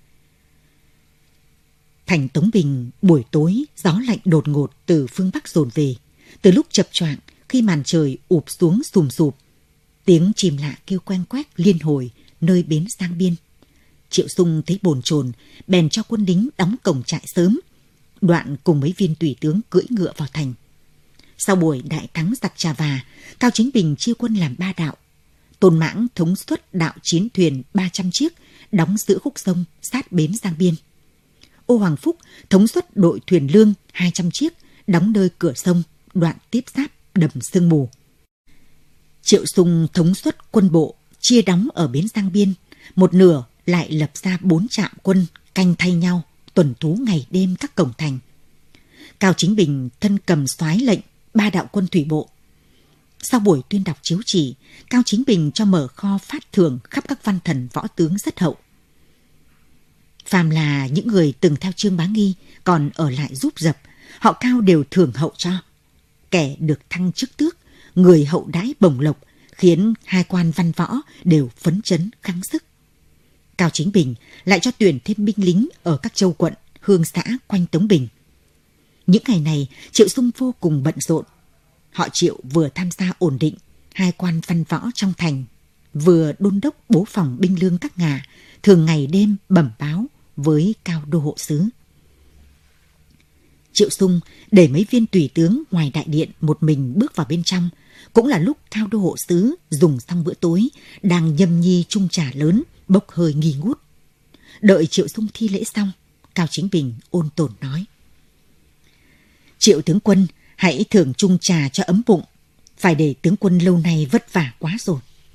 Thành Tống Bình buổi tối gió lạnh đột ngột từ phương Bắc dồn về. Từ lúc chập choạng khi màn trời ụp xuống sùm sụp, tiếng chim lạ kêu queng quét liên hồi nơi bến Giang Biên. Triệu Sung thấy bồn chồn, bèn cho quân lính đóng cổng trại sớm, đoạn cùng mấy viên tùy tướng cưỡi ngựa vào thành. Sau buổi đại thắng giặc Trà Và, Cao Chính Bình chia quân làm 3 đạo. Tôn Mãng thống suất đạo chiến thuyền 300 chiếc đóng giữa khúc sông sát bến Giang Biên. Ô Hoàng Phúc thống suất đội thuyền lương 200 chiếc đóng nơi cửa sông đoạn tiếp giáp đầm Sương Mù. Triệu Sung thống suất quân bộ chia đóng ở bến Giang Biên, một nửa lại lập ra 4 trạm quân canh thay nhau tuần thú ngày đêm các cổng thành. Cao Chính Bình thân cầm soái lệnh 3 đạo quân thủy bộ. Sau buổi tuyên đọc chiếu chỉ, Cao Chính Bình cho mở kho phát thưởng khắp các văn thần võ tướng rất hậu. Phàm là những người từng theo Trương Bá Nghi còn ở lại giúp dập, họ Cao đều thưởng hậu cho. Kẻ được thăng chức tước, người hậu đãi bổng lộc, khiến hai quan văn võ đều phấn chấn kháng sức. Cao Chính Bình lại cho tuyển thêm binh lính ở các châu quận, hương xã quanh Tống Bình. Những ngày này, Triệu Sung vô cùng bận rộn. Họ Triệu vừa tham gia ổn định hai quan văn võ trong thành, vừa đôn đốc bố phòng binh lương các ngả, thường ngày đêm bẩm báo với Cao đô hộ sứ. Triệu Sung để mấy viên tùy tướng ngoài đại điện một mình bước vào bên trong, cũng là lúc Cao đô hộ sứ dùng xong bữa tối, đang nhâm nhi chung trà lớn, bốc hơi nghi ngút. Đợi Triệu Sung thi lễ xong, Cao Chính Bình ôn tồn nói: Triệu tướng quân, hãy thưởng chung trà cho ấm bụng, phải để tướng quân lâu nay vất vả quá rồi.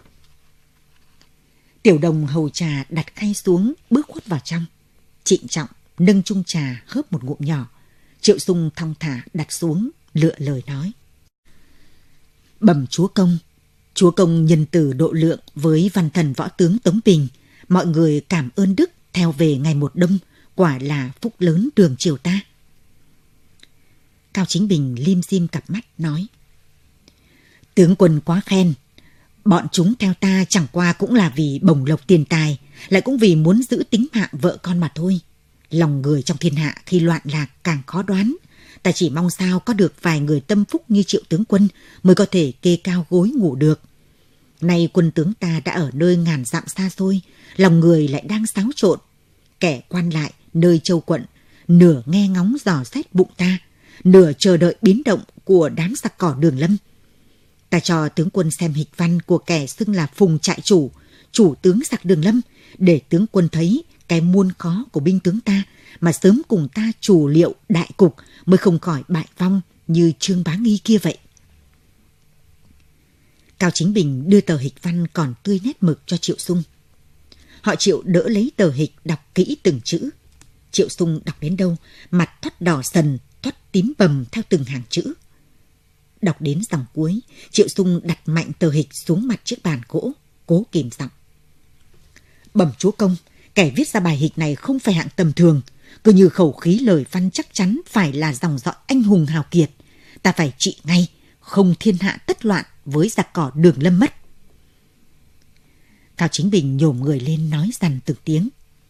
Tiểu đồng hầu trà đặt khay xuống, bước khuất vào trong, trịnh trọng nâng chung trà hớp một ngụm nhỏ. Triệu Sung thong thả đặt xuống, lựa lời nói: Bẩm chúa công nhân từ độ lượng với văn thần võ tướng Tống Bình, mọi người cảm ơn đức theo về ngày một đông, quả là phúc lớn đường triều ta. Cao Chính Bình lim dim cặp mắt nói: Tướng quân quá khen, bọn chúng theo ta chẳng qua cũng là vì bổng lộc tiền tài, lại cũng vì muốn giữ tính mạng vợ con mà thôi. Lòng người trong thiên hạ khi loạn lạc càng khó đoán, ta chỉ mong sao có được vài người tâm phúc như Triệu tướng quân mới có thể kê cao gối ngủ được. Nay quân tướng ta đã ở nơi ngàn dặm xa xôi, lòng người lại đang xáo trộn. Kẻ quan lại nơi châu quận nửa nghe ngóng dò xét bụng ta, nửa chờ đợi biến động của đám giặc cỏ Đường Lâm. Ta cho tướng quân xem hịch văn của kẻ xưng là Phùng trại chủ tướng giặc Đường Lâm, để tướng quân thấy cái muôn khó của binh tướng ta, mà sớm cùng ta chủ liệu đại cục, mới không khỏi bại vong như Trương Bá Nghi kia vậy. Cao Chính Bình đưa tờ hịch văn còn tươi nét mực cho Triệu Sung. Họ Triệu đỡ lấy tờ hịch đọc kỹ từng chữ. Triệu Sung đọc đến đâu, mặt thoắt đỏ sần, thoắt tím bầm theo từng hàng chữ. Đọc đến dòng cuối, Triệu Sung đặt mạnh tờ hịch xuống mặt chiếc bàn gỗ, cố kìm giọng. Bẩm chúa công, kẻ viết ra bài hịch này không phải hạng tầm thường. Cứ như khẩu khí lời văn chắc chắn phải là dòng dõi anh hùng hào kiệt. Ta phải trị ngay, không thiên hạ tất loạn với giặc cỏ Đường Lâm mất. Cao Chính Bình nhổm người lên nói dằn từng tiếng.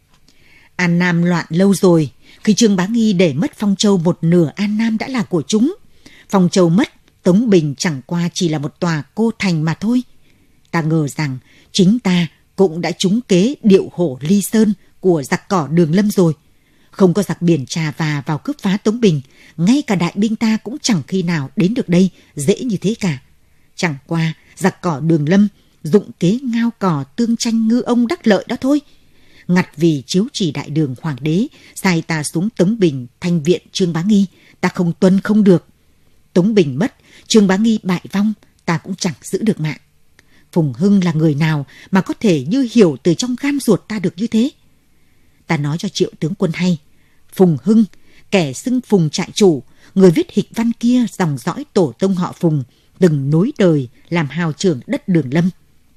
An Nam loạn lâu rồi. Khi Trương Bá Nghi để mất Phong Châu, một nửa An Nam đã là của chúng. Phong Châu mất, Tống Bình chẳng qua chỉ là một tòa cô thành mà thôi. Ta ngờ rằng chính ta cũng đã trúng kế điệu hổ ly sơn của giặc cỏ Đường Lâm rồi. Không có giặc biển Trà Và vào cướp phá Tống Bình, ngay cả đại binh ta cũng chẳng khi nào đến được đây dễ như thế cả. Chẳng qua giặc cỏ Đường Lâm dụng kế ngao cỏ tương tranh ngư ông đắc lợi đó thôi. Ngặt vì chiếu chỉ đại đường hoàng đế sai ta xuống Tống Bình thanh viện Trương Bá Nghi, ta không tuân không được. Tống Bình mất, Trương Bá Nghi bại vong, ta cũng chẳng giữ được mạng. Phùng Hưng là người nào mà có thể như hiểu từ trong gan ruột ta được như thế? Ta nói cho Triệu tướng quân hay, Phùng Hưng, kẻ xưng Phùng trại chủ, người viết hịch văn kia dòng dõi tổ tông họ Phùng, từng nối đời làm hào trưởng đất Đường Lâm.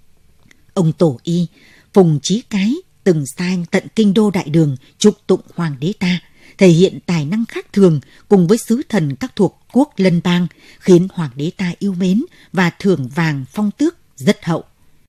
Ông tổ y, Phùng Chí Cái, từng sang tận kinh đô đại đường chúc tụng hoàng đế ta, thể hiện tài năng khác thường cùng với sứ thần các thuộc quốc lân bang, khiến hoàng đế ta yêu mến và thưởng vàng phong tước rất hậu.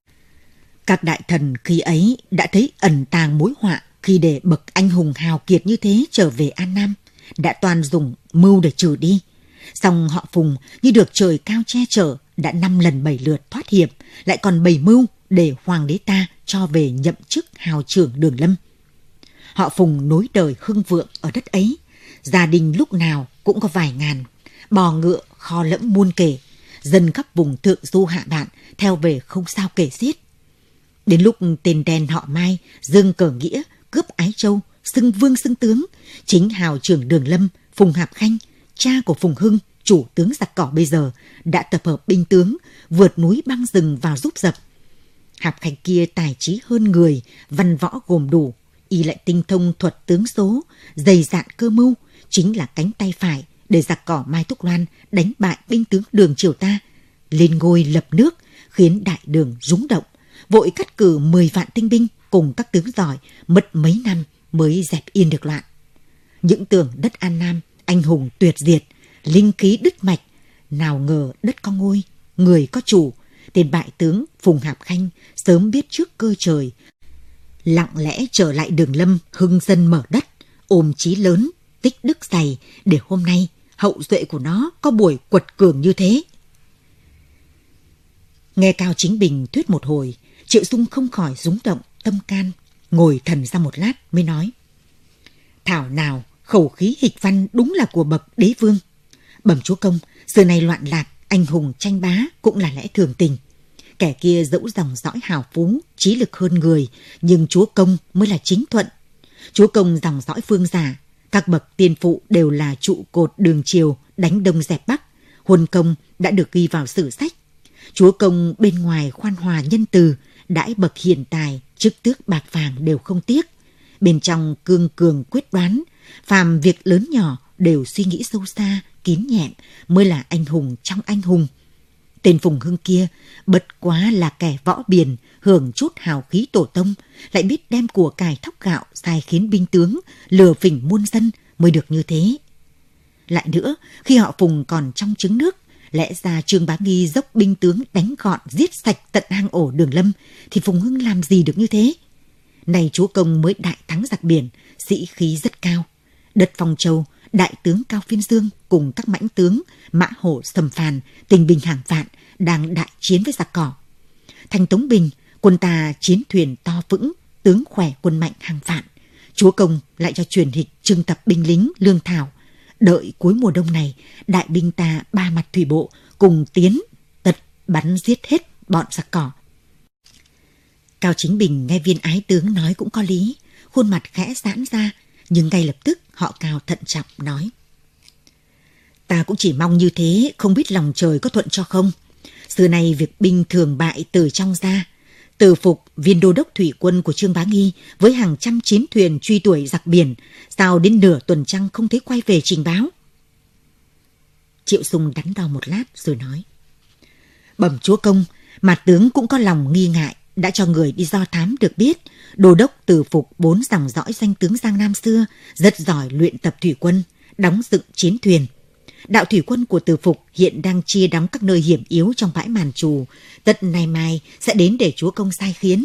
Các đại thần khi ấy đã thấy ẩn tàng mối họa khi để bậc anh hùng hào kiệt như thế trở về An Nam, đã toàn dùng mưu để trừ đi. Song họ Phùng như được trời cao che chở, đã 5 lần 7 lượt thoát hiểm, lại còn bày mưu để hoàng đế ta cho về nhậm chức hào trưởng Đường Lâm. Họ Phùng nối đời hưng vượng ở đất ấy, gia đình lúc nào cũng có vài ngàn, bò ngựa kho lẫm muôn kể, dân các vùng thượng du hạ bạn theo về không sao kể xiết. Đến lúc tên đen họ Mai dương cờ nghĩa cướp Ái Châu, xưng vương xưng tướng, chính hào trưởng Đường Lâm Phùng Hạp Khanh, cha của Phùng Hưng, chủ tướng giặc cỏ bây giờ, đã tập hợp binh tướng vượt núi băng rừng vào giúp dập. Hạp Khanh kia tài trí hơn người, văn võ gồm đủ, y lại tinh thông thuật tướng số, dày dạn cơ mưu, chính là cánh tay phải để giặc cỏ Mai Thúc Loan đánh bại binh tướng Đường triều ta, lên ngôi lập nước, khiến đại đường rúng động, vội cắt cử 10 vạn tinh binh cùng các tướng giỏi, mất mấy năm mới dẹp yên được loạn. Những tưởng đất An Nam anh hùng tuyệt diệt, linh khí đứt mạch, nào ngờ đất có ngôi, người có chủ. Tên bại tướng Phùng Hạp Khanh sớm biết trước cơ trời, lặng lẽ trở lại Đường Lâm hưng dân mở đất, ôm chí lớn, tích đức dày, để hôm nay hậu duệ của nó có buổi quật cường như thế. Nghe Cao Chính Bình thuyết một hồi, Triệu Sung không khỏi rúng động tâm can, ngồi thần ra một lát mới nói: Thảo nào khẩu khí hịch văn đúng là của bậc đế vương. Bẩm chúa công, xưa nay loạn lạc, anh hùng tranh bá cũng là lẽ thường tình. Kẻ kia dẫu dòng dõi hào phú, trí lực hơn người, nhưng chúa công mới là chính thuận. Chúa công dòng dõi Phương Giả, các bậc tiên phụ đều là trụ cột đường triều đánh đông dẹp bắc, huân công đã được ghi vào sử sách. Chúa công bên ngoài khoan hòa nhân từ, đãi bậc hiền tài, chức tước bạc vàng đều không tiếc. Bên trong cương cường quyết đoán, phàm việc lớn nhỏ đều suy nghĩ sâu xa, kín nhẹn, mới là anh hùng trong anh hùng. Tên Phùng Hưng kia bất quá là kẻ võ biền, hưởng chút hào khí tổ tông, lại biết đem của cải thóc gạo sai khiến binh tướng, lừa phỉnh muôn dân mới được như thế. Lại nữa, khi họ Phùng còn trong trứng nước, lẽ ra Trương Bá Nghi dốc binh tướng đánh gọn giết sạch tận hang ổ Đường Lâm, thì Phùng Hưng làm gì được như thế? Này chúa công mới đại thắng giặc biển, sĩ khí rất cao. Đất Phong Châu, đại tướng Cao Phiên Dương cùng các mãnh tướng Mã Hổ Sầm Phàn, Tình Bình hàng vạn đang đại chiến với giặc cỏ. Thành Tống Bình, quân ta chiến thuyền to vững, tướng khỏe quân mạnh hàng vạn. Chúa công lại cho truyền hịch trưng tập binh lính lương thảo. Đợi cuối mùa đông này, đại binh ta ba mặt thủy bộ cùng tiến tật bắn giết hết bọn giặc cỏ. Cao Chính Bình nghe viên ái tướng nói cũng có lý, khuôn mặt khẽ giãn ra, nhưng ngay lập tức họ Cao thận trọng nói: Ta cũng chỉ mong như thế, không biết lòng trời có thuận cho không. Xưa nay việc binh thường bại từ trong ra. Từ Phục, viên đô đốc thủy quân của Trương Bá Nghi với hàng trăm chiến thuyền truy đuổi giặc biển, sao đến nửa tuần trăng không thấy quay về trình báo? Triệu Sung đắn đo một lát rồi nói: Bẩm chúa công, mà tướng cũng có lòng nghi ngại, đã cho người đi do thám được biết, đô đốc Từ Phục 4 dòng dõi danh tướng Giang Nam xưa, rất giỏi luyện tập thủy quân, đóng dựng chiến thuyền. Đạo thủy quân của Từ Phục hiện đang chia đóng các nơi hiểm yếu trong bãi Màn Trù, tận nay mai sẽ đến để chúa công sai khiến.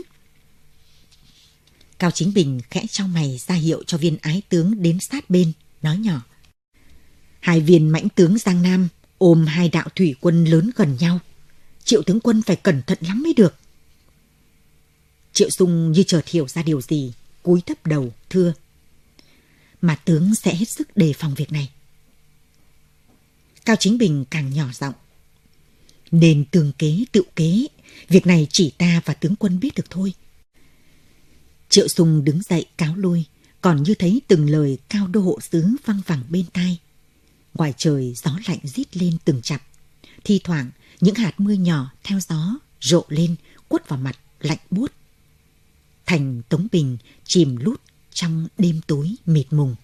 Cao Chính Bình khẽ chau mày ra hiệu cho viên ái tướng đến sát bên, nói nhỏ: Hai viên mãnh tướng Giang Nam ôm hai đạo thủy quân lớn gần nhau, Triệu tướng quân phải cẩn thận lắm mới được. Triệu Sung như chợt hiểu ra điều gì, cúi thấp đầu thưa: Mà tướng sẽ hết sức đề phòng việc này. Cao Chính Bình càng nhỏ giọng: Nên tường kế tự kế, việc này chỉ ta và tướng quân biết được thôi. Triệu Sung đứng dậy cáo lui, còn như thấy từng lời Cao đô hộ sứ văng vẳng bên tai. Ngoài trời gió lạnh rít lên từng chặp, thi thoảng những hạt mưa nhỏ theo gió rộ lên quất vào mặt lạnh buốt. Thành Tống Bình chìm lút trong đêm tối mịt mùng.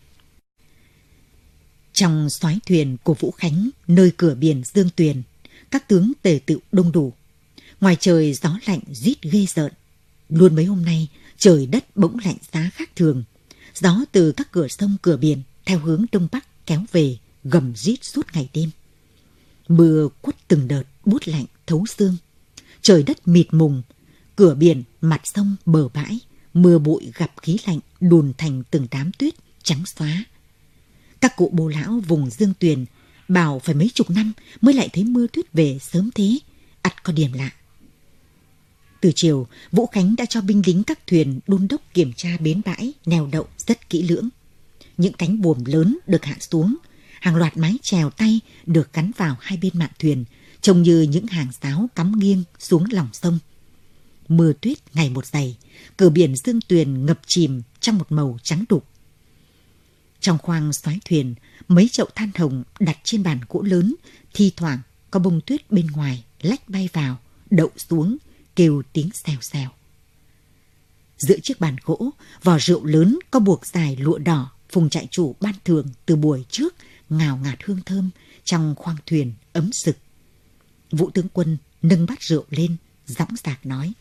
Trong soái thuyền của Vũ Khánh, nơi cửa biển Dương Tuyền, các tướng tề tựu đông đủ. Ngoài trời gió lạnh rít ghê rợn. Luôn mấy hôm nay, trời đất bỗng lạnh giá khác thường. Gió từ các cửa sông cửa biển theo hướng đông bắc kéo về, gầm rít suốt ngày đêm. Mưa quất từng đợt buốt lạnh thấu xương. Trời đất mịt mùng, cửa biển, mặt sông, bờ bãi, mưa bụi gặp khí lạnh đùn thành từng đám tuyết trắng xóa. Các cụ bố lão vùng Dương Tuyền bảo phải mấy chục năm mới lại thấy mưa tuyết về sớm thế, ắt có điểm lạ. Từ chiều, Vũ Khánh đã cho binh lính các thuyền đôn đốc kiểm tra bến bãi, neo đậu rất kỹ lưỡng. Những cánh buồm lớn được hạ xuống, hàng loạt mái chèo tay được gắn vào hai bên mạn thuyền, trông như những hàng sáo cắm nghiêng xuống lòng sông. Mưa tuyết ngày một dày, cửa biển Dương Tuyền ngập chìm trong một màu trắng đục. Trong khoang soái thuyền, mấy chậu than hồng đặt trên bàn gỗ lớn, thi thoảng có bông tuyết bên ngoài lách bay vào, đậu xuống, kêu tiếng xèo xèo. Giữa chiếc bàn gỗ, vò rượu lớn có buộc dài lụa đỏ, Phùng trại chủ ban thưởng từ buổi trước, ngào ngạt hương thơm trong khoang thuyền ấm sực. Vũ tướng quân nâng bát rượu lên, dõng dạc nói: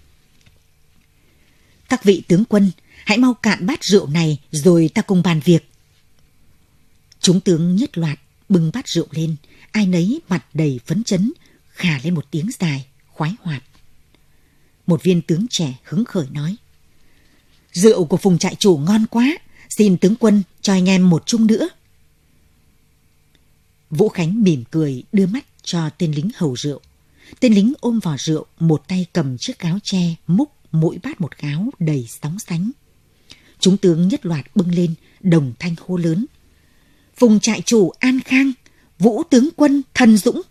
Các vị tướng quân, hãy mau cạn bát rượu này rồi ta cùng bàn việc. Chúng tướng nhất loạt bưng bát rượu lên, ai nấy mặt đầy phấn chấn, khà lên một tiếng dài, khoái hoạt. Một viên tướng trẻ hứng khởi nói: Rượu của Phùng trại chủ ngon quá, xin tướng quân cho anh em một chung nữa. Vũ Khánh mỉm cười đưa mắt cho tên lính hầu rượu. Tên lính ôm vò rượu, một tay cầm chiếc gáo tre múc mỗi bát một gáo đầy sóng sánh. Chúng tướng nhất loạt bưng lên, đồng thanh hô lớn: Phùng trại chủ an khang, Vũ tướng quân thần dũng.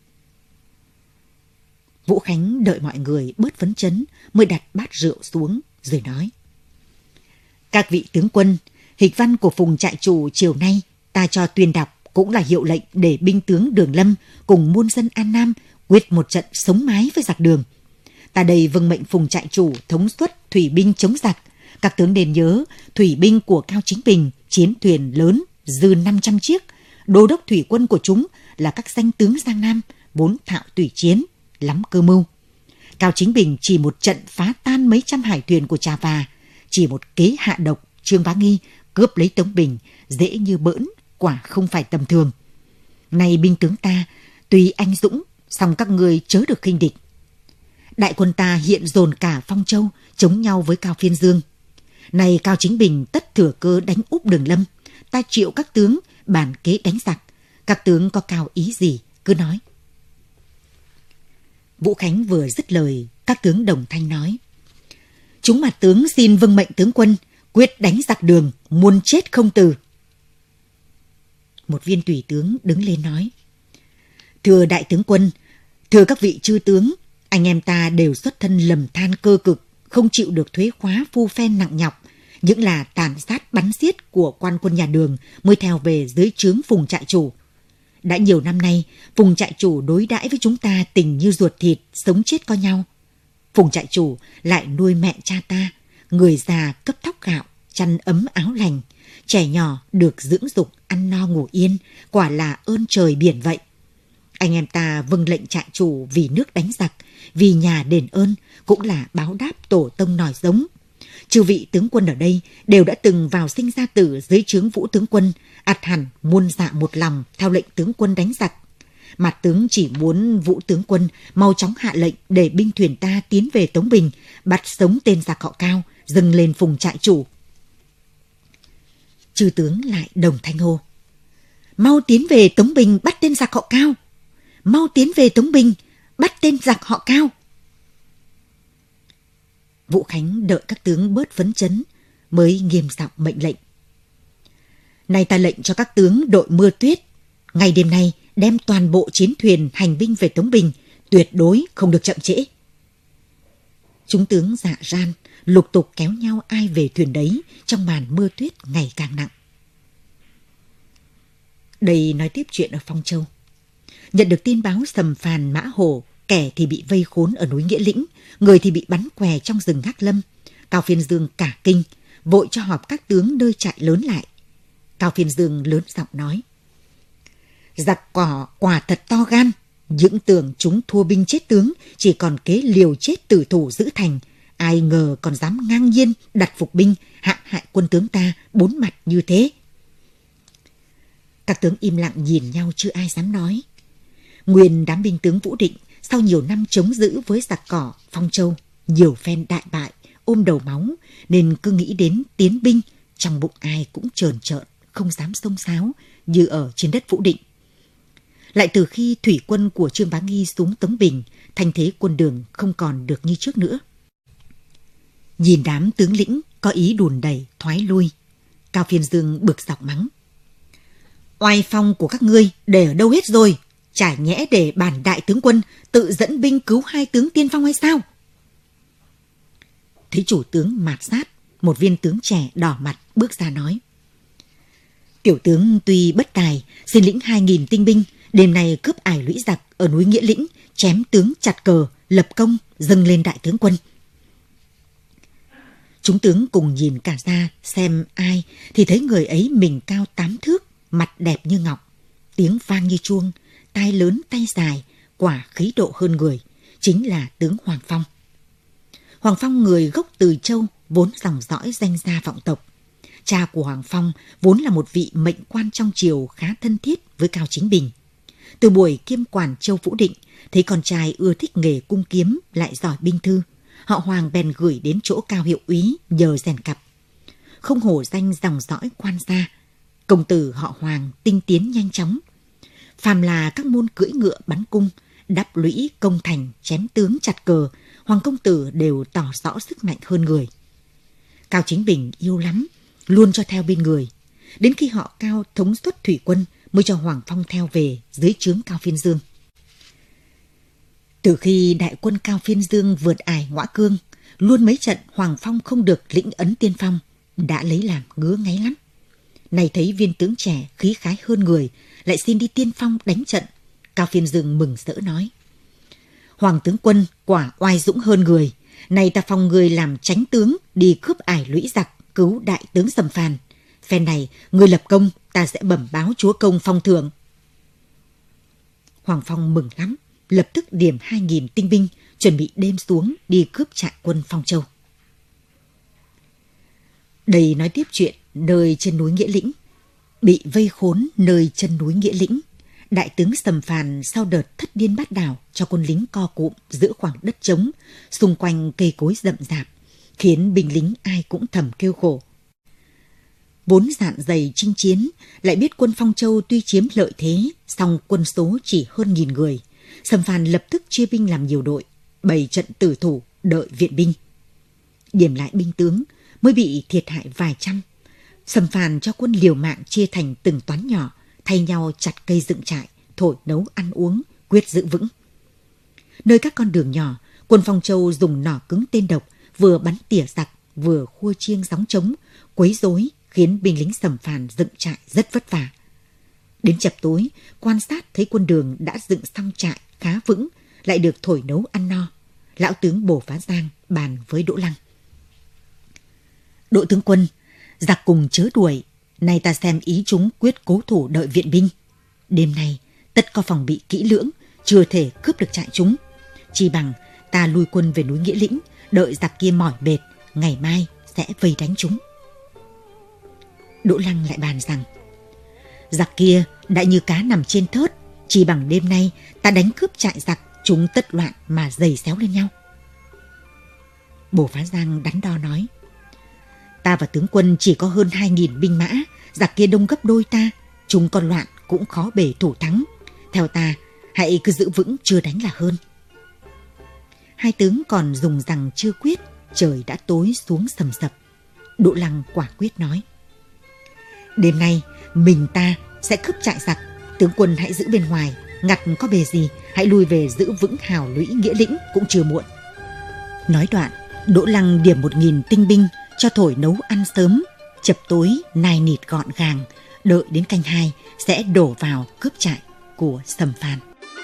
Vũ Khánh đợi mọi người bớt phấn chấn mới đặt bát rượu xuống rồi nói: Các vị tướng quân, hịch văn của Phùng trại chủ chiều nay ta cho tuyên đọc cũng là hiệu lệnh để binh tướng Đường Lâm cùng muôn dân An Nam quyết một trận sống mái với giặc Đường. Ta đây vâng mệnh Phùng trại chủ thống suất thủy binh chống giặc. Các tướng nên nhớ, thủy binh của Cao Chính Bình chiến thuyền lớn dư 500 chiếc, đô đốc thủy quân của chúng là các danh tướng Giang Nam vốn thạo tùy chiến, lắm cơ mưu. Cao Chính Bình chỉ một trận phá tan mấy trăm hải thuyền của Trà Và, chỉ một kế hạ độc Trương Bá Nghi cướp lấy Tống Bình dễ như bỡn, quả không phải tầm thường. Nay binh tướng ta tuy anh dũng, song các ngươi chớ được khinh địch. Đại quân ta hiện dồn cả Phong Châu chống nhau với Cao Phiên Dương. Nay Cao Chính Bình tất thừa cơ đánh úp Đường Lâm, ta triệu các tướng bàn kế đánh giặc. Các tướng có cao ý gì cứ nói. Vũ Khánh vừa dứt lời, các tướng đồng thanh nói: Chúng mặt tướng xin vâng mệnh tướng quân, quyết đánh giặc Đường, muôn chết không từ. Một viên tùy tướng đứng lên nói: Thưa đại tướng quân, thưa các vị chư tướng, anh em ta đều xuất thân lầm than cơ cực, không chịu được thuế khóa phu phen nặng nhọc, những là tàn sát bắn giết của quan quân nhà Đường mới theo về dưới trướng Phùng trại chủ. Đã nhiều năm nay, Phùng trại chủ đối đãi với chúng ta tình như ruột thịt, sống chết có nhau. Phùng trại chủ lại nuôi mẹ cha ta, người già cấp thóc gạo, chăn ấm áo lành, trẻ nhỏ được dưỡng dục, ăn no ngủ yên, quả là ơn trời biển vậy. Anh em ta vâng lệnh trại chủ vì nước đánh giặc, vì nhà đền ơn, cũng là báo đáp tổ tông nòi giống. Chư vị tướng quân ở đây đều đã từng vào sinh ra tử dưới trướng Vũ tướng quân, ắt hẳn muôn dạ một lòng theo lệnh tướng quân đánh giặc. Mạt tướng chỉ muốn Vũ tướng quân mau chóng hạ lệnh để binh thuyền ta tiến về Tống Bình, bắt sống tên giặc họ Cao, dâng lên Phùng trại chủ. Chư tướng lại đồng thanh hô: mau tiến về Tống Bình bắt tên giặc họ Cao! Mau tiến về Tống Bình bắt tên giặc họ Cao! Vũ Khánh đợi các tướng bớt phấn chấn mới nghiêm giọng mệnh lệnh: nay ta lệnh cho các tướng đội Mưa Tuyết, ngày đêm nay đem toàn bộ chiến thuyền hành binh về Tống Bình, tuyệt đối không được chậm trễ. Chúng tướng dạ ran lục tục kéo nhau ai về thuyền đấy trong màn mưa tuyết ngày càng nặng. Đây nói tiếp chuyện ở Phong Châu. Nhận được tin báo Sầm Phàn Mã Hổ, kẻ thì bị vây khốn ở núi Nghĩa Lĩnh, người thì bị bắn què trong rừng Hắc Lâm, Cao Phiên Dương cả kinh, vội cho họp các tướng nơi trại lớn lại. Cao Phiên Dương lớn giọng nói: giặc cỏ quả thật to gan, những tưởng chúng thua binh chết tướng, chỉ còn kế liều chết tử thủ giữ thành, ai ngờ còn dám ngang nhiên đặt phục binh hãm hại quân tướng ta bốn mặt như thế. Các tướng im lặng nhìn nhau chưa ai dám nói. Nguyên đám binh tướng Vũ Định sau nhiều năm chống giữ với giặc cỏ Phong Châu, nhiều phen đại bại, ôm đầu máu, nên cứ nghĩ đến tiến binh, trong bụng ai cũng trờn trợn, không dám xông xáo như ở trên đất Vũ Định. Lại từ khi thủy quân của Trương Bá Nghi xuống Tống Bình, thanh thế quân Đường không còn được như trước nữa. Nhìn đám tướng lĩnh có ý đùn đẩy thoái lui, Cao Phiên Dương bực dọc mắng: oai phong của các ngươi để ở đâu hết rồi? Chả nhẽ để bản đại tướng quân tự dẫn binh cứu hai tướng tiên phong hay sao? Thấy chủ tướng Mạt Sát, một viên tướng trẻ đỏ mặt bước ra nói: tiểu tướng tuy bất tài, xin lĩnh 2.000 tinh binh, đêm nay cướp ải lũy giặc ở núi Nghĩa Lĩnh, chém tướng chặt cờ, lập công, dâng lên đại tướng quân. Chúng tướng cùng nhìn cả ra xem ai, thì thấy người ấy mình cao 8 thước, mặt đẹp như ngọc, tiếng vang như chuông, tai lớn tay dài, quả khí độ hơn người, chính là tướng Hoàng Phong. Hoàng Phong người gốc Từ Châu, vốn dòng dõi danh gia vọng tộc. Cha của Hoàng Phong vốn là một vị mệnh quan trong triều khá thân thiết với Cao Chính Bình. Từ buổi kiêm quản Châu Vũ Định, thấy con trai ưa thích nghề cung kiếm lại giỏi binh thư, họ Hoàng bèn gửi đến chỗ Cao hiệu úy nhờ rèn cặp. Không hổ danh dòng dõi quan gia, công tử họ Hoàng tinh tiến nhanh chóng. Phàm là các môn cưỡi ngựa bắn cung, đắp lũy công thành, chém tướng chặt cờ, Hoàng công tử đều tỏ rõ sức mạnh hơn người. Cao Chính Bình yêu lắm, luôn cho theo bên người. Đến khi họ Cao thống suất thủy quân mới cho Hoàng Phong theo về dưới trướng Cao Phiên Dương. Từ khi đại quân Cao Phiên Dương vượt ải Ngõa Cương, luôn mấy trận Hoàng Phong không được lĩnh ấn tiên phong, đã lấy làm ngứa ngáy lắm. Này thấy viên tướng trẻ khí khái hơn người, lại xin đi tiên phong đánh trận, Cao Phiên Dương mừng rỡ nói: Hoàng tướng quân quả oai dũng hơn người, này ta phong người làm chánh tướng đi cướp ải lũy giặc, cứu đại tướng Sầm Phàn. Phen này người lập công, ta sẽ bẩm báo chúa công phong thưởng. Hoàng Phong mừng lắm, lập tức điểm 2.000 tinh binh, chuẩn bị đêm xuống đi cướp trại quân Phong Châu. Đây nói tiếp chuyện nơi chân núi Nghĩa Lĩnh. Bị vây khốn nơi chân núi Nghĩa Lĩnh, đại tướng Sầm Phàn sau đợt thất điên bát đảo cho quân lính co cụm giữa khoảng đất trống, xung quanh cây cối rậm rạp, khiến binh lính ai cũng thầm kêu khổ. Vốn dạn dày chinh chiến, lại biết quân Phong Châu tuy chiếm lợi thế, song quân số chỉ hơn 1.000 người. Sầm Phàn lập tức chia binh làm nhiều đội, bày trận tử thủ đợi viện binh. Điểm lại binh tướng mới bị thiệt hại vài trăm. Sầm Phàn cho quân liều mạng chia thành từng toán nhỏ, thay nhau chặt cây dựng trại, thổi nấu ăn uống, quyết giữ vững. Nơi các con đường nhỏ, quân Phong Châu dùng nỏ cứng tên độc, vừa bắn tỉa giặc, vừa khua chiêng gióng trống, quấy rối, khiến binh lính Sầm Phàn dựng trại rất vất vả. Đến chập tối, quan sát thấy quân Đường đã dựng xong trại khá vững, lại được thổi nấu ăn no. Lão tướng Bồ Phá Giang bàn với Đỗ Lăng. Đỗ tướng quân, giặc cùng chớ đuổi, nay ta xem ý chúng quyết cố thủ đợi viện binh. Đêm nay tất có phòng bị kỹ lưỡng, chưa thể cướp được trại chúng. Chỉ bằng ta lui quân về núi Nghĩa Lĩnh, đợi giặc kia mỏi mệt, ngày mai sẽ vây đánh chúng. Đỗ Lăng lại bàn rằng, giặc kia đã như cá nằm trên thớt, chỉ bằng đêm nay ta đánh cướp trại giặc, chúng tất loạn mà giày xéo lên nhau. Bồ Phá Giang đắn đo nói, ta và tướng quân chỉ có hơn 2.000 binh mã, giặc kia đông gấp đôi ta, chúng còn loạn cũng khó bề thủ thắng. Theo ta, hãy cứ giữ vững chưa đánh là hơn. Hai tướng còn dùng rằng chưa quyết, trời đã tối xuống sầm sập. Đỗ Lăng quả quyết nói, đêm nay mình ta sẽ cướp trại giặc, tướng quân hãy giữ bên ngoài, ngặt có bề gì hãy lui về giữ vững hào lũy Nghĩa Lĩnh cũng chưa muộn. Nói đoạn, Đỗ Lăng điểm 1.000 tinh binh cho thổi nấu ăn sớm, chập tối nai nịt gọn gàng, đợi đến canh 2 sẽ đổ vào cướp trại của Sầm Phàn.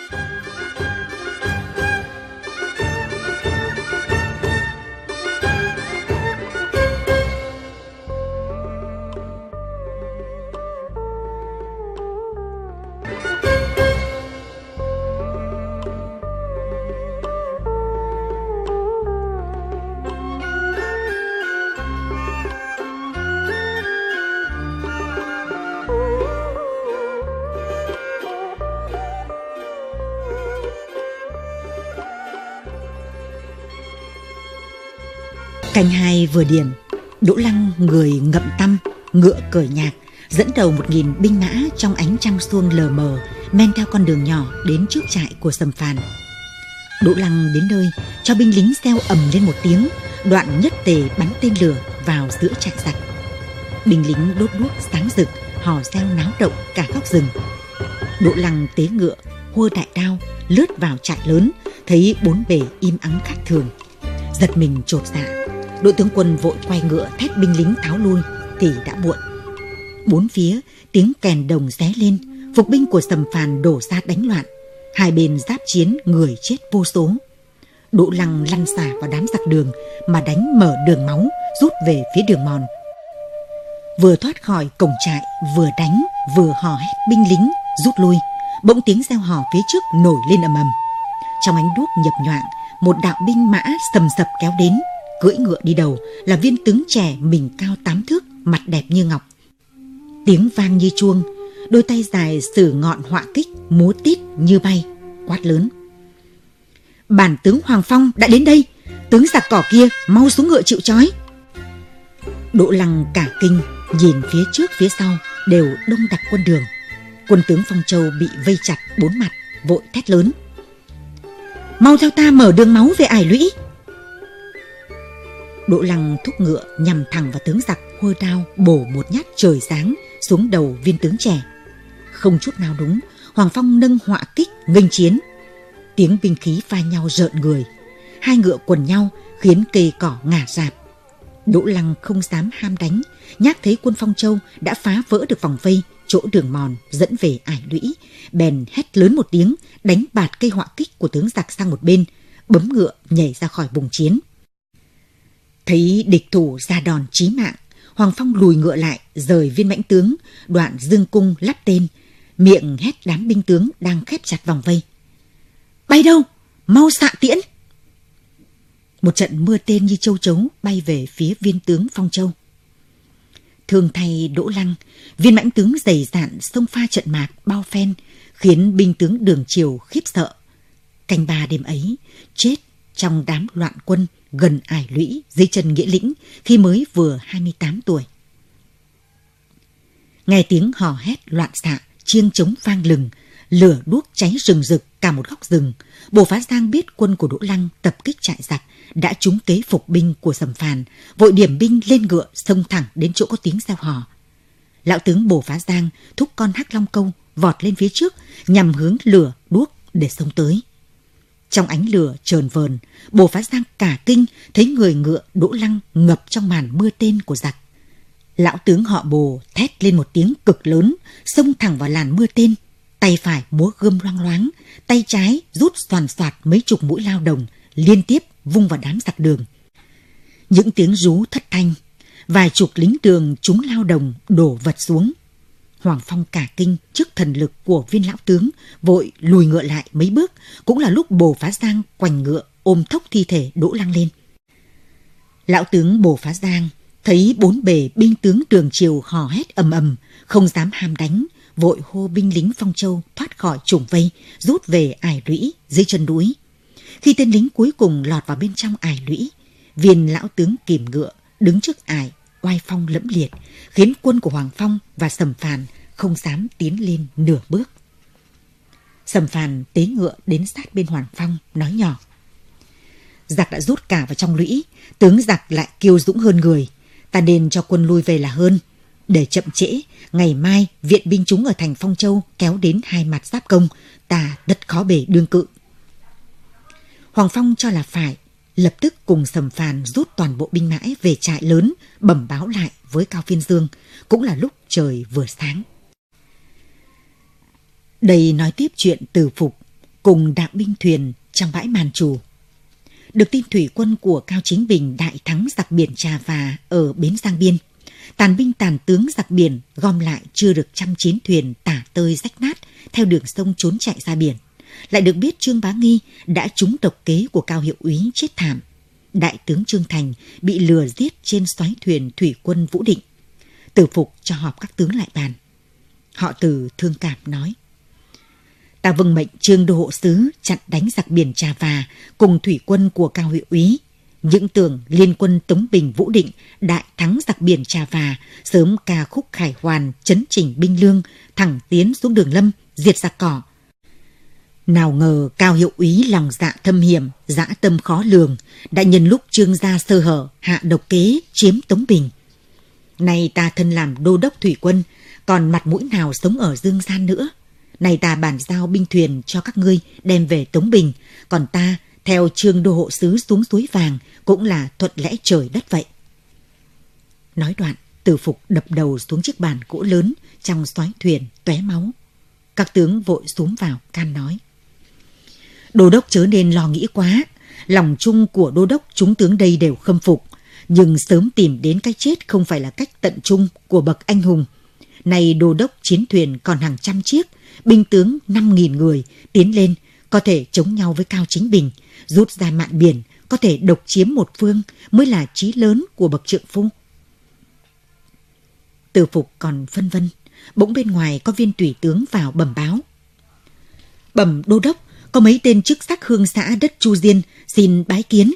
Canh 2 vừa điểm, Đỗ Lăng người ngậm tăm, ngựa cởi nhạc, dẫn đầu 1.000 binh mã trong ánh trăng suông lờ mờ, men theo con đường nhỏ đến trước trại của Sầm Phàn. Đỗ Lăng đến nơi, cho binh lính reo ầm lên một tiếng, đoạn nhất tề bắn tên lửa vào giữa trại giặc. Binh lính đốt đuốc sáng rực, hò reo náo động cả góc rừng. Đỗ Lăng tế ngựa, hua đại đao, lướt vào trại lớn, thấy bốn bề im ắng khác thường. Giật mình chột dạ, đội tướng quân vội quay ngựa thét binh lính tháo lui thì đã muộn. Bốn phía tiếng kèn đồng ré lên, phục binh của Sầm Phàn đổ ra đánh loạn, hai bên giáp chiến người chết vô số. Đỗ Lăng lăn xả vào đám giặc Đường mà đánh mở đường máu, rút về phía đường mòn. Vừa thoát khỏi cổng trại, vừa đánh vừa hò hét binh lính rút lui, bỗng tiếng reo hò phía trước nổi lên ầm ầm. Trong ánh đuốc nhập nhoạng, một đạo binh mã sầm sập kéo đến, cưỡi ngựa đi đầu là viên tướng trẻ mình cao 8 thước, mặt đẹp như ngọc. Tiếng vang như chuông, đôi tay dài sử ngọn họa kích múa tít như bay, quát lớn: bản tướng Hoàng Phong đã đến đây, tướng giặc cỏ kia mau xuống ngựa chịu trói. Đỗ Lăng cả kinh, nhìn phía trước phía sau đều đông đặc quân Đường. Quân tướng Phong Châu bị vây chặt bốn mặt, vội thét lớn: mau theo ta mở đường máu về Ải Lũy. Đỗ Lăng thúc ngựa nhằm thẳng vào tướng giặc, hôi đao bổ một nhát trời giáng xuống đầu viên tướng trẻ. Không chút nào đúng, Hoàng Phong nâng họa kích nghênh chiến. Tiếng binh khí va nhau rợn người, hai ngựa quần nhau khiến cây cỏ ngả rạp. Đỗ Lăng không dám ham đánh, nhác thấy quân Phong Châu đã phá vỡ được vòng vây chỗ đường mòn dẫn về Ải Lũy, bèn hét lớn một tiếng, đánh bạt cây họa kích của tướng giặc sang một bên, bấm ngựa nhảy ra khỏi bùng chiến. Thấy địch thủ ra đòn chí mạng, Hoàng Phong lùi ngựa lại, rời viên mãnh tướng, đoạn dương cung lắp tên, miệng hét đám binh tướng đang khép chặt vòng vây: bay đâu, mau xạ tiễn. Một trận mưa tên như châu chấu bay về phía viên tướng Phong Châu. Thương thay Đỗ Lăng, viên mãnh tướng dày dạn xông pha trận mạc bao phen, khiến binh tướng Đường Triều khiếp sợ. Canh ba đêm ấy, chết trong đám loạn quân gần Ải Lũy dưới chân Nghĩa Lĩnh khi mới vừa 28 tuổi. Nghe tiếng hò hét loạn xạ, chiêng trống vang lừng, lửa đuốc cháy rừng rực cả một góc rừng, Bồ Phá Giang biết quân của Đỗ Lăng tập kích trại giặc đã trúng kế phục binh của Sầm Phàn, vội điểm binh lên ngựa xông thẳng đến chỗ có tiếng reo hò. Lão tướng Bồ Phá Giang thúc con Hắc Long Câu vọt lên phía trước nhằm hướng lửa đuốc để xông tới. Trong ánh lửa chờn vờn, Bồ Phá Giang cả kinh thấy người ngựa Đỗ Lăng ngập trong màn mưa tên của giặc. Lão tướng họ Bồ thét lên một tiếng cực lớn, xông thẳng vào làn mưa tên. Tay phải múa gươm loang loáng, tay trái rút xoàn xoạt mấy chục mũi lao đồng liên tiếp vung vào đám giặc đường. Những tiếng rú thất thanh, vài chục lính đường trúng lao đồng đổ vật xuống. Hoàng Phong cả kinh trước thần lực của viên lão tướng, vội lùi ngựa lại mấy bước, cũng là lúc Bồ Phá Giang quành ngựa ôm thốc thi thể Đỗ Lăng lên. Lão tướng Bồ Phá Giang thấy bốn bề binh tướng Đường Triều hò hét ầm ầm, không dám ham đánh, vội hô binh lính Phong Châu thoát khỏi chủng vây, rút về ải lũy dưới chân núi. Khi tên lính cuối cùng lọt vào bên trong ải lũy, viên lão tướng kìm ngựa đứng trước ải, oai phong lẫm liệt, khiến quân của Hoàng Phong và Sầm Phàn không dám tiến lên nửa bước. Sầm Phàn tế ngựa đến sát bên Hoàng Phong, nói nhỏ: giặc đã rút cả vào trong lũy, tướng giặc lại kiêu dũng hơn người, ta nên cho quân lui về là hơn. Để chậm trễ, ngày mai viện binh chúng ở thành Phong Châu kéo đến hai mặt giáp công, ta rất khó bề đương cự. Hoàng Phong cho là phải, lập tức cùng Sầm Phàn rút toàn bộ binh mãi về trại lớn, bẩm báo lại với Cao Phiên Dương, cũng là lúc trời vừa sáng. Đây nói tiếp chuyện Từ Phục cùng đạo binh thuyền trong bãi Màn Trù. Được tin thủy quân của Cao Chính Bình đại thắng giặc biển Trà Và ở bến Giang Biên. Tàn binh tàn tướng giặc biển gom lại chưa được 109 thuyền tả tơi rách nát theo đường sông trốn chạy ra biển. Lại được biết Trương Bá Nghi đã trúng độc kế của Cao Hiệu Úy chết thảm. Đại tướng Trương Thành bị lừa giết trên xoáy thuyền thủy quân Vũ Định. Từ Phục cho họp các tướng lại bàn. Họ Từ thương cảm nói: ta vâng mệnh Trương Đô hộ sứ chặn đánh giặc biển Trà Và cùng thủy quân của Cao Hiệu Úy. Những tưởng liên quân Tống Bình Vũ Định đại thắng giặc biển Trà Và, sớm ca khúc khải hoàn, chấn chỉnh binh lương, thẳng tiến xuống Đường Lâm, diệt giặc cỏ. Nào ngờ Cao Hiệu Úy lòng dạ thâm hiểm, dã tâm khó lường, đã nhân lúc Trương gia sơ hở hạ độc kế chiếm Tống Bình. Nay ta thân làm đô đốc thủy quân, còn mặt mũi nào sống ở dương gian nữa. Nay ta bàn giao binh thuyền cho các ngươi đem về Tống Bình, còn ta theo Trương Đô hộ sứ xuống suối vàng cũng là thuận lẽ trời đất vậy. Nói đoạn, Từ Phục đập đầu xuống chiếc bàn gỗ lớn trong xoáy thuyền tóe máu. Các tướng vội xuống vào can nói: đô đốc chớ nên lo nghĩ quá, lòng chung của đô đốc chúng tướng đây đều khâm phục, nhưng sớm tìm đến cái chết không phải là cách tận trung của bậc anh hùng. Nay đô đốc chiến thuyền còn hàng trăm chiếc, binh tướng 5.000 người tiến lên có thể chống nhau với Cao Chính Bình, rút ra mạn biển có thể độc chiếm một phương mới là chí lớn của bậc trượng phu. Từ Phục còn phân vân, bỗng bên ngoài có viên tùy tướng vào bẩm báo: bẩm đô đốc, có mấy tên chức sắc hương xã đất Chu Diên xin bái kiến.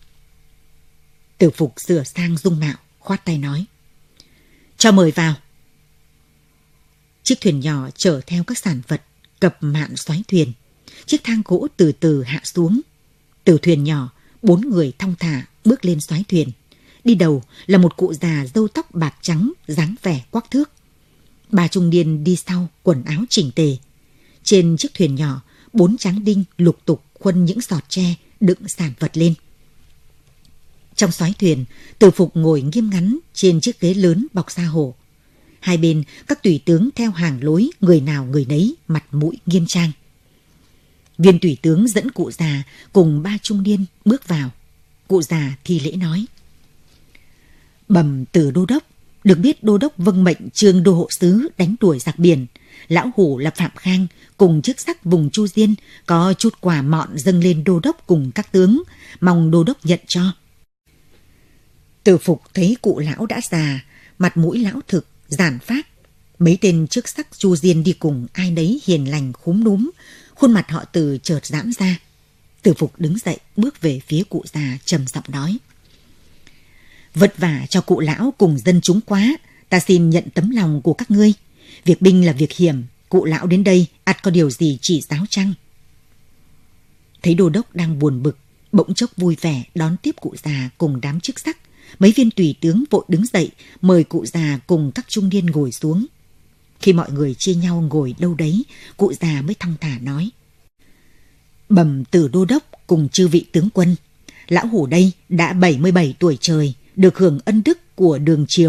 Từ Phục sửa sang dung mạo, khoát tay nói: cho mời vào. Chiếc thuyền nhỏ chở theo các sản vật cập mạn xoáy thuyền. Chiếc thang gỗ từ từ hạ xuống. Từ thuyền nhỏ, 4 người thong thả bước lên xoáy thuyền. Đi đầu là một cụ già râu tóc bạc trắng, dáng vẻ quắc thước. 3 trung niên đi sau, quần áo chỉnh tề. Trên chiếc thuyền nhỏ, 4 tráng đinh lục tục khuân những giọt tre đựng sản vật lên. Trong xoáy thuyền, Từ Phục ngồi nghiêm ngắn trên chiếc ghế lớn bọc da hổ. Hai bên các tùy tướng theo hàng lối, người nào người nấy, mặt mũi nghiêm trang. Viên tùy tướng dẫn cụ già cùng 3 trung niên bước vào. Cụ già thi lễ nói: bẩm từ đô đốc, được biết đô đốc vâng mệnh Trương Đô hộ sứ đánh đuổi giặc biển. Lão hủ là Phạm Khang cùng chức sắc vùng Chu Diên có chút quà mọn dâng lên đô đốc cùng các tướng, mong đô đốc nhận cho. Từ Phục thấy cụ lão đã già, mặt mũi lão thực, giản phác. Mấy tên chức sắc Chu Diên đi cùng ai nấy hiền lành khúm núm, khuôn mặt họ Từ chợt giãn ra. Từ Phục đứng dậy bước về phía cụ già trầm giọng nói: vất vả cho cụ lão cùng dân chúng quá, ta xin nhận tấm lòng của các ngươi. Việc binh là việc hiểm, cụ lão đến đây ắt có điều gì chỉ giáo chăng? Thấy đô đốc đang buồn bực, bỗng chốc vui vẻ đón tiếp cụ già cùng đám chức sắc. Mấy viên tùy tướng vội đứng dậy mời cụ già cùng các trung niên ngồi xuống. Khi mọi người chia nhau ngồi đâu đấy, cụ già mới thong thả nói: bẩm từ đô đốc cùng chư vị tướng quân, lão hủ đây đã 77 tuổi trời, được hưởng ân đức của Đường Triều,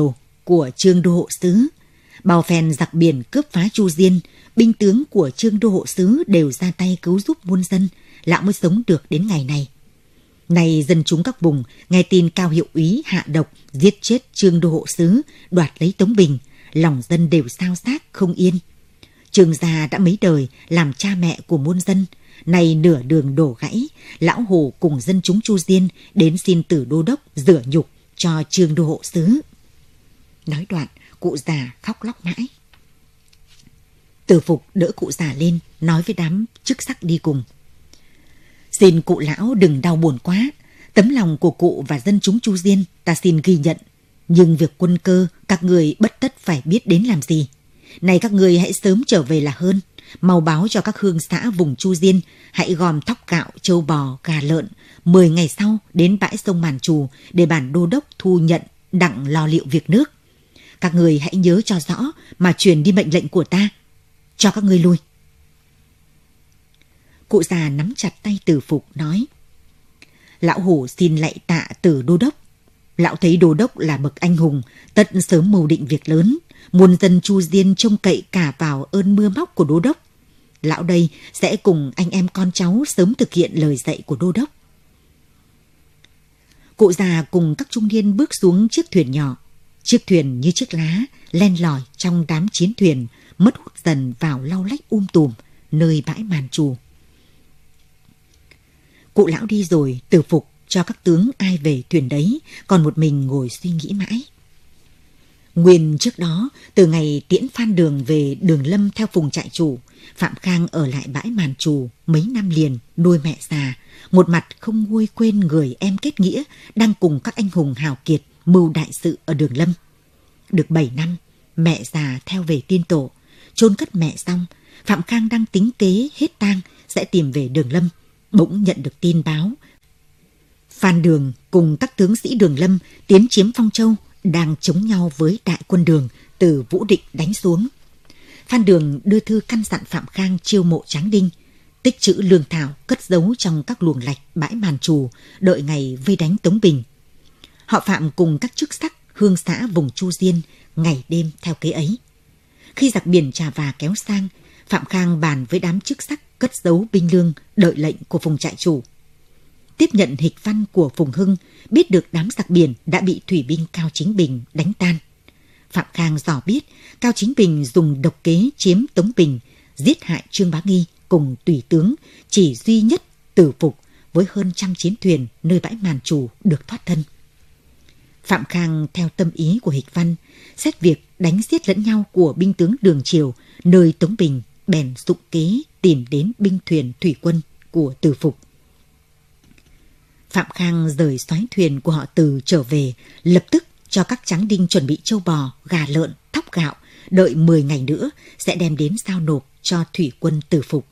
của Trương Đô Hộ Sứ. Bao phen giặc biển cướp phá Chu Diên, binh tướng của Trương Đô Hộ Sứ đều ra tay cứu giúp muôn dân, lão mới sống được đến ngày này. Nay dân chúng các vùng nghe tin Cao Hiệu Úy hạ độc giết chết Trương Đô Hộ Sứ, đoạt lấy Tống Bình, lòng dân đều xao xát không yên. Trương gia đã mấy đời làm cha mẹ của muôn dân, nay nửa đường đổ gãy, lão Hồ cùng dân chúng Chu Diên đến xin Tử Đô Đốc rửa nhục cho Trương Đô Hộ Sứ. Nói đoạn, cụ già khóc lóc mãi. Từ Phục đỡ cụ già lên, nói với đám chức sắc đi cùng: Xin cụ lão đừng đau buồn quá, tấm lòng của cụ và dân chúng Chu Diên ta xin ghi nhận, nhưng việc quân cơ các người bất tất phải biết đến làm gì. Này các người hãy sớm trở về là hơn, mau báo cho các hương xã vùng Chu Diên hãy gom thóc gạo, trâu bò, gà lợn, 10 ngày sau đến bãi sông Màn Trù để bản đô đốc thu nhận đặng lo liệu việc nước. Các người hãy nhớ cho rõ mà truyền đi mệnh lệnh của ta, cho các ngươi lui. Cụ già nắm chặt tay Từ Phục nói: Lão Hổ xin lạy tạ Tử Đô Đốc. Lão thấy Đô Đốc là bậc anh hùng, tất sớm mưu định việc lớn, muôn dân Chu Diên trông cậy cả vào ơn mưa móc của Đô Đốc. Lão đây sẽ cùng anh em con cháu sớm thực hiện lời dạy của Đô Đốc. Cụ già cùng các trung niên bước xuống chiếc thuyền nhỏ. Chiếc thuyền như chiếc lá len lỏi trong đám chiến thuyền, mất hút dần vào lau lách tùm nơi bãi Màn Trù. Cụ lão đi rồi, Từ Phục cho các tướng ai về thuyền đấy, còn một mình ngồi suy nghĩ mãi. Nguyên trước đó, từ ngày tiễn Phan Đường về Đường Lâm theo Phùng trại chủ, Phạm Khang ở lại bãi Màn Trù mấy năm liền nuôi mẹ già, một mặt không nguôi quên người em kết nghĩa đang cùng các anh hùng hào kiệt mưu đại sự ở Đường Lâm. Được 7 năm, mẹ già theo về tiên tổ, chôn cất mẹ xong, Phạm Khang đang tính kế hết tang sẽ tìm về Đường Lâm, bỗng nhận được tin báo Phan Đường cùng các tướng sĩ Đường Lâm tiến chiếm Phong Châu, đang chống nhau với đại quân Đường từ Vũ Định đánh xuống. Phan Đường đưa thư căn dặn Phạm Khang chiêu mộ tráng đinh, tích trữ lương thảo cất giấu trong các luồng lạch bãi Màn Trù, đợi ngày vây đánh Tống Bình. Họ Phạm cùng các chức sắc hương xã vùng Chu Diên ngày đêm theo kế ấy. Khi giặc biển Trà Và kéo sang, Phạm Khang bàn với đám chức sắc cất giấu binh lương đợi lệnh của Phùng trại chủ. Tiếp nhận hịch văn của Phùng Hưng, biết được đám giặc biển đã bị thủy binh Cao Chính Bình đánh tan. Phạm Khang dò biết Cao Chính Bình dùng độc kế chiếm Tống Bình, giết hại Trương Bá Nghi cùng tùy tướng chỉ duy nhất Từ Phục với hơn 100 chiến thuyền nơi bãi Màn Trù được thoát thân. Phạm Khang theo tâm ý của hịch văn, xét việc đánh giết lẫn nhau của binh tướng Đường Triều nơi Tống Bình, bèn dụng kế tìm đến binh thuyền thủy quân của Từ Phục. Phạm Khang rời soái thuyền của họ Từ trở về, lập tức cho các tráng đinh chuẩn bị trâu bò, gà lợn, thóc gạo, đợi 10 ngày nữa sẽ đem đến giao nộp cho thủy quân Từ Phục.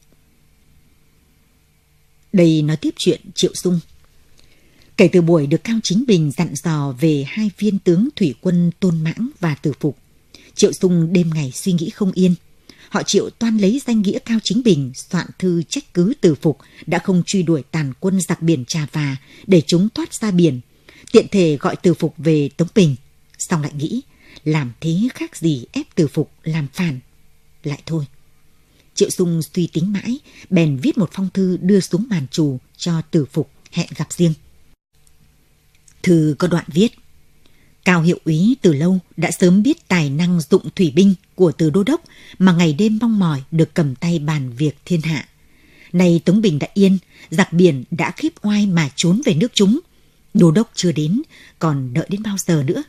Đây nói tiếp chuyện Triệu Sung. Kể từ buổi được Cao Chính Bình dặn dò về hai viên tướng thủy quân Tôn Mãng và Từ Phục, Triệu Sung đêm ngày suy nghĩ không yên. Họ Triệu toan lấy danh nghĩa Cao Chính Bình soạn thư trách cứ Từ Phục đã không truy đuổi tàn quân giặc biển Trà Và để chúng thoát ra biển, tiện thể gọi Từ Phục về Tống Bình. Xong lại nghĩ làm thế khác gì ép Từ Phục làm phản. Lại thôi. Triệu Sung suy tính mãi, bèn viết một phong thư đưa xuống Màn Trù cho Từ Phục hẹn gặp riêng. Thư có đoạn viết: Cao Hiệu Úy từ lâu đã sớm biết tài năng dụng thủy binh của Từ Đô Đốc mà ngày đêm mong mỏi được cầm tay bàn việc thiên hạ. Nay Tống Bình đã yên, giặc biển đã khiếp oai mà trốn về nước chúng. Đô Đốc chưa đến, còn đợi đến bao giờ nữa?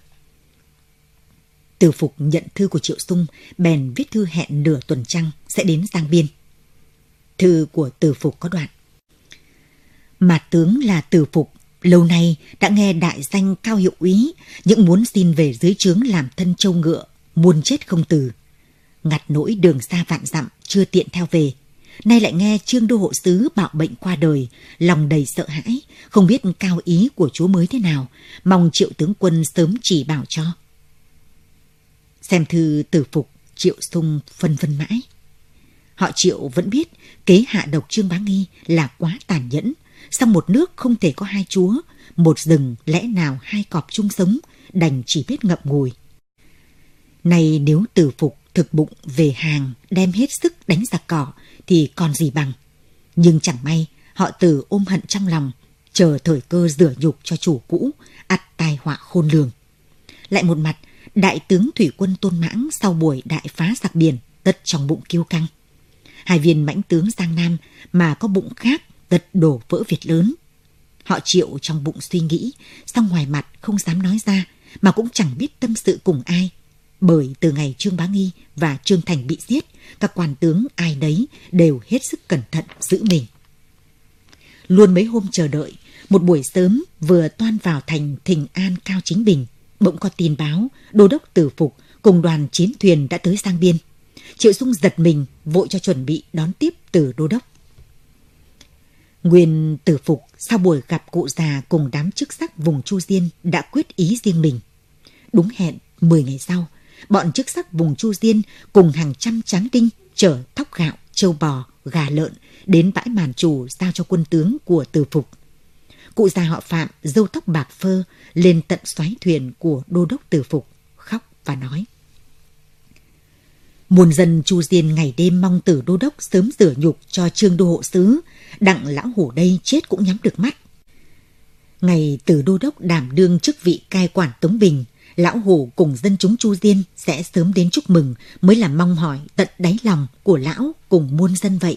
Từ Phục nhận thư của Triệu Sung, bèn viết thư hẹn nửa tuần trăng sẽ đến Giang Biên. Thư của Từ Phục có đoạn: Mạt tướng là Từ Phục, lâu nay đã nghe đại danh Cao Hiệu Úy, những muốn xin về dưới trướng làm thân trâu ngựa, muôn chết không từ. Ngặt nỗi đường xa vạn dặm chưa tiện theo về, nay lại nghe Trương Đô Hộ Sứ bạo bệnh qua đời, lòng đầy sợ hãi, không biết cao ý của chúa mới thế nào, mong Triệu tướng quân sớm chỉ bảo cho. Xem thư Từ Phục, Triệu Sung phân vân mãi. Họ Triệu vẫn biết kế hạ độc Trương Bá Nghi là quá tàn nhẫn, song một nước không thể có hai chúa, một rừng lẽ nào hai cọp chung sống, đành chỉ biết ngậm ngùi. Này nếu Từ Phục thực bụng về hàng, đem hết sức đánh giặc cỏ thì còn gì bằng. Nhưng chẳng may họ Từ ôm hận trong lòng, chờ thời cơ rửa nhục cho chủ cũ, ắt tai họa khôn lường. Lại một mặt, đại tướng thủy quân Tôn Mãng sau buổi đại phá giặc biển tất trong bụng kiêu căng. Hai viên mãnh tướng Giang Nam mà có bụng khác tất đổ vỡ việc lớn. Họ Triệu trong bụng suy nghĩ, song ngoài mặt không dám nói ra, mà cũng chẳng biết tâm sự cùng ai. Bởi từ ngày Trương Bá Nghi và Trương Thành bị giết, các quan tướng ai đấy đều hết sức cẩn thận giữ mình. Luôn mấy hôm chờ đợi, một buổi sớm vừa toan vào thành Thịnh An Cao Chính Bình, bỗng có tin báo đô đốc Từ Phục cùng đoàn chiến thuyền đã tới Giang Biên. Triệu Dung giật mình, vội cho chuẩn bị đón tiếp Từ đô đốc. Nguyên Từ Phục sau buổi gặp cụ già cùng đám chức sắc vùng Chu Diên đã quyết ý riêng mình. Đúng hẹn 10 ngày sau, bọn chức sắc vùng Chu Diên cùng hàng trăm tráng đinh chở thóc gạo, trâu bò, gà lợn đến bãi Màn Trù giao cho quân tướng của Từ Phục. Cụ già họ Phạm râu tóc bạc phơ lên tận xoáy thuyền của đô đốc Từ Phục, khóc và nói: Muôn dân Chu Diên ngày đêm mong Từ đô đốc sớm rửa nhục cho Trương đô hộ sứ, đặng lão hổ đây chết cũng nhắm được mắt. Ngày Từ đô đốc đảm đương chức vị cai quản Tống Bình, lão hổ cùng dân chúng Chu Diên sẽ sớm đến chúc mừng, mới là mong hỏi tận đáy lòng của lão cùng muôn dân vậy.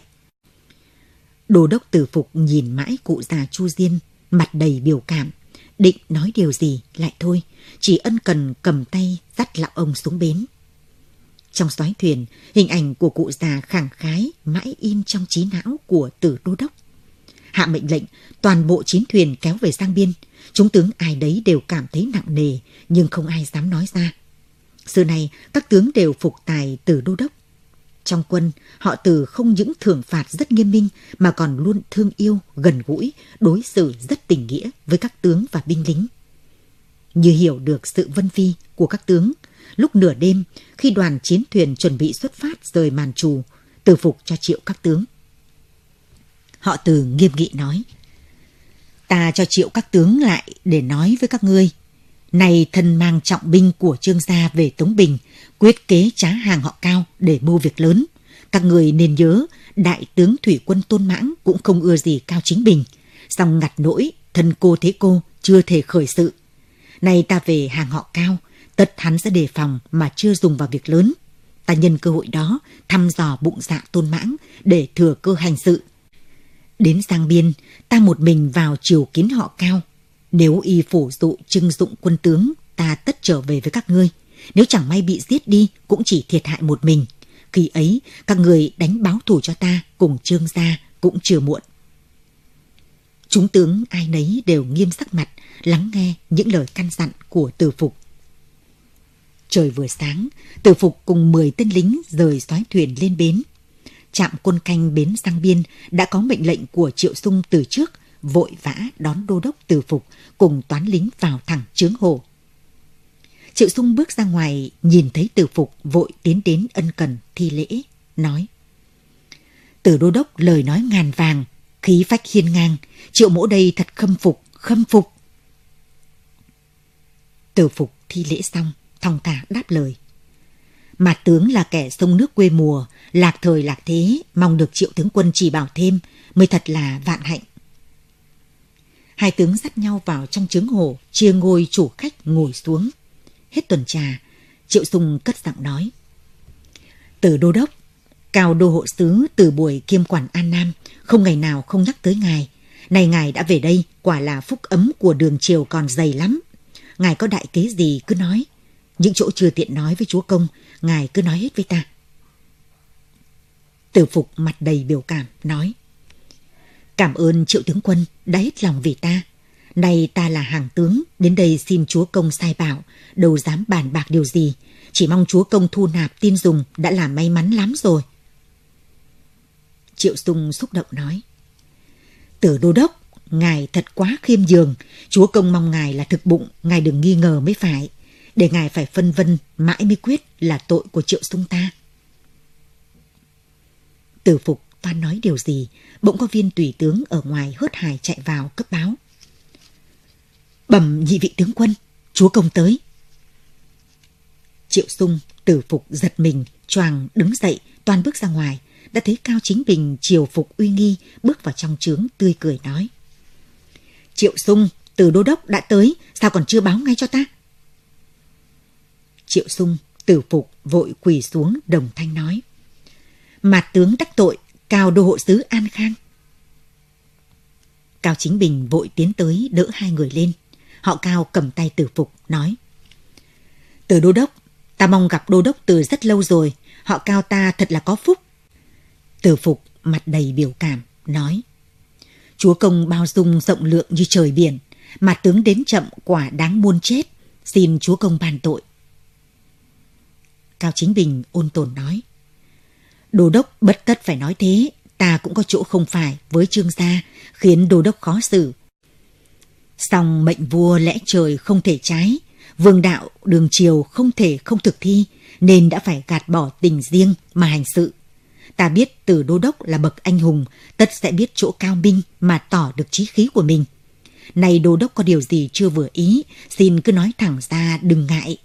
Đô đốc Từ Phục nhìn mãi cụ già Chu Diên, mặt đầy biểu cảm, định nói điều gì lại thôi, chỉ ân cần cầm tay dắt lão ông xuống bến. Trong xoáy thuyền, hình ảnh của cụ già khẳng khái mãi in trong trí não của Từ đô đốc. Hạ mệnh lệnh toàn bộ chiến thuyền kéo về Giang Biên, chúng tướng ai đấy đều cảm thấy nặng nề, nhưng không ai dám nói ra. Xưa này các tướng đều phục tài Từ đô đốc. Trong quân, họ Từ không những thưởng phạt rất nghiêm minh mà còn luôn thương yêu, gần gũi, đối xử rất tình nghĩa với các tướng và binh lính. Như hiểu được sự vân vi của các tướng, lúc nửa đêm khi đoàn chiến thuyền chuẩn bị xuất phát rời Màn Trù, Từ Phục cho triệu các tướng. Họ Từ nghiêm nghị nói: Ta cho triệu các tướng lại để nói với các ngươi. Này thân mang trọng binh của Trương gia về Tống Bình, quyết kế trá hàng họ Cao để mưu việc lớn. Các người nên nhớ, đại tướng thủy quân Tôn Mãng cũng không ưa gì Cao Chính Bình, song ngặt nỗi thân cô thế cô chưa thể khởi sự. Nay ta về hàng họ Cao, tất hắn sẽ đề phòng mà chưa dùng vào việc lớn. Ta nhân cơ hội đó thăm dò bụng dạ Tôn Mãng để thừa cơ hành sự. Đến Giang Biên, ta một mình vào triều kiến họ Cao. Nếu y phủ dụ trưng dụng quân tướng, ta tất trở về với các ngươi. Nếu chẳng may bị giết đi, cũng chỉ thiệt hại một mình. Khi ấy, các người đánh báo thù cho ta cùng Trương gia cũng chưa muộn. Chúng tướng ai nấy đều nghiêm sắc mặt, lắng nghe những lời căn dặn của Từ Phục. Trời vừa sáng, Từ Phục cùng 10 tên lính rời xoáy thuyền lên bến. Trạm quân canh bến Giang Biên đã có mệnh lệnh của Triệu Sung từ trước, vội vã đón đô đốc Từ Phục cùng toán lính vào thẳng chướng hồ. Triệu Sung bước ra ngoài, nhìn thấy Từ Phục vội tiến đến ân cần thi lễ, nói: Từ đô đốc lời nói ngàn vàng, khí phách hiên ngang, Triệu mỗ đây thật khâm phục, khâm phục. Từ Phục thi lễ xong, thong thả đáp lời: Mà tướng là kẻ sông nước quê mùa, lạc thời lạc thế, mong được Triệu tướng quân chỉ bảo thêm, mới thật là vạn hạnh. Hai tướng dắt nhau vào trong chướng hồ, chia ngôi chủ khách ngồi xuống. Hết tuần trà, Triệu Sung cất giọng nói: Từ đô đốc, Cao đô hộ sứ từ buổi kiêm quản An Nam, không ngày nào không nhắc tới ngài. Này ngài đã về đây, quả là phúc ấm của đường triều còn dày lắm. Ngài có đại kế gì cứ nói. Những chỗ chưa tiện nói với chúa công, ngài cứ nói hết với ta. Từ Phục mặt đầy biểu cảm, nói: Cảm ơn Triệu tướng quân đã hết lòng vì ta. Nay ta là hàng tướng, đến đây xin chúa công sai bảo, đâu dám bàn bạc điều gì. Chỉ mong chúa công thu nạp tin dùng đã là may mắn lắm rồi. Triệu Sung xúc động nói: Từ đô đốc, ngài thật quá khiêm nhường. Chúa công mong ngài là thực bụng, ngài đừng nghi ngờ mới phải. Để ngài phải phân vân mãi mới quyết là tội của Triệu Sung ta. Từ Phục toan nói điều gì, bỗng có viên tùy tướng ở ngoài hớt hải chạy vào cấp báo: Bẩm nhị vị tướng quân, chúa công tới. Triệu Sung Tử Phục giật mình, choàng đứng dậy, toan bước ra ngoài, đã thấy Cao Chính Bình triều phục uy nghi bước vào trong trướng, tươi cười nói: Triệu Sung, Từ đô đốc đã tới, sao còn chưa báo ngay cho ta? Triệu Sung, Tử Phục vội quỳ xuống đồng thanh nói: Mạt tướng đắc tội, Cao đô hộ sứ an khang. Cao Chính Bình vội tiến tới đỡ hai người lên. Họ Cao cầm tay Tử Phục nói: Từ đô đốc, ta mong gặp đô đốc từ rất lâu rồi, họ Cao ta thật là có phúc. Tử Phục mặt đầy biểu cảm nói: Chúa công bao dung rộng lượng như trời biển, mà tướng đến chậm quả đáng muôn chết, xin chúa công ban tội. Cao Chính Bình ôn tồn nói: Đô đốc bất tất phải nói thế, ta cũng có chỗ không phải với Trương gia, khiến đô đốc khó xử. Song mệnh vua lẽ trời không thể trái, vương đạo đường triều không thể không thực thi, nên đã phải gạt bỏ tình riêng mà hành sự. Ta biết Từ đô đốc là bậc anh hùng, tất sẽ biết chỗ cao minh mà tỏ được chí khí của mình. Này đô đốc có điều gì chưa vừa ý, xin cứ nói thẳng ra, đừng ngại.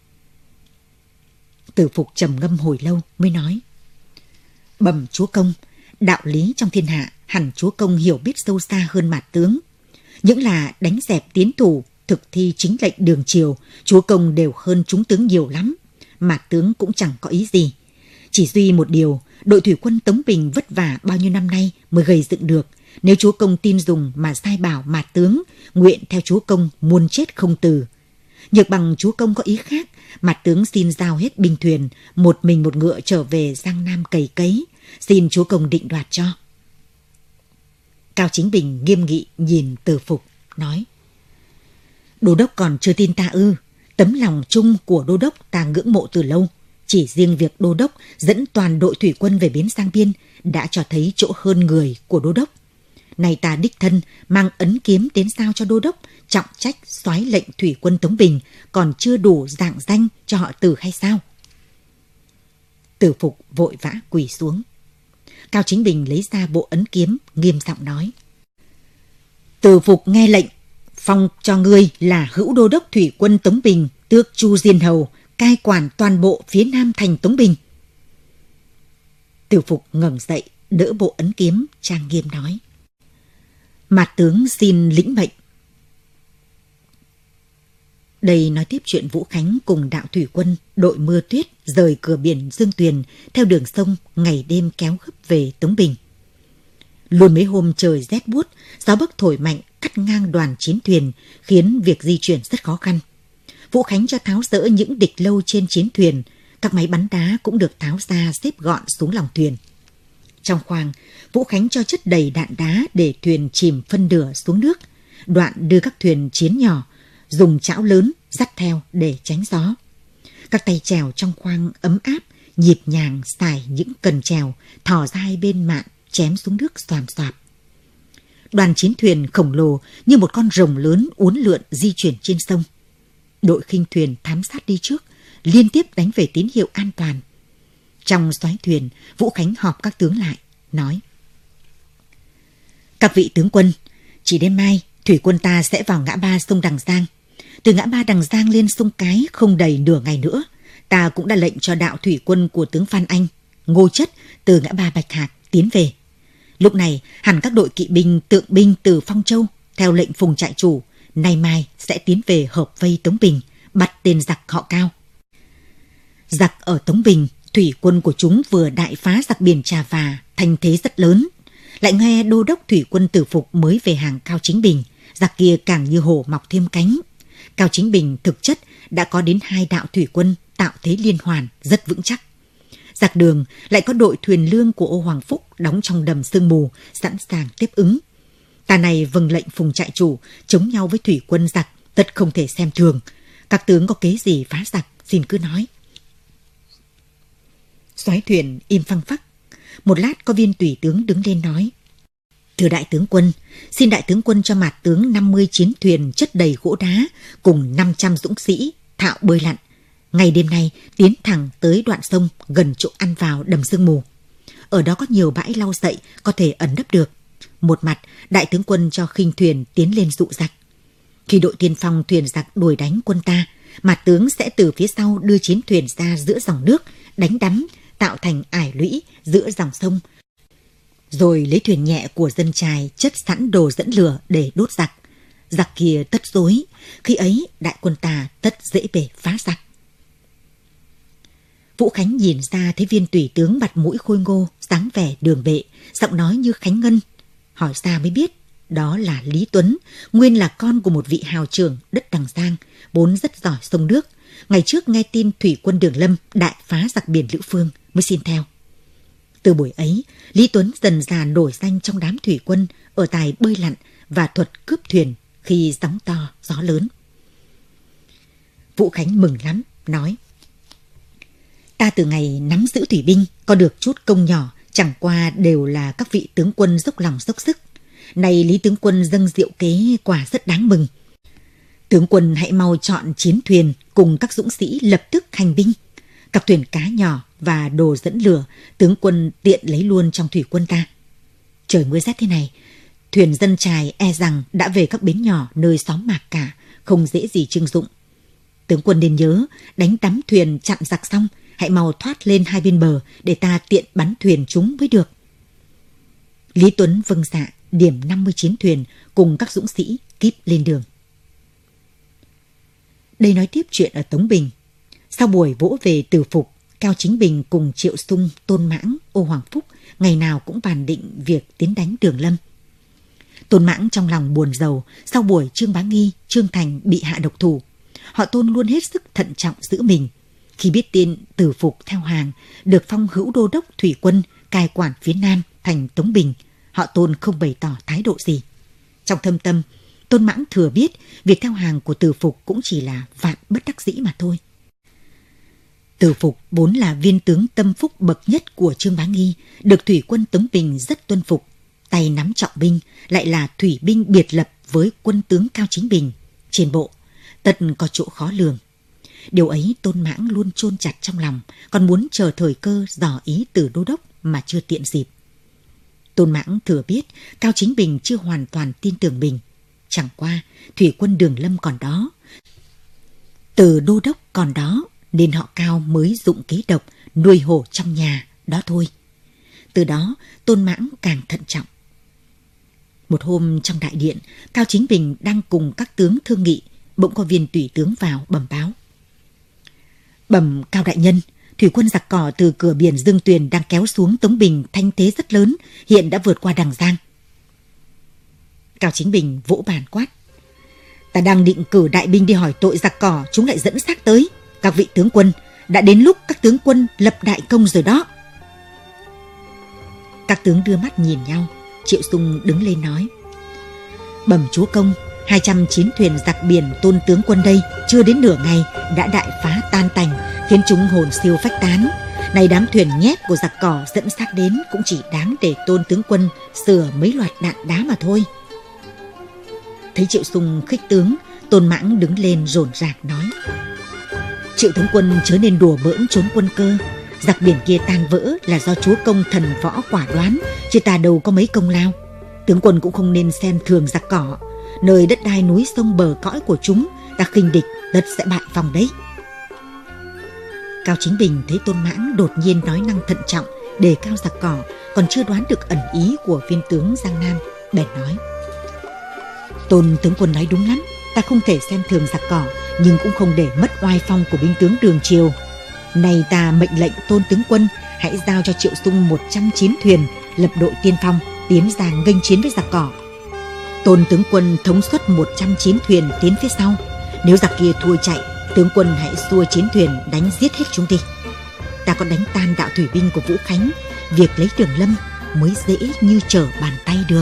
Tử Phục trầm ngâm hồi lâu mới nói: Bẩm chúa công, đạo lý trong thiên hạ hẳn chúa công hiểu biết sâu xa hơn Mạt tướng. Những là đánh dẹp tiến thủ, thực thi chính lệnh đường triều, chúa công đều hơn chúng tướng nhiều lắm. Mạt tướng cũng chẳng có ý gì. Chỉ duy một điều, đội thủy quân Tống Bình vất vả bao nhiêu năm nay mới gầy dựng được. Nếu chúa công tin dùng mà sai bảo Mạt tướng, nguyện theo chúa công muôn chết không từ. Nhược bằng chúa công có ý khác, Mạt tướng xin giao hết binh thuyền, một mình một ngựa trở về Giang Nam cày cấy, xin chúa công định đoạt cho. Cao Chính Bình nghiêm nghị nhìn Tử Phục nói: Đô đốc còn chưa tin ta ư? Tấm lòng chung của đô đốc ta ngưỡng mộ từ lâu. Chỉ riêng việc đô đốc dẫn toàn đội thủy quân về bến Giang Biên đã cho thấy chỗ hơn người của đô đốc. Này ta đích thân mang ấn kiếm đến giao cho đô đốc, trọng trách soái lệnh thủy quân Tống Bình, còn chưa đủ dạng danh cho họ Từ hay sao? Tử Phục vội vã quỳ xuống. Cao Chính Bình lấy ra bộ ấn kiếm, nghiêm giọng nói: Tử Phục nghe lệnh, phong cho ngươi là hữu đô đốc thủy quân Tống Bình, tước Chu Diên Hầu, cai quản toàn bộ phía nam thành Tống Bình. Tử Phục ngẩng dậy, đỡ bộ ấn kiếm, trang nghiêm nói: Mạt tướng xin lĩnh mệnh. Đây nói tiếp chuyện Vũ Khánh cùng đạo thủy quân đội mưa tuyết rời cửa biển Dương Tuyền theo đường sông ngày đêm kéo gấp về Tống Bình. Luôn mấy hôm trời rét buốt, gió bấc thổi mạnh cắt ngang đoàn chiến thuyền, khiến việc di chuyển rất khó khăn. Vũ Khánh cho tháo dỡ những địch lâu trên chiến thuyền, các máy bắn đá cũng được tháo ra xếp gọn xuống lòng thuyền. Trong khoang, Vũ Khánh cho chất đầy đạn đá để thuyền chìm phân nửa xuống nước, đoạn đưa các thuyền chiến nhỏ dùng chảo lớn dắt theo để tránh gió. Các tay chèo trong khoang ấm áp, nhịp nhàng xài những cần chèo thò ra hai bên mạn chém xuống nước xoàm xoạp. Đoàn chiến thuyền khổng lồ như một con rồng lớn uốn lượn di chuyển trên sông. Đội khinh thuyền thám sát đi trước, liên tiếp đánh về tín hiệu an toàn. Trong soái thuyền, Vũ Khánh họp các tướng lại, nói: Các vị tướng quân, chỉ đêm mai thủy quân ta sẽ vào ngã ba sông Đằng Giang. Từ ngã ba Đằng Giang lên sông Cái không đầy nửa ngày nữa, ta cũng đã lệnh cho đạo thủy quân của tướng Phan Anh, Ngô Chất từ ngã ba Bạch Hạc tiến về. Lúc này hẳn các đội kỵ binh, tượng binh từ Phong Châu theo lệnh Phùng trại chủ nay mai sẽ tiến về hợp vây Tống Bình, bắt tên giặc họ Cao. Giặc ở Tống Bình, thủy quân của chúng vừa đại phá giặc biển Trà Và, thành thế rất lớn. Lại nghe đô đốc thủy quân Tử Phục mới về hàng Cao Chính Bình, giặc kia càng như hổ mọc thêm cánh. Cao Chính Bình thực chất đã có đến 2 đạo thủy quân tạo thế liên hoàn rất vững chắc. Giặc Đường lại có đội thuyền lương của Ô Hoàng Phúc đóng trong đầm sương mù, sẵn sàng tiếp ứng. Ta này vâng lệnh Phùng trại chủ chống nhau với thủy quân giặc tất không thể xem thường. Các tướng có kế gì phá giặc xin cứ nói. Soái thuyền im phăng phắc. Một lát có viên tùy tướng đứng lên nói: Thưa đại tướng quân, xin đại tướng quân cho Mạt tướng 50 chiến thuyền chất đầy gỗ đá cùng 500 dũng sĩ thạo bơi lặn, ngày đêm nay tiến thẳng tới đoạn sông gần chỗ ăn vào đầm sương mù. Ở đó có nhiều bãi lau dậy có thể ẩn nấp được. Một mặt, đại tướng quân cho khinh thuyền tiến lên dụ giặc. Khi đội tiên phong thuyền giặc đuổi đánh quân ta, Mạt tướng sẽ từ phía sau đưa chiến thuyền ra giữa dòng nước, đánh đắm, tạo thành ải lũy giữa dòng sông. Rồi lấy thuyền nhẹ của dân chài chất sẵn đồ dẫn lửa để đốt giặc. Giặc kia tất rối, khi ấy đại quân ta tất dễ bề phá giặc. Vũ Khánh nhìn ra thấy viên tùy tướng mặt mũi khôi ngô, dáng vẻ đường bệ, giọng nói như khánh ngân. Hỏi ra mới biết, đó là Lý Tuấn, nguyên là con của một vị hào trưởng đất Đằng Giang, vốn rất giỏi sông nước. Ngày trước nghe tin thủy quân Đường Lâm đại phá giặc biển Lữ Phương mới xin theo. Từ buổi ấy, Lý Tuấn dần dà nổi danh trong đám thủy quân ở tài bơi lặn và thuật cướp thuyền khi sóng to, gió lớn. Vũ Khánh mừng lắm, nói: Ta từ ngày nắm giữ thủy binh có được chút công nhỏ, chẳng qua đều là các vị tướng quân dốc lòng dốc sức. Này Lý tướng quân dâng diệu kế quả rất đáng mừng. Tướng quân hãy mau chọn chiến thuyền cùng các dũng sĩ lập tức hành binh. Các thuyền cá nhỏ và đồ dẫn lửa, tướng quân tiện lấy luôn trong thủy quân ta. Trời mưa rét thế này, thuyền dân chài e rằng đã về các bến nhỏ nơi xóm mạc cả, không dễ gì trưng dụng. Tướng quân nên nhớ, đánh đắm thuyền chặn giặc xong, hãy mau thoát lên hai bên bờ để ta tiện bắn thuyền chúng mới được. Lý Tuấn vâng dạ, điểm 50 chiến thuyền cùng các dũng sĩ kíp lên đường. Đây nói tiếp chuyện ở Tống Bình. Sau buổi vỗ về Từ Phục, Cao Chính Bình cùng Triệu Sung, Tôn Mãng, Ô Hoàng Phúc ngày nào cũng bàn định việc tiến đánh Đường Lâm. Tôn Mãng trong lòng buồn rầu sau buổi Trương Bá Nghi, Trương Thành bị hạ độc thủ. Họ Tôn luôn hết sức thận trọng giữ mình. Khi biết tin Từ Phục theo hàng được phong hữu đô đốc thủy quân cai quản phía Nam thành Tống Bình, họ Tôn không bày tỏ thái độ gì. Trong thâm tâm, Tôn Mãng thừa biết việc theo hàng của Từ Phục cũng chỉ là vạn bất đắc dĩ mà thôi. Từ Phục vốn là viên tướng tâm phúc bậc nhất của Trương Bá Nghi, được thủy quân Tống Bình rất tuân phục. Tay nắm trọng binh, lại là thủy binh biệt lập với quân tướng Cao Chính Bình. Trên bộ, tất có chỗ khó lường. Điều ấy Tôn Mãng luôn chôn chặt trong lòng, còn muốn chờ thời cơ dò ý từ đô đốc mà chưa tiện dịp. Tôn Mãng thừa biết Cao Chính Bình chưa hoàn toàn tin tưởng mình. Chẳng qua, thủy quân Đường Lâm còn đó, từ đô đốc còn đó, nên họ Cao mới dụng kế độc nuôi hổ trong nhà, đó thôi. Từ đó, Tôn Mãng càng thận trọng. Một hôm trong đại điện, Cao Chính Bình đang cùng các tướng thương nghị, bỗng có viên tùy tướng vào bẩm báo. Bẩm Cao đại nhân, thủy quân giặc cỏ từ cửa biển Dương Tuyền đang kéo xuống Tống Bình thanh thế rất lớn, hiện đã vượt qua Đằng Giang. Cao Chính Bình vỗ bàn quát: Ta đang định cử đại binh đi hỏi tội giặc cỏ, chúng lại dẫn xác tới. Các vị tướng quân, đã đến lúc các tướng quân lập đại công rồi đó. Các tướng đưa mắt nhìn nhau. Triệu Sung đứng lên nói: Bẩm chúa công, 200 chiến thuyền giặc biển Tôn tướng quân đây chưa đến nửa ngày đã đại phá tan tành, khiến chúng hồn siêu phách tán. Này đám thuyền nhét của giặc cỏ dẫn xác đến cũng chỉ đáng để Tôn tướng quân sửa mấy loạt đạn đá mà thôi. Thấy Triệu Sung khích tướng, Tôn Mãng đứng lên rồn rạc nói: Triệu tướng quân chớ nên đùa bỡn trốn quân cơ. Giặc biển kia tan vỡ là do chúa công thần võ quả đoán, chứ ta đâu có mấy công lao. Tướng quân cũng không nên xem thường giặc cỏ. Nơi đất đai núi sông bờ cõi của chúng, ta khinh địch tất sẽ bại vòng đấy. Cao Chính Bình thấy Tôn Mãng đột nhiên nói năng thận trọng, đề cao giặc cỏ, còn chưa đoán được ẩn ý của viên tướng Giang Nam, bèn nói: Tôn tướng quân nói đúng lắm, ta không thể xem thường giặc cỏ, nhưng cũng không để mất oai phong của binh tướng Đường Triều. Này ta mệnh lệnh Tôn tướng quân hãy giao cho Triệu Sung 100 chiến thuyền, lập đội tiên phong, tiến ra nghênh chiến với giặc cỏ. Tôn tướng quân thống suất 100 chiến thuyền tiến phía sau. Nếu giặc kia thua chạy, tướng quân hãy xua chiến thuyền đánh giết hết chúng đi. Ta có đánh tan đạo thủy binh của Vũ Khánh, việc lấy Đường Lâm mới dễ như trở bàn tay được.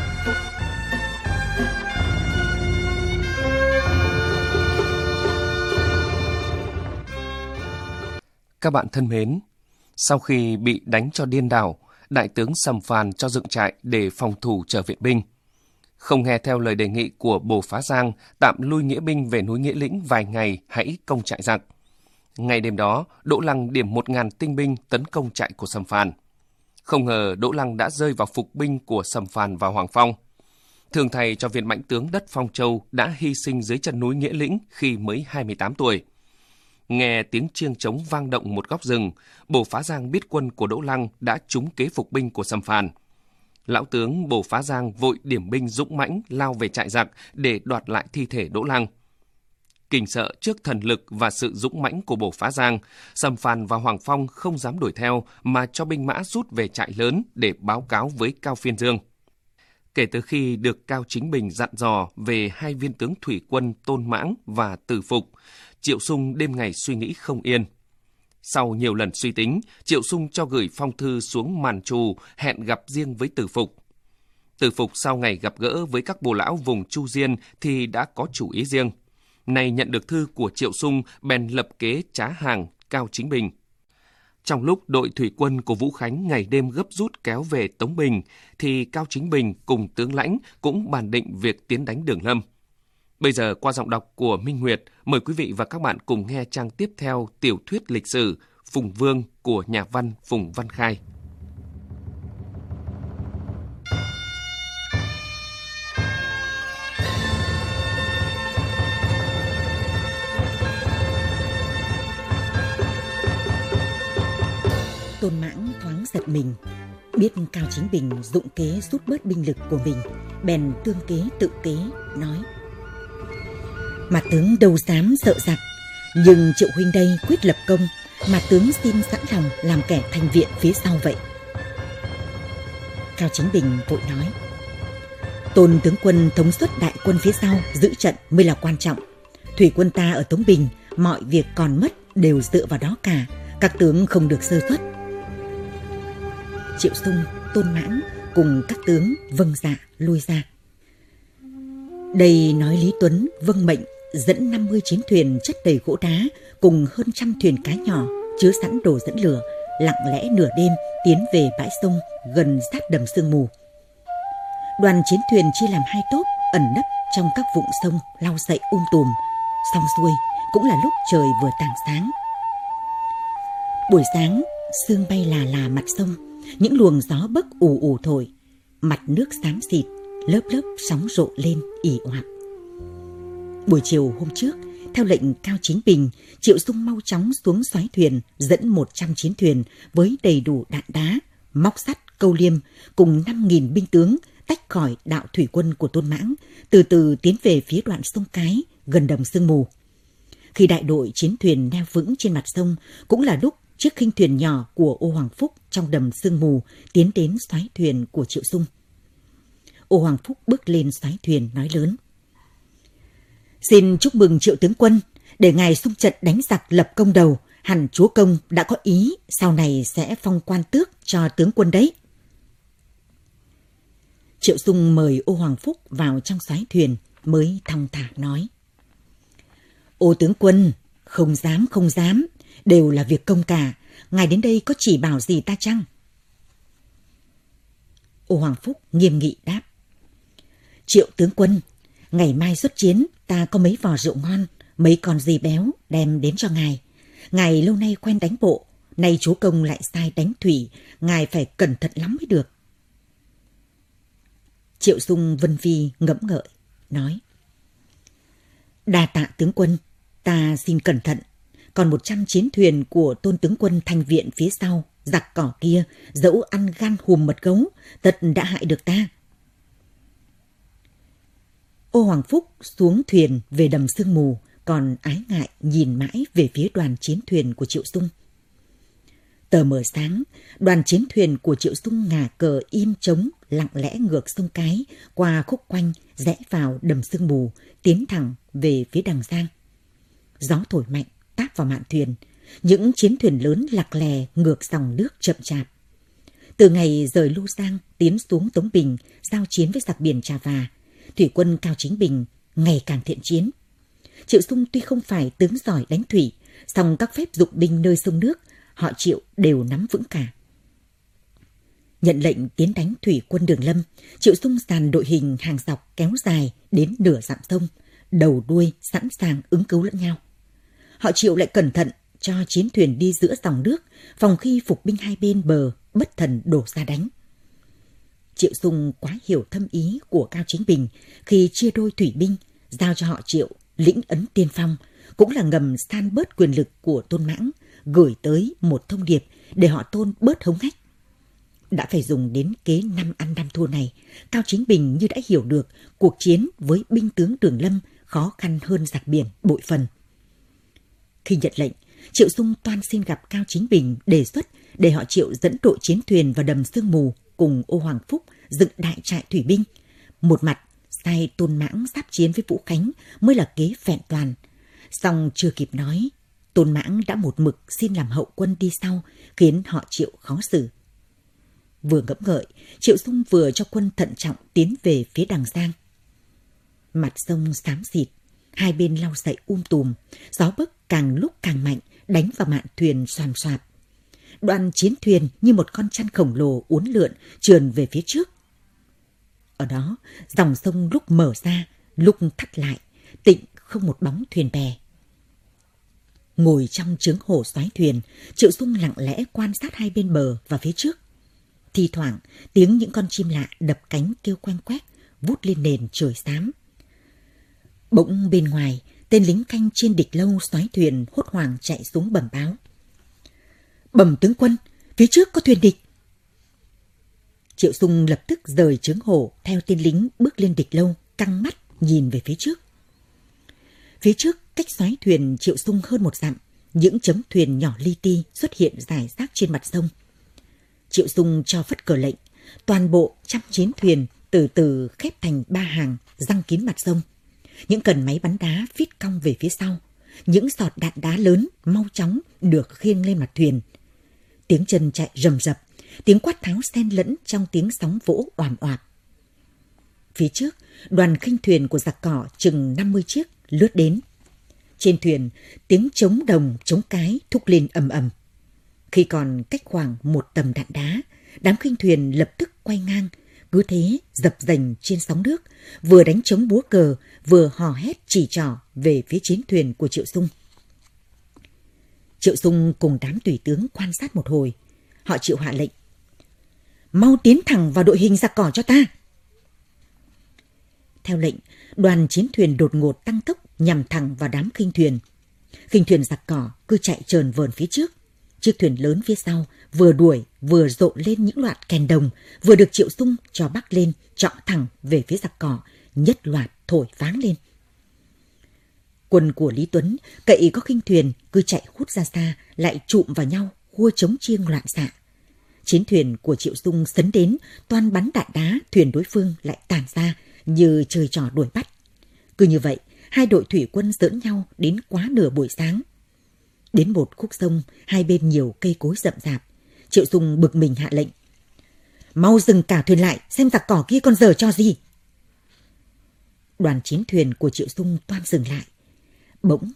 Các bạn thân mến, sau khi bị đánh cho điên đảo, đại tướng Sầm Phàn cho dựng trại để phòng thủ chờ viện binh. Không nghe theo lời đề nghị của Bồ Phá Giang tạm lui nghĩa binh về núi Nghĩa Lĩnh vài ngày hãy công trại giặc. Ngày đêm đó, Đỗ Lăng điểm 1.000 tinh binh tấn công trại của Sầm Phàn. Không ngờ Đỗ Lăng đã rơi vào phục binh của Sầm Phàn và Hoàng Phong. thường thầy cho viên mãnh tướng đất Phong Châu đã hy sinh dưới chân núi Nghĩa Lĩnh khi mới 28 tuổi. Nghe tiếng chiêng trống vang động một góc rừng, Bồ Phá Giang biết quân của Đỗ Lăng đã trúng kế phục binh của Sầm Phàn. Lão tướng Bồ Phá Giang vội điểm binh dũng mãnh lao về trại giặc để đoạt lại thi thể Đỗ Lăng. Kinh sợ trước thần lực và sự dũng mãnh của Bồ Phá Giang, Sầm Phàn và Hoàng Phong không dám đuổi theo mà cho binh mã rút về trại lớn để báo cáo với Cao Phiên Dương. Kể từ khi được Cao Chính Bình dặn dò về hai viên tướng thủy quân Tôn Mãng và Từ Phục, Triệu Sung đêm ngày suy nghĩ không yên. Sau nhiều lần suy tính, Triệu Sung cho gửi phong thư xuống Màn Trù hẹn gặp riêng với Từ Phục. Từ Phục sau ngày gặp gỡ với các bồ lão vùng Chu Diên thì đã có chủ ý riêng. Nay nhận được thư của Triệu Sung bèn lập kế trá hàng Cao Chính Bình. Trong lúc đội thủy quân của Vũ Khánh ngày đêm gấp rút kéo về Tống Bình, thì Cao Chính Bình cùng tướng lãnh cũng bàn định việc tiến đánh Đường Lâm. Bây giờ qua giọng đọc của Minh Nguyệt, mời quý vị và các bạn cùng nghe trang tiếp theo tiểu thuyết lịch sử Phùng Vương của nhà văn Phùng Văn Khai. Tôn Mãng thoáng giật mình, biết Cao Chính Bình dụng kế rút bớt binh lực của mình, bèn tương kế tự kế, nói: Mà tướng đâu dám sợ giặc, nhưng Triệu huynh đây quyết lập công, mà tướng xin sẵn lòng làm kẻ thanh viện phía sau vậy. Cao Chính Bình vội nói: Tôn tướng quân thống suất đại quân phía sau giữ trận mới là quan trọng. Thủy quân ta ở Tống Bình, mọi việc còn mất đều dựa vào đó cả, các tướng không được sơ suất. Triệu Sung, Tôn Mãng cùng các tướng vâng dạ lui ra. Đây nói Lý Tuấn vâng mệnh dẫn 50 chiến thuyền chất đầy gỗ đá cùng hơn 100 thuyền cá nhỏ chứa sẵn đồ dẫn lửa, lặng lẽ nửa đêm tiến về bãi sông gần sát đầm Sương Mù. Đoàn chiến thuyền chia làm hai tốp ẩn nấp trong các vũng sông lau dậy tùm. Xong xuôi cũng là lúc trời vừa tảng sáng. Buổi sáng sương bay là mặt sông, những luồng gió bấc ù ù thổi, mặt nước xám xịt, lớp lớp sóng rộ lên ì oạp. Buổi chiều hôm trước, theo lệnh Cao Chính Bình, Triệu Sung mau chóng xuống xoáy thuyền dẫn 100 chiến thuyền với đầy đủ đạn đá, móc sắt, câu liêm cùng 5.000 binh tướng tách khỏi đạo thủy quân của Tôn Mãng, từ từ tiến về phía đoạn sông Cái gần đầm Sương Mù. Khi đại đội chiến thuyền neo vững trên mặt sông, cũng là lúc chiếc khinh thuyền nhỏ của Ô Hoàng Phúc trong đầm Sương Mù tiến đến xoáy thuyền của Triệu Sung. Ô Hoàng Phúc bước lên xoáy thuyền nói lớn: Xin chúc mừng Triệu tướng quân, để ngài xung trận đánh giặc lập công đầu, hẳn chúa công đã có ý sau này sẽ phong quan tước cho tướng quân đấy. Triệu Sung mời Ô Hoàng Phúc vào trong xoáy thuyền mới thong thả nói: Ô tướng quân, không dám, đều là việc công cả, ngài đến đây có chỉ bảo gì ta chăng? Ô Hoàng Phúc nghiêm nghị đáp: Triệu tướng quân, ngày mai xuất chiến ta có mấy vò rượu ngon, mấy con gì béo đem đến cho ngài. Ngài lâu nay quen đánh bộ, nay chúa công lại sai đánh thủy, ngài phải cẩn thận lắm mới được. Triệu Sung vân vi ngẫm ngợi, nói: Đa tạ tướng quân, ta xin cẩn thận. Còn 100 chiến thuyền của Tôn tướng quân thanh viện phía sau, giặc cỏ kia, dẫu ăn gan hùm mật gấu, tất đã hại được ta. Ô Hoàng Phúc xuống thuyền về đầm Sương Mù, còn ái ngại nhìn mãi về phía đoàn chiến thuyền của Triệu Sung. Tờ mờ sáng, đoàn chiến thuyền của Triệu Sung ngả cờ im trống, lặng lẽ ngược sông Cái, qua khúc quanh, rẽ vào đầm Sương Mù, tiến thẳng về phía Đằng Giang. Gió thổi mạnh, táp vào mạn thuyền, những chiến thuyền lớn lặc lè ngược dòng nước chậm chạp. Từ ngày rời Lưu Giang tiến xuống Tống Bình, giao chiến với giặc biển Trà Và, thủy quân Cao Chính Bình ngày càng thiện chiến. Triệu Sung tuy không phải tướng giỏi đánh thủy, song các phép dụng binh nơi sông nước họ Triệu đều nắm vững cả. Nhận lệnh tiến đánh thủy quân Đường Lâm, Triệu Sung dàn đội hình hàng dọc kéo dài đến nửa dặm sông, đầu đuôi sẵn sàng ứng cứu lẫn nhau. Họ Triệu lại cẩn thận cho chiến thuyền đi giữa dòng nước, phòng khi phục binh hai bên bờ bất thần đổ ra đánh. Triệu Sung quá hiểu thâm ý của Cao Chính Bình khi chia đôi thủy binh, giao cho họ Triệu lĩnh ấn tiên phong, cũng là ngầm san bớt quyền lực của Tôn Mãng, gửi tới một thông điệp để họ Tôn bớt hống hách. Đã phải dùng đến kế 5 ăn 5 thua này, Cao Chính Bình như đã hiểu được cuộc chiến với binh tướng Đường Lâm khó khăn hơn giặc biển bội phần. Khi nhận lệnh, Triệu Sung toan xin gặp Cao Chính Bình đề xuất để họ Triệu dẫn đội chiến thuyền vào đầm Sương Mù cùng Ô Hoàng Phúc dựng đại trại thủy binh. Một mặt sai Tôn Mãng giáp chiến với Vũ Khánh mới là kế vẹn toàn. Song chưa kịp nói, Tôn Mãng đã một mực xin làm hậu quân đi sau, khiến họ Triệu khó xử. Vừa ngẫm ngợi, Triệu Sung vừa cho quân thận trọng tiến về phía Đằng Giang. Mặt sông xám xịt, hai bên lau dậy tùm, gió bấc càng lúc càng mạnh, đánh vào mạn thuyền xoàm xoạp. Đoàn chiến thuyền như một con chăn khổng lồ uốn lượn trườn về phía trước. Ở đó, dòng sông lúc mở ra, lúc thắt lại, tịnh không một bóng thuyền bè. Ngồi trong trướng hồ xoáy thuyền, Triệu Sung lặng lẽ quan sát hai bên bờ và phía trước. Thi thoảng, tiếng những con chim lạ đập cánh kêu quanh quét, vút lên nền trời xám. Bỗng bên ngoài, tên lính canh trên địch lâu xoáy thuyền hốt hoảng chạy xuống bẩm báo. Bẩm tướng quân, phía trước có thuyền địch. Triệu Sung lập tức rời trướng hồ theo tên lính bước lên địch lâu, căng mắt nhìn về phía trước. Phía trước cách xoáy thuyền Triệu Sung hơn một dặm, những chấm thuyền nhỏ li ti xuất hiện rải rác trên mặt sông. Triệu Sung cho phất cờ lệnh, toàn bộ trăm chiến thuyền từ từ khép thành 3 hàng giăng kín mặt sông. Những cần máy bắn đá vít cong về phía sau, những giọt đạn đá lớn mau chóng được khiêng lên mặt thuyền. Tiếng chân chạy rầm rập, tiếng quát tháo xen lẫn trong tiếng sóng vỗ oàm oạp. Phía trước, đoàn khinh thuyền của giặc cỏ chừng 50 chiếc lướt đến. Trên thuyền, tiếng trống đồng, trống cái thúc lên ầm ầm. Khi còn cách khoảng một tầm đạn đá, đám khinh thuyền lập tức quay ngang, cứ thế dập dềnh trên sóng nước, vừa đánh trống búa cờ, vừa hò hét chỉ trỏ về phía chiến thuyền của Triệu Sung. Triệu Sung cùng đám tùy tướng quan sát một hồi, họ Triệu hạ lệnh: mau tiến thẳng vào đội hình giặc cỏ cho ta. Theo lệnh, đoàn chiến thuyền đột ngột tăng tốc nhằm thẳng vào đám khinh thuyền. Khinh thuyền giặc cỏ cứ chạy trờn vờn phía trước. Chiếc thuyền lớn phía sau vừa đuổi vừa rộ lên những loạt kèn đồng, vừa được Triệu Sung cho bắc lên chọn thẳng về phía giặc cỏ, nhất loạt thổi váng lên. Quân của Lý Tuấn cậy có khinh thuyền cứ chạy hút ra xa, lại trụm vào nhau khua trống chiêng loạn xạ. Chiến thuyền của Triệu Sung sấn đến, toan bắn đạn đá, thuyền đối phương lại tản ra như chơi trò đuổi bắt. Cứ như vậy, hai đội thủy quân giỡn nhau đến quá nửa buổi sáng. Đến một khúc sông, hai bên nhiều cây cối rậm rạp. Triệu Sung bực mình hạ lệnh: mau dừng cả thuyền lại, xem giặc cỏ kia còn giở trò gì. Đoàn chiến thuyền của Triệu Sung toan dừng lại. Bỗng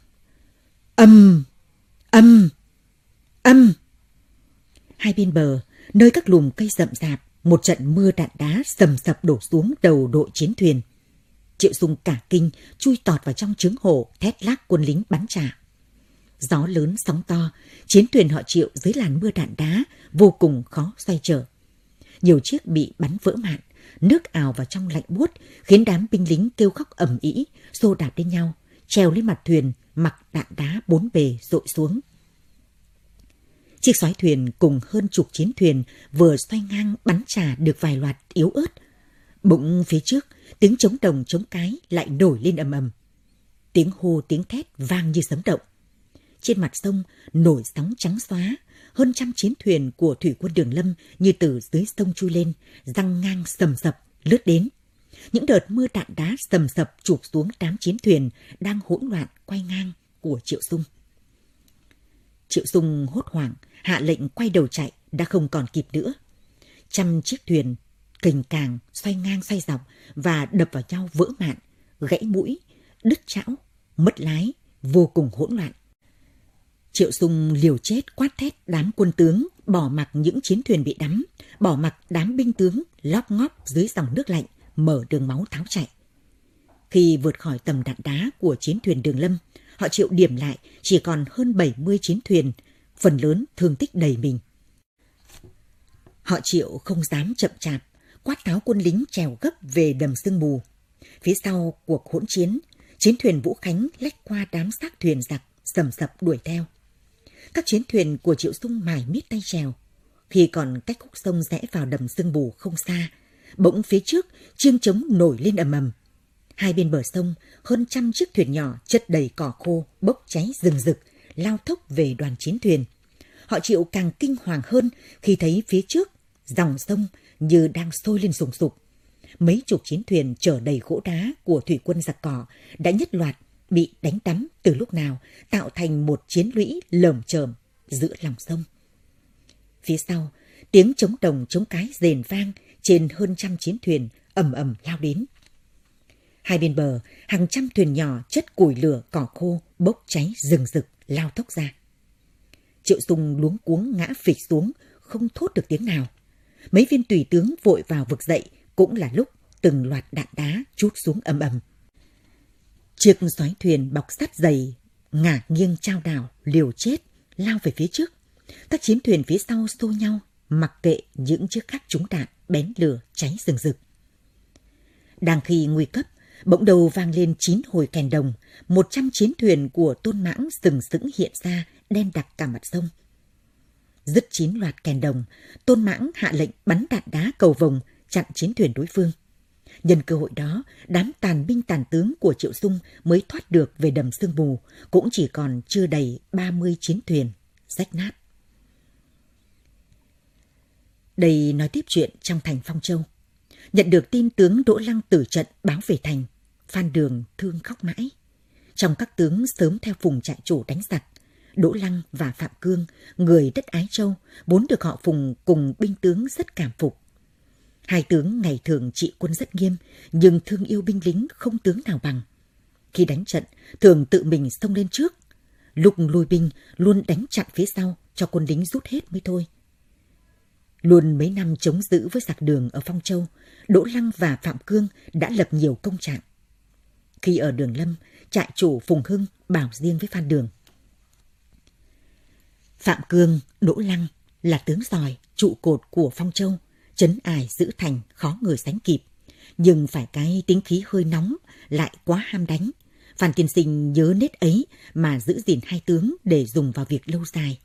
ầm ầm ầm, hai bên bờ, nơi các lùm cây rậm rạp, một trận mưa đạn đá sầm sập đổ xuống đầu đội chiến thuyền. Triệu Sung cả kinh, chui tọt vào trong trướng hồ, thét lác quân lính bắn trả. Gió lớn sóng to, chiến thuyền họ Triệu dưới làn mưa đạn đá vô cùng khó xoay trở. Nhiều chiếc bị bắn vỡ mạn, nước ào vào trong lạnh buốt, khiến đám binh lính kêu khóc ầm ĩ, xô đạp lên nhau, trèo lên mặt thuyền, mặc đạn đá bốn bề dội xuống. Chiếc xoáy thuyền cùng hơn chục chiến thuyền vừa xoay ngang bắn trả được vài loạt yếu ớt. Bỗng phía trước, tiếng trống đồng trống cái lại nổi lên ầm ầm. Tiếng hô tiếng thét vang như sấm động. Trên mặt sông nổi sóng trắng xóa, hơn trăm chiến thuyền của thủy quân Đường Lâm như từ dưới sông chui lên, giăng ngang sầm sập lướt đến. Những đợt mưa đạn đá sầm sập chụp xuống đám chiến thuyền đang hỗn loạn quay ngang của Triệu Sung. Triệu Sung hốt hoảng hạ lệnh quay đầu chạy, đã không còn kịp nữa. Trăm chiếc thuyền kềnh càng xoay ngang xoay dọc và đập vào nhau vỡ mạn, gãy mũi, đứt chảo, mất lái, vô cùng hỗn loạn. Triệu Sung liều chết quát thét đám quân tướng bỏ mặc những chiến thuyền bị đắm, bỏ mặc đám binh tướng lóp ngóp dưới dòng nước lạnh, mở đường máu tháo chạy. Khi vượt khỏi tầm đạn đá của chiến thuyền Đường Lâm, họ Triệu điểm lại chỉ còn hơn 70 chiến thuyền, phần lớn thương tích đầy mình. Họ Triệu không dám chậm chạp, quát tháo quân lính trèo gấp về đầm sương mù. Phía sau cuộc hỗn chiến, chiến thuyền Vũ Khánh lách qua đám xác thuyền giặc sầm sập đuổi theo. Các chiến thuyền của Triệu Sung mải miết tay trèo. Khi còn cách khúc sông rẽ vào đầm sương mù không xa, bỗng phía trước chiêng trống nổi lên ầm ầm. Hai bên bờ sông, hơn 100 chiếc thuyền nhỏ chất đầy cỏ khô bốc cháy rừng rực lao thốc về đoàn chiến thuyền. Họ Triệu càng kinh hoàng hơn khi thấy phía trước dòng sông như đang sôi lên sùng sục. Mấy chục chiến thuyền chở đầy gỗ đá của thủy quân giặc cỏ đã nhất loạt bị đánh đắm từ lúc nào, tạo thành một chiến lũy lởm chởm giữa lòng sông. Phía sau, tiếng trống đồng trống cái rền vang trên hơn 100 chiến thuyền ầm ầm lao đến. Hai bên bờ, hàng trăm thuyền nhỏ chất củi lửa cỏ khô bốc cháy rừng rực lao thốc ra. Triệu Sung luống cuống ngã phịch xuống, không thốt được tiếng nào. Mấy viên tùy tướng vội vào vực dậy, cũng là lúc từng loạt đạn đá trút xuống ầm ầm. Chiếc xoáy thuyền bọc sắt dày ngả nghiêng chao đảo liều chết lao về phía trước. Các chiến thuyền phía sau xô nhau, mặc kệ những chiếc khác trúng đạn bén lửa cháy rừng rực. Đang khi nguy cấp, bỗng đầu vang lên 9 hồi kèn đồng, 100 chiến thuyền của Tôn Mãng sừng sững hiện ra, đen đặc cả mặt sông. Dứt 9 loạt kèn đồng, Tôn Mãng hạ lệnh bắn đạn đá cầu vồng chặn chiến thuyền đối phương. Nhân cơ hội đó, đám tàn binh tàn tướng của Triệu Sung mới thoát được về đầm sương mù, cũng chỉ còn chưa đầy 30 chiến thuyền rách nát. Đây nói tiếp chuyện trong thành Phong Châu. Nhận được tin tướng Đỗ Lăng tử trận báo về thành, Phan Đường thương khóc mãi. Trong các tướng sớm theo Phùng trại chủ đánh giặc, Đỗ Lăng và Phạm Cương, người đất Ái Châu, vốn được họ Phùng cùng binh tướng rất cảm phục. Hai tướng ngày thường trị quân rất nghiêm, nhưng thương yêu binh lính không tướng nào bằng. Khi đánh trận, thường tự mình xông lên trước. Lúc lui binh, luôn đánh chặn phía sau cho quân lính rút hết mới thôi. Luôn mấy năm chống giữ với giặc Đường ở Phong Châu, Đỗ Lăng và Phạm Cương đã lập nhiều công trạng. Khi ở Đường Lâm, trại chủ Phùng Hưng bảo riêng với Phan Đường: Phạm Cương, Đỗ Lăng là tướng giỏi, trụ cột của Phong Châu, trấn ải giữ thành khó người sánh kịp, nhưng phải cái tính khí hơi nóng, lại quá ham đánh. Phan tiên sinh nhớ nết ấy mà giữ gìn hai tướng để dùng vào việc lâu dài.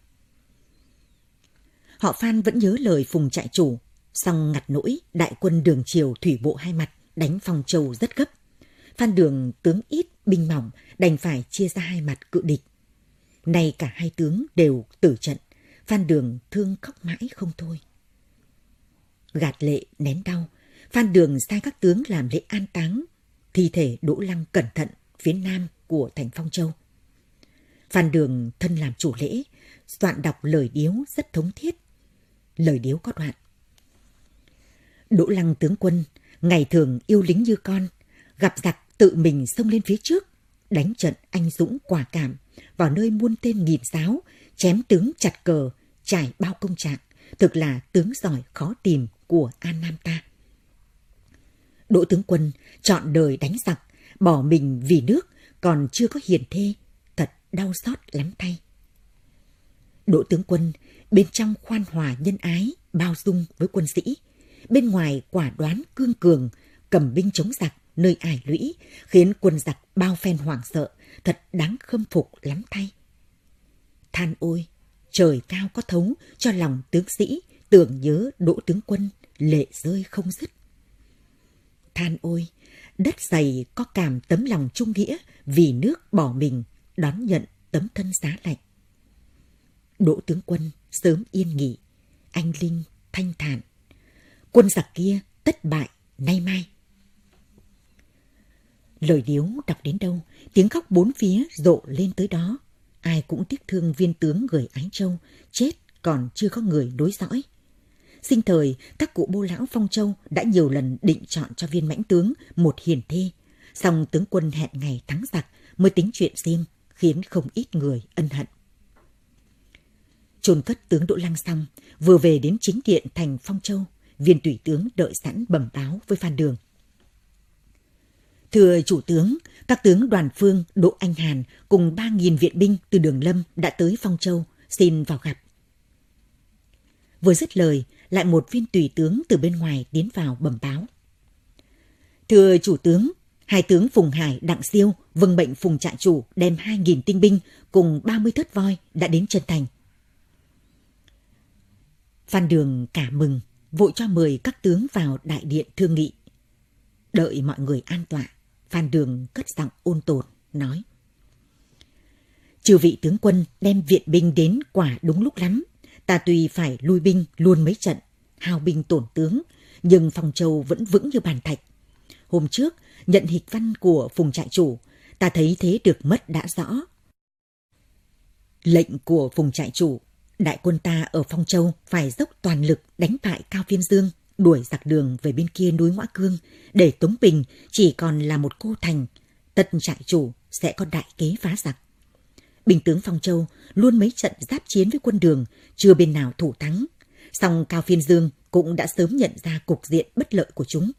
Họ Phan vẫn nhớ lời Phùng trại chủ, song ngặt nỗi đại quân Đường Triều thủy bộ hai mặt đánh Phong Châu rất gấp. Phan Đường tướng ít binh mỏng, đành phải chia ra hai mặt cự địch. Nay cả hai tướng đều tử trận, Phan Đường thương khóc mãi không thôi. Gạt lệ nén đau, Phan Đường sai các tướng làm lễ an táng thi thể Đỗ Lăng cẩn thận phía nam của thành Phong Châu. Phan Đường thân làm chủ lễ, soạn đọc lời điếu rất thống thiết. Lời điếu có đoạn: Đỗ Lăng tướng quân, ngày thường yêu lính như con, gặp giặc tự mình xông lên phía trước, đánh trận anh dũng quả cảm, vào nơi muôn tên nghìn giáo, chém tướng chặt cờ, trải bao công trạng, thực là tướng giỏi khó tìm của An Nam ta. Đỗ tướng quân chọn đời đánh giặc, bỏ mình vì nước, còn chưa có hiền thê, thật đau xót lắm thay. Đỗ tướng quân bên trong khoan hòa nhân ái, bao dung với quân sĩ, bên ngoài quả đoán cương cường, cầm binh chống giặc nơi ải lũy, khiến quân giặc bao phen hoảng sợ, thật đáng khâm phục lắm thay. Than ôi, trời cao có thấu cho lòng tướng sĩ, tưởng nhớ Đỗ tướng quân lệ rơi không dứt. Than ôi, đất dày có cảm tấm lòng trung nghĩa, vì nước bỏ mình đón nhận tấm thân giá lạnh. Đỗ tướng quân sớm yên nghỉ, anh linh thanh thản, quân giặc kia tất bại nay mai. Lời điếu đọc đến đâu, tiếng khóc bốn phía rộ lên tới đó. Ai cũng tiếc thương viên tướng người Ái Châu, chết còn chưa có người nối dõi. Sinh thời, các cụ bô lão Phong Châu đã nhiều lần định chọn cho viên mãnh tướng một hiền thê, song tướng quân hẹn ngày thắng giặc mới tính chuyện riêng, khiến không ít người ân hận. Chôn cất tướng Đỗ Lăng xong, vừa về đến chính điện thành Phong Châu, viên tùy tướng đợi sẵn bẩm báo với Phan Đường: Thưa chủ tướng, các tướng Đoàn Phương, Đỗ Anh Hàn cùng 3.000 viện binh từ Đường Lâm đã tới Phong Châu, xin vào gặp. Vừa dứt lời lại một viên tùy tướng từ bên ngoài tiến vào bẩm báo. Thưa chủ tướng, hai tướng Phùng Hải, Đặng Siêu vâng mệnh Phùng trại chủ đem 2.000 tinh binh cùng 30 thớt voi đã đến chân thành. Phan Đường cả mừng, vội cho mời các tướng vào đại điện thương nghị. Đợi mọi người an tọa, Phan Đường cất giọng ôn tồn, nói: Chư vị tướng quân đem viện binh đến quả đúng lúc lắm. Ta tuy phải lui binh luôn mấy trận, hao binh tổn tướng, nhưng Phong Châu vẫn vững như bàn thạch. Hôm trước, nhận hịch văn của Phùng trại chủ, ta thấy thế được mất đã rõ. Lệnh của Phùng trại chủ, đại quân ta ở Phong Châu phải dốc toàn lực đánh bại Cao Phiên Dương, đuổi giặc Đường về bên kia núi Ngoã Cương, để Tống Bình chỉ còn là một cô thành. Tất trại chủ sẽ có đại kế phá giặc. Binh tướng Phong Châu luôn mấy trận giáp chiến với quân Đường, chưa bên nào thủ thắng. Song Cao Phiên Dương cũng đã sớm nhận ra cục diện bất lợi của chúng.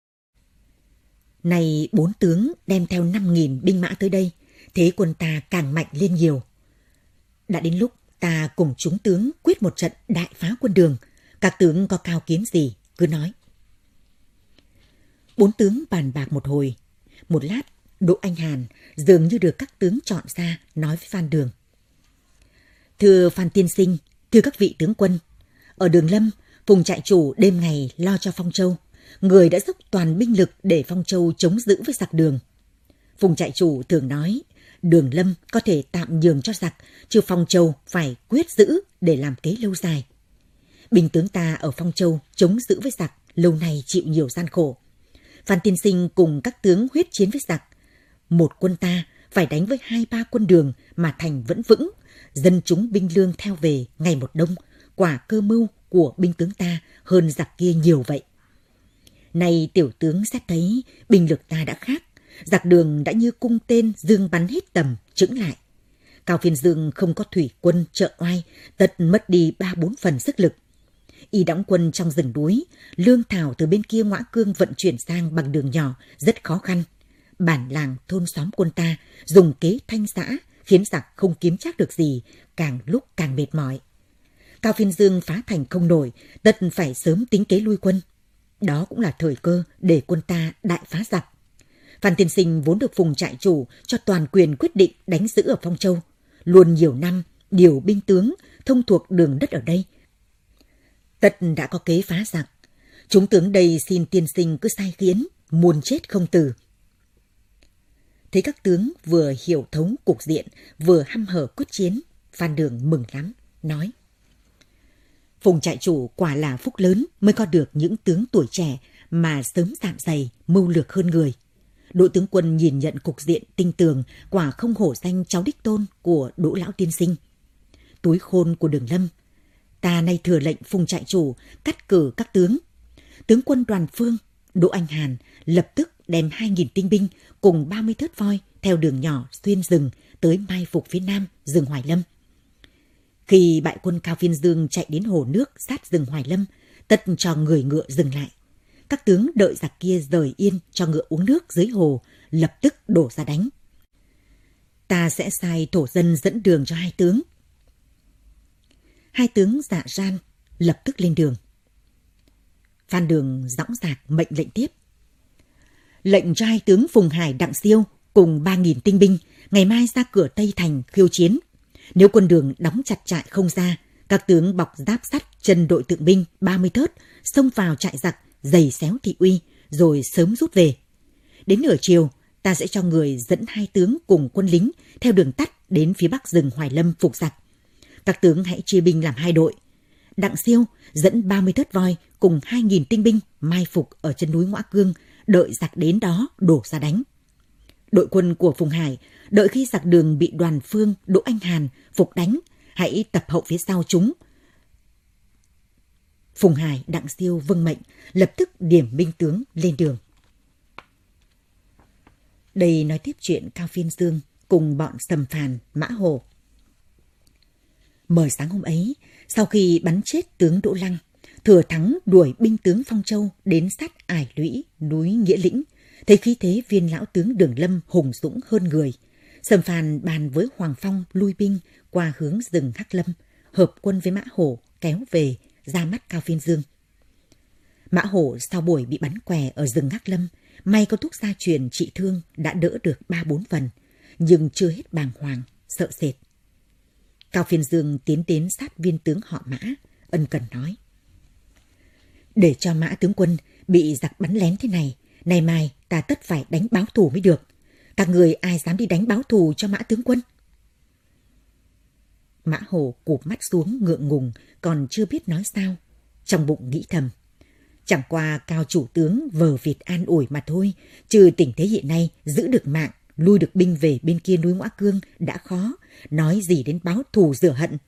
Nay 4 tướng đem theo 5.000 binh mã tới đây, thế quân ta càng mạnh lên nhiều. Đã đến lúc ta cùng chúng tướng quyết một trận đại phá quân Đường. Các tướng có cao kiến gì cứ nói. 4 tướng bàn bạc một hồi. Một lát, Đỗ Anh Hàn dường như được các tướng chọn ra, nói với Phan Đường: Thưa Phan tiên sinh, thưa các vị tướng quân, ở Đường Lâm, Phùng trại chủ đêm ngày lo cho Phong Châu. Người đã dốc toàn binh lực để Phong Châu chống giữ với giặc Đường. Phùng trại chủ thường nói, Đường Lâm có thể tạm nhường cho giặc, chứ Phong Châu phải quyết giữ để làm kế lâu dài. Binh tướng ta ở Phong Châu chống giữ với giặc, lâu nay chịu nhiều gian khổ. Phan tiên sinh cùng các tướng huyết chiến với giặc. Một quân ta phải đánh với 2-3 quân Đường mà thành vẫn vững, dân chúng binh lương theo về ngày một đông, quả cơ mưu của binh tướng ta hơn giặc kia nhiều vậy. Nay tiểu tướng xét thấy binh lực ta đã khác, giặc Đường đã như cung tên dương bắn hết tầm, chững lại. Cao Phiên Dương không có thủy quân trợ oai, tất mất đi 3-4 phần sức lực. Y đóng quân trong rừng núi, lương thảo từ bên kia Ngoã Cương vận chuyển sang bằng đường nhỏ rất khó khăn. Bản làng thôn xóm quân ta dùng kế thanh xã, khiến giặc không kiếm chắc được gì, càng lúc càng mệt mỏi. Cao Phiên Dương phá thành không nổi, tất phải sớm tính kế lui quân. Đó cũng là thời cơ để quân ta đại phá giặc. Phan tiên sinh vốn được Phùng trại chủ cho toàn quyền quyết định đánh giữ ở Phong Châu, luôn nhiều năm điều binh tướng thông thuộc đường đất ở đây. Tất đã có kế phá giặc. Chúng tướng đây xin tiên sinh cứ sai khiến, muôn chết không từ. Thấy các tướng vừa hiểu thấu cục diện, vừa hăm hở quyết chiến, Phan Đường mừng lắm, nói: Phùng trại chủ quả là phúc lớn mới có được những tướng tuổi trẻ mà sớm dạn dày, mưu lược hơn người. Đỗ tướng quân nhìn nhận cục diện tinh tường, quả không hổ danh cháu đích tôn của Đỗ lão tiên sinh. Túi khôn của Đường Lâm, ta nay thừa lệnh Phùng trại chủ cắt cử các tướng. Tướng quân Đoàn Phương, Đỗ Anh Hàn lập tức đem 2.000 tinh binh cùng 30 thớt voi theo đường nhỏ xuyên rừng tới mai phục phía nam rừng Hoài Lâm. Khi bại quân Cao Phiên Dương chạy đến hồ nước sát rừng Hoài Lâm, tất cho người ngựa dừng lại. Các tướng đợi giặc kia rời yên cho ngựa uống nước dưới hồ, lập tức đổ ra đánh. Ta sẽ sai thổ dân dẫn đường cho hai tướng. Hai tướng dạ ran lập tức lên đường. Phan Đường dõng dạc mệnh lệnh tiếp: Lệnh cho hai tướng Phùng Hải, Đặng Siêu cùng 3.000 tinh binh ngày mai ra cửa Tây Thành khiêu chiến. Nếu quân Đường đóng chặt trại không ra, các tướng bọc giáp sắt chân đội tượng binh 30 thớt xông vào trại giặc, giày xéo thị uy, rồi sớm rút về. Đến nửa chiều, ta sẽ cho người dẫn hai tướng cùng quân lính theo đường tắt đến phía bắc rừng Hoài Lâm phục giặc. Các tướng hãy chia binh làm 2 đội. Đặng Siêu dẫn 30 thớt voi cùng 2.000 tinh binh mai phục ở chân núi Ngoã Cương, đợi giặc đến đó đổ ra đánh. Đội quân của Phùng Hải đợi khi giặc Đường bị Đoàn Phương, Đỗ Anh Hàn phục đánh, hãy tập hậu phía sau chúng. Phùng Hải, Đặng Siêu vâng mệnh, lập tức điểm binh tướng lên đường. Đây nói tiếp chuyện Cao Phiên Dương cùng bọn Sầm Phàn, Mã Hồ. Mờ sáng hôm ấy, sau khi bắn chết tướng Đỗ Lăng, Thừa Thắng đuổi binh tướng Phong Châu đến sát Ải Lũy, núi Nghĩa Lĩnh. Thấy khí thế viên lão tướng Đường Lâm hùng dũng hơn người, Sầm Phàn bàn với Hoàng Phong lui binh qua hướng rừng Hắc Lâm, hợp quân với Mã Hổ kéo về ra mắt Cao Phiên Dương. Mã Hổ sau buổi bị bắn què ở rừng Ngác Lâm, may có thuốc gia truyền trị thương đã đỡ được 3-4 phần, nhưng chưa hết bàng hoàng, sợ sệt. Cao Phiên Dương tiến đến sát viên tướng họ Mã, ân cần nói: "Để cho Mã tướng quân bị giặc bắn lén thế này, nay mai ta tất phải đánh báo thù mới được. Các người ai dám đi đánh báo thù cho Mã tướng quân?" Mã Hổ cụp mắt xuống ngượng ngùng, còn chưa biết nói sao. Trong bụng nghĩ thầm: chẳng qua Cao chủ tướng vờ vịt an ủi mà thôi, trừ tình thế hiện nay giữ được mạng, lui được binh về bên kia núi Ngõa Cương đã khó, nói gì đến báo thù rửa hận.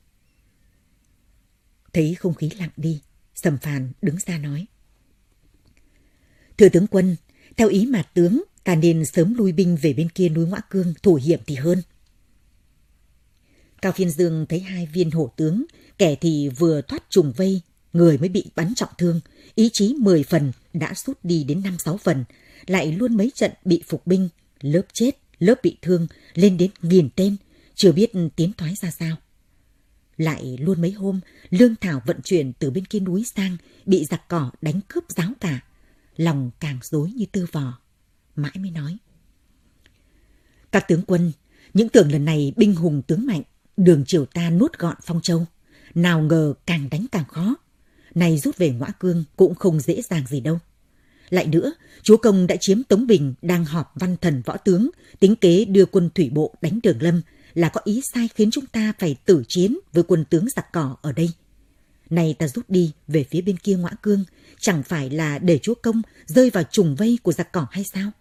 Thấy không khí lặng đi, Sầm Phàn đứng ra nói: "Thưa tướng quân, theo ý mà tướng, ta nên sớm lui binh về bên kia núi Ngõa Cương thủ hiểm thì hơn." Cao Phiên Dương thấy hai viên hổ tướng, kẻ thì vừa thoát trùng vây, người mới bị bắn trọng thương, ý chí 10 phần đã sút đi đến 5-6 phần, lại luôn mấy trận bị phục binh, lớp chết, lớp bị thương, lên đến 1000 tên, chưa biết tiến thoái ra sao. Lại luôn mấy hôm, lương thảo vận chuyển từ bên kia núi sang, bị giặc cỏ đánh cướp ráo cả, lòng càng rối như tơ vò. Mãi mới nói: "Các tướng quân, những tưởng lần này binh hùng tướng mạnh, đường triều ta nuốt gọn Phong Châu, nào ngờ càng đánh càng khó. Này rút về Ngõa Cương cũng không dễ dàng gì đâu. Lại nữa, chúa công đã chiếm Tống Bình, đang họp văn thần võ tướng, tính kế đưa quân thủy bộ đánh Đường Lâm, là có ý sai khiến chúng ta phải tử chiến với quân tướng giặc cỏ ở đây. Này ta rút đi về phía bên kia Ngõa Cương, chẳng phải là để chúa công rơi vào trùng vây của giặc cỏ hay sao?"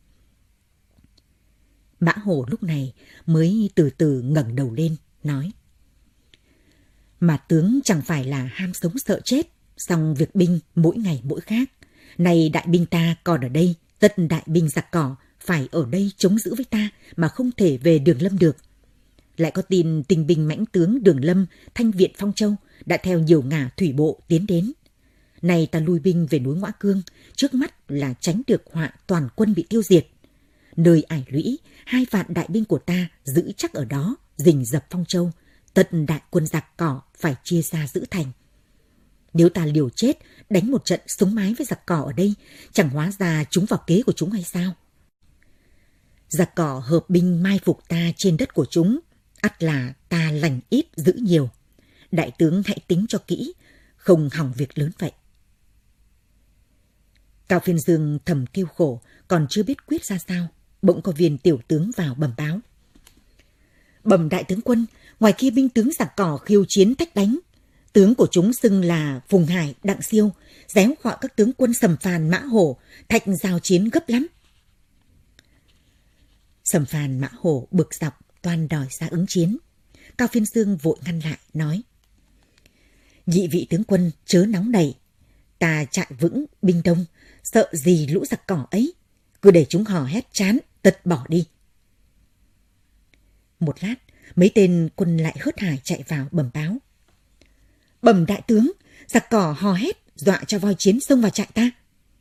Mã Hổ lúc này mới từ từ ngẩng đầu lên, nói: "Mà tướng chẳng phải là ham sống sợ chết, song việc binh mỗi ngày mỗi khác. Này đại binh ta còn ở đây, tất đại binh giặc cỏ phải ở đây chống giữ với ta mà không thể về Đường Lâm được. Lại có tin tinh binh mãnh tướng Đường Lâm, thanh viện Phong Châu đã theo nhiều ngả thủy bộ tiến đến. Này ta lui binh về núi Ngõa Cương, trước mắt là tránh được họa toàn quân bị tiêu diệt. Nơi ải lũy, 2 vạn đại binh của ta giữ chắc ở đó, rình rập Phong Châu, tất đại quân giặc cỏ phải chia ra giữ thành. Nếu ta liều chết đánh một trận sống mái với giặc cỏ ở đây, chẳng hóa ra chúng vào kế của chúng hay sao? Giặc cỏ hợp binh mai phục ta trên đất của chúng, ắt là ta lành ít giữ nhiều. Đại tướng hãy tính cho kỹ, không hỏng việc lớn vậy." Cao Phiên Dương thầm kêu khổ, còn chưa biết quyết ra sao, bỗng có viên tiểu tướng vào bẩm báo: "Bẩm đại tướng quân, ngoài kia binh tướng giặc cỏ khiêu chiến thách đánh. Tướng của chúng xưng là Phùng Hải, Đặng Siêu, réo gọi các tướng quân Sầm Phàn, Mã Hổ, thạch giao chiến gấp lắm." Sầm Phàn, Mã Hổ bực dọc toan đòi ra ứng chiến. Cao Phiên Dương vội ngăn lại, nói: "Nhị vị tướng quân chớ nóng nảy, ta chạy vững binh đông, sợ gì lũ giặc cỏ ấy, cứ để chúng hò hét chán tật bỏ đi." Một lát, mấy tên quân lại hớt hải chạy vào bẩm báo: "Bẩm đại tướng, giặc cỏ hò hét dọa cho voi chiến xông vào trại ta."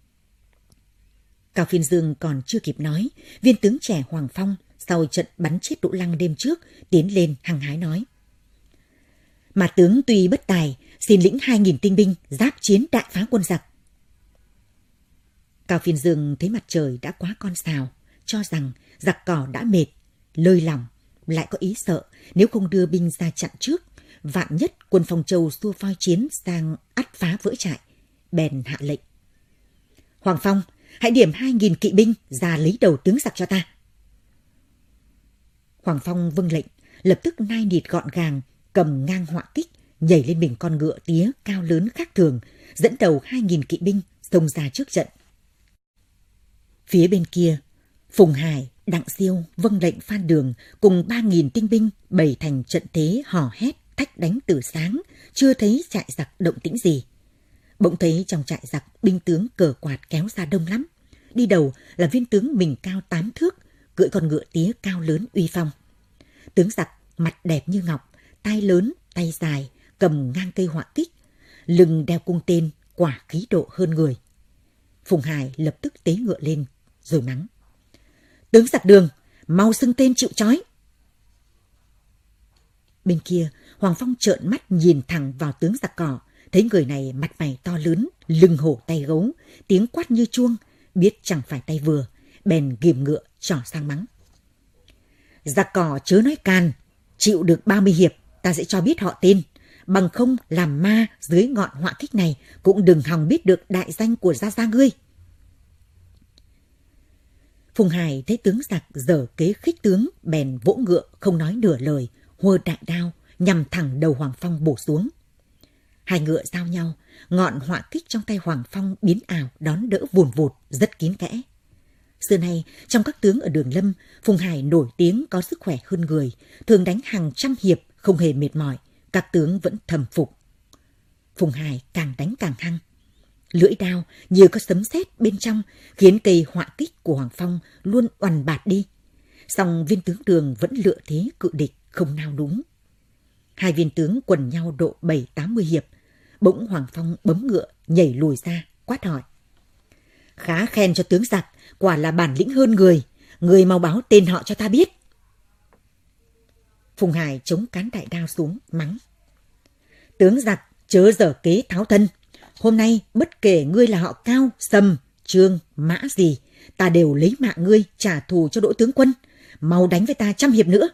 Cao Phiên Dương còn chưa kịp nói, viên tướng trẻ Hoàng Phong sau trận bắn chết Đỗ Lăng đêm trước tiến lên hăng hái nói: "Mà tướng tuy bất tài, xin lĩnh 2000 tinh binh giáp chiến đại phá quân giặc." Cao Phiên Dương thấy mặt trời đã quá con sào, cho rằng giặc cỏ đã mệt, lơi lỏng, lại có ý sợ nếu không đưa binh ra chặn trước, vạn nhất quân Phong Châu xua voi chiến sang ắt phá vỡ trại, bèn hạ lệnh: "Hoàng Phong, hãy điểm 2000 kỵ binh ra lấy đầu tướng giặc cho ta." Hoàng Phong vâng lệnh, lập tức nai nịt gọn gàng, cầm ngang họa kích, nhảy lên mình con ngựa tía cao lớn khác thường, dẫn đầu 2000 kỵ binh xông ra trước trận. Phía bên kia, Phùng Hải, Đặng Siêu vâng lệnh Phan Đường cùng 3000 tinh binh bày thành trận thế hò hét thách đánh từ sáng, chưa thấy trại giặc động tĩnh gì. Bỗng thấy trong trại giặc binh tướng cờ quạt kéo ra đông lắm. Đi đầu là viên tướng mình cao 8 thước, cưỡi con ngựa tía cao lớn uy phong. Tướng giặc mặt đẹp như ngọc, tai lớn, tay dài, cầm ngang cây họa kích, lưng đeo cung tên, quả khí độ hơn người. Phùng Hải lập tức tế ngựa lên rồi mắng: "Tướng giặc Đường, mau xưng tên chịu trói." Bên kia, Hoàng Phong trợn mắt nhìn thẳng vào tướng giặc cỏ, Thấy người này mặt mày to lớn, lưng hổ tay gấu, tiếng quát như chuông, biết chẳng phải tay vừa, bèn ghìm ngựa trỏ sang mắng. Giặc cỏ chớ nói can, chịu được 30 hiệp ta sẽ cho biết họ tên, bằng không làm ma dưới ngọn họa kích này cũng đừng hòng biết được đại danh của gia gia ngươi. Phùng Hải thấy tướng giặc dở kế khích tướng, bèn vỗ ngựa không nói nửa lời, huơ đại đao nhằm thẳng đầu Hoàng Phong bổ xuống. Hai ngựa giao nhau, ngọn họa kích trong tay Hoàng Phong biến ảo đón đỡ vùn vụt rất kín kẽ. Xưa nay trong các tướng ở Đường Lâm, Phùng Hải nổi tiếng có sức khỏe hơn người, thường đánh hàng trăm hiệp không hề mệt mỏi, các tướng vẫn thầm phục. Phùng Hải càng đánh càng hăng. Lưỡi đao như có sấm sét bên trong, khiến cây họa kích của Hoàng Phong luôn oằn bạt đi. Song viên tướng Đường vẫn lựa thế cự địch, không nao núng. Hai viên tướng quần nhau độ 7-80 hiệp, bỗng Hoàng Phong bấm ngựa nhảy lùi ra, quát hỏi. Khá khen cho tướng giặc, quả là bản lĩnh hơn người, người mau báo tên họ cho ta biết. Phùng Hải chống cán đại đao xuống, mắng. Tướng giặc chớ dở kế tháo thân. Hôm nay bất kể ngươi là họ Cao, Sầm, Trương, Mã gì, ta đều lấy mạng ngươi trả thù cho Đỗ tướng quân. Mau đánh với ta 100 hiệp nữa.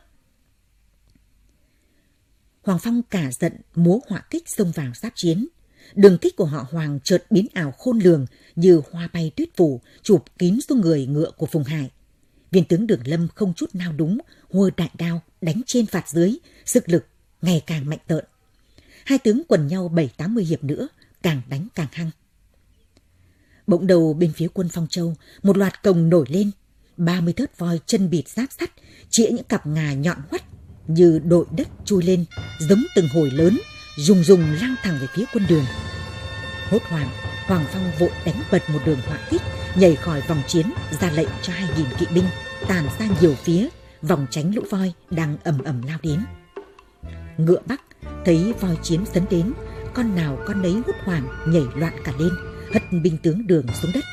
Hoàng Phong cả giận múa họa kích xông vào giáp chiến. Đường kích của họ Hoàng chợt biến ảo khôn lường như hoa bay tuyết phủ, chụp kín xuống người ngựa của Phùng Hải. Viên tướng Đường Lâm không chút nào đúng, huơ đại đao đánh trên phạt dưới, sức lực ngày càng mạnh tợn. Hai tướng quần nhau 7-80 hiệp nữa, càng đánh càng hăng. Bỗng đầu bên phía quân Phong Châu, một loạt cồng nổi lên, 30 thớt voi chân bịt giáp sắt, chĩa những cặp ngà nhọn hoắt như đội đất chui lên, giống từng hồi lớn, rùng rùng lao thẳng về phía quân Đường. Hốt hoảng, Hoàng Phong vội đánh bật một đường họa kích, nhảy khỏi vòng chiến, ra lệnh cho 2.000 kỵ binh tản ra nhiều phía, vòng tránh lũ voi đang ầm ầm lao đến. Ngựa Bắc thấy voi chiến sấn đến, con nào con nấy hốt hoảng nhảy loạn cả lên, hất binh tướng Đường xuống đất.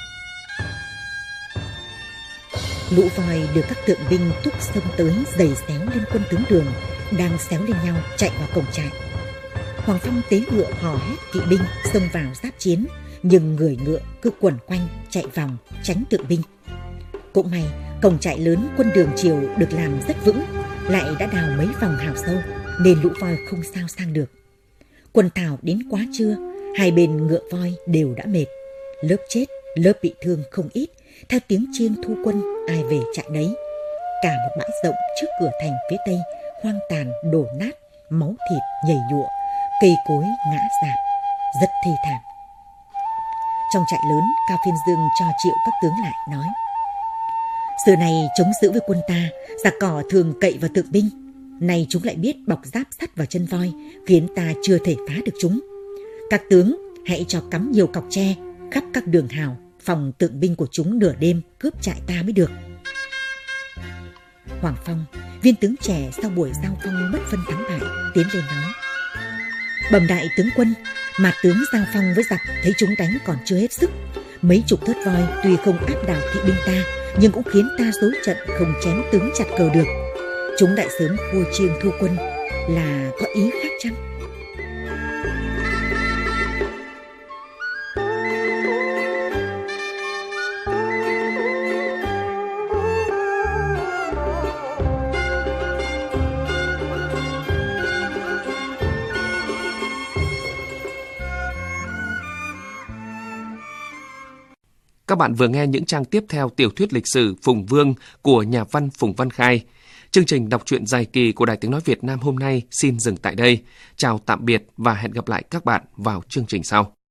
Lũ voi được các tượng binh thúc xông tới giày xéo lên quân tướng Đường đang xéo lên nhau chạy vào cổng trại. Hoàng Phong tế ngựa hò hét kỵ binh xông vào giáp chiến, nhưng người ngựa cứ quẩn quanh chạy vòng tránh tượng binh. Cũng may cổng trại lớn quân Đường Triều được làm rất vững, lại đã đào mấy vòng hào sâu nên lũ voi không sao sang được. Quân Tào đến quá trưa, hai bên ngựa voi đều đã mệt, lớp chết lớp bị thương không ít. Theo tiếng chiêng thu quân, ai về trại đấy. Cả một bãi rộng trước cửa thành phía tây hoang tàn đổ nát, máu thịt nhầy nhụa, cây cối ngã rạp, rất thê thảm. Trong trại lớn, Cao Phiên Dương cho triệu các tướng lại nói: xưa này chống giữ với quân ta, giặc cỏ thường cậy vào tượng binh, nay chúng lại biết bọc giáp sắt vào chân voi, khiến ta chưa thể phá được chúng. Các tướng hãy cho cắm nhiều cọc tre khắp các đường hào, phòng tượng binh của chúng nửa đêm cướp trại ta mới được. Hoàng Phong, viên tướng trẻ sau buổi giao phong bất phân thắng bại, tiến lên nói: bẩm đại tướng quân, mà tướng giao phong với giặc thấy chúng đánh còn chưa hết sức. Mấy chục thớt voi tuy không áp đảo kỵ binh ta, nhưng cũng khiến ta rối trận không chém tướng chặt cờ được. Chúng đại sớm khua chiêng thu quân là có ý khác chăng? Các bạn vừa nghe những trang tiếp theo tiểu thuyết lịch sử Phùng Vương của nhà văn Phùng Văn Khai. Chương trình đọc truyện dài kỳ của Đài Tiếng Nói Việt Nam hôm nay xin dừng tại đây. Chào tạm biệt và hẹn gặp lại các bạn vào chương trình sau.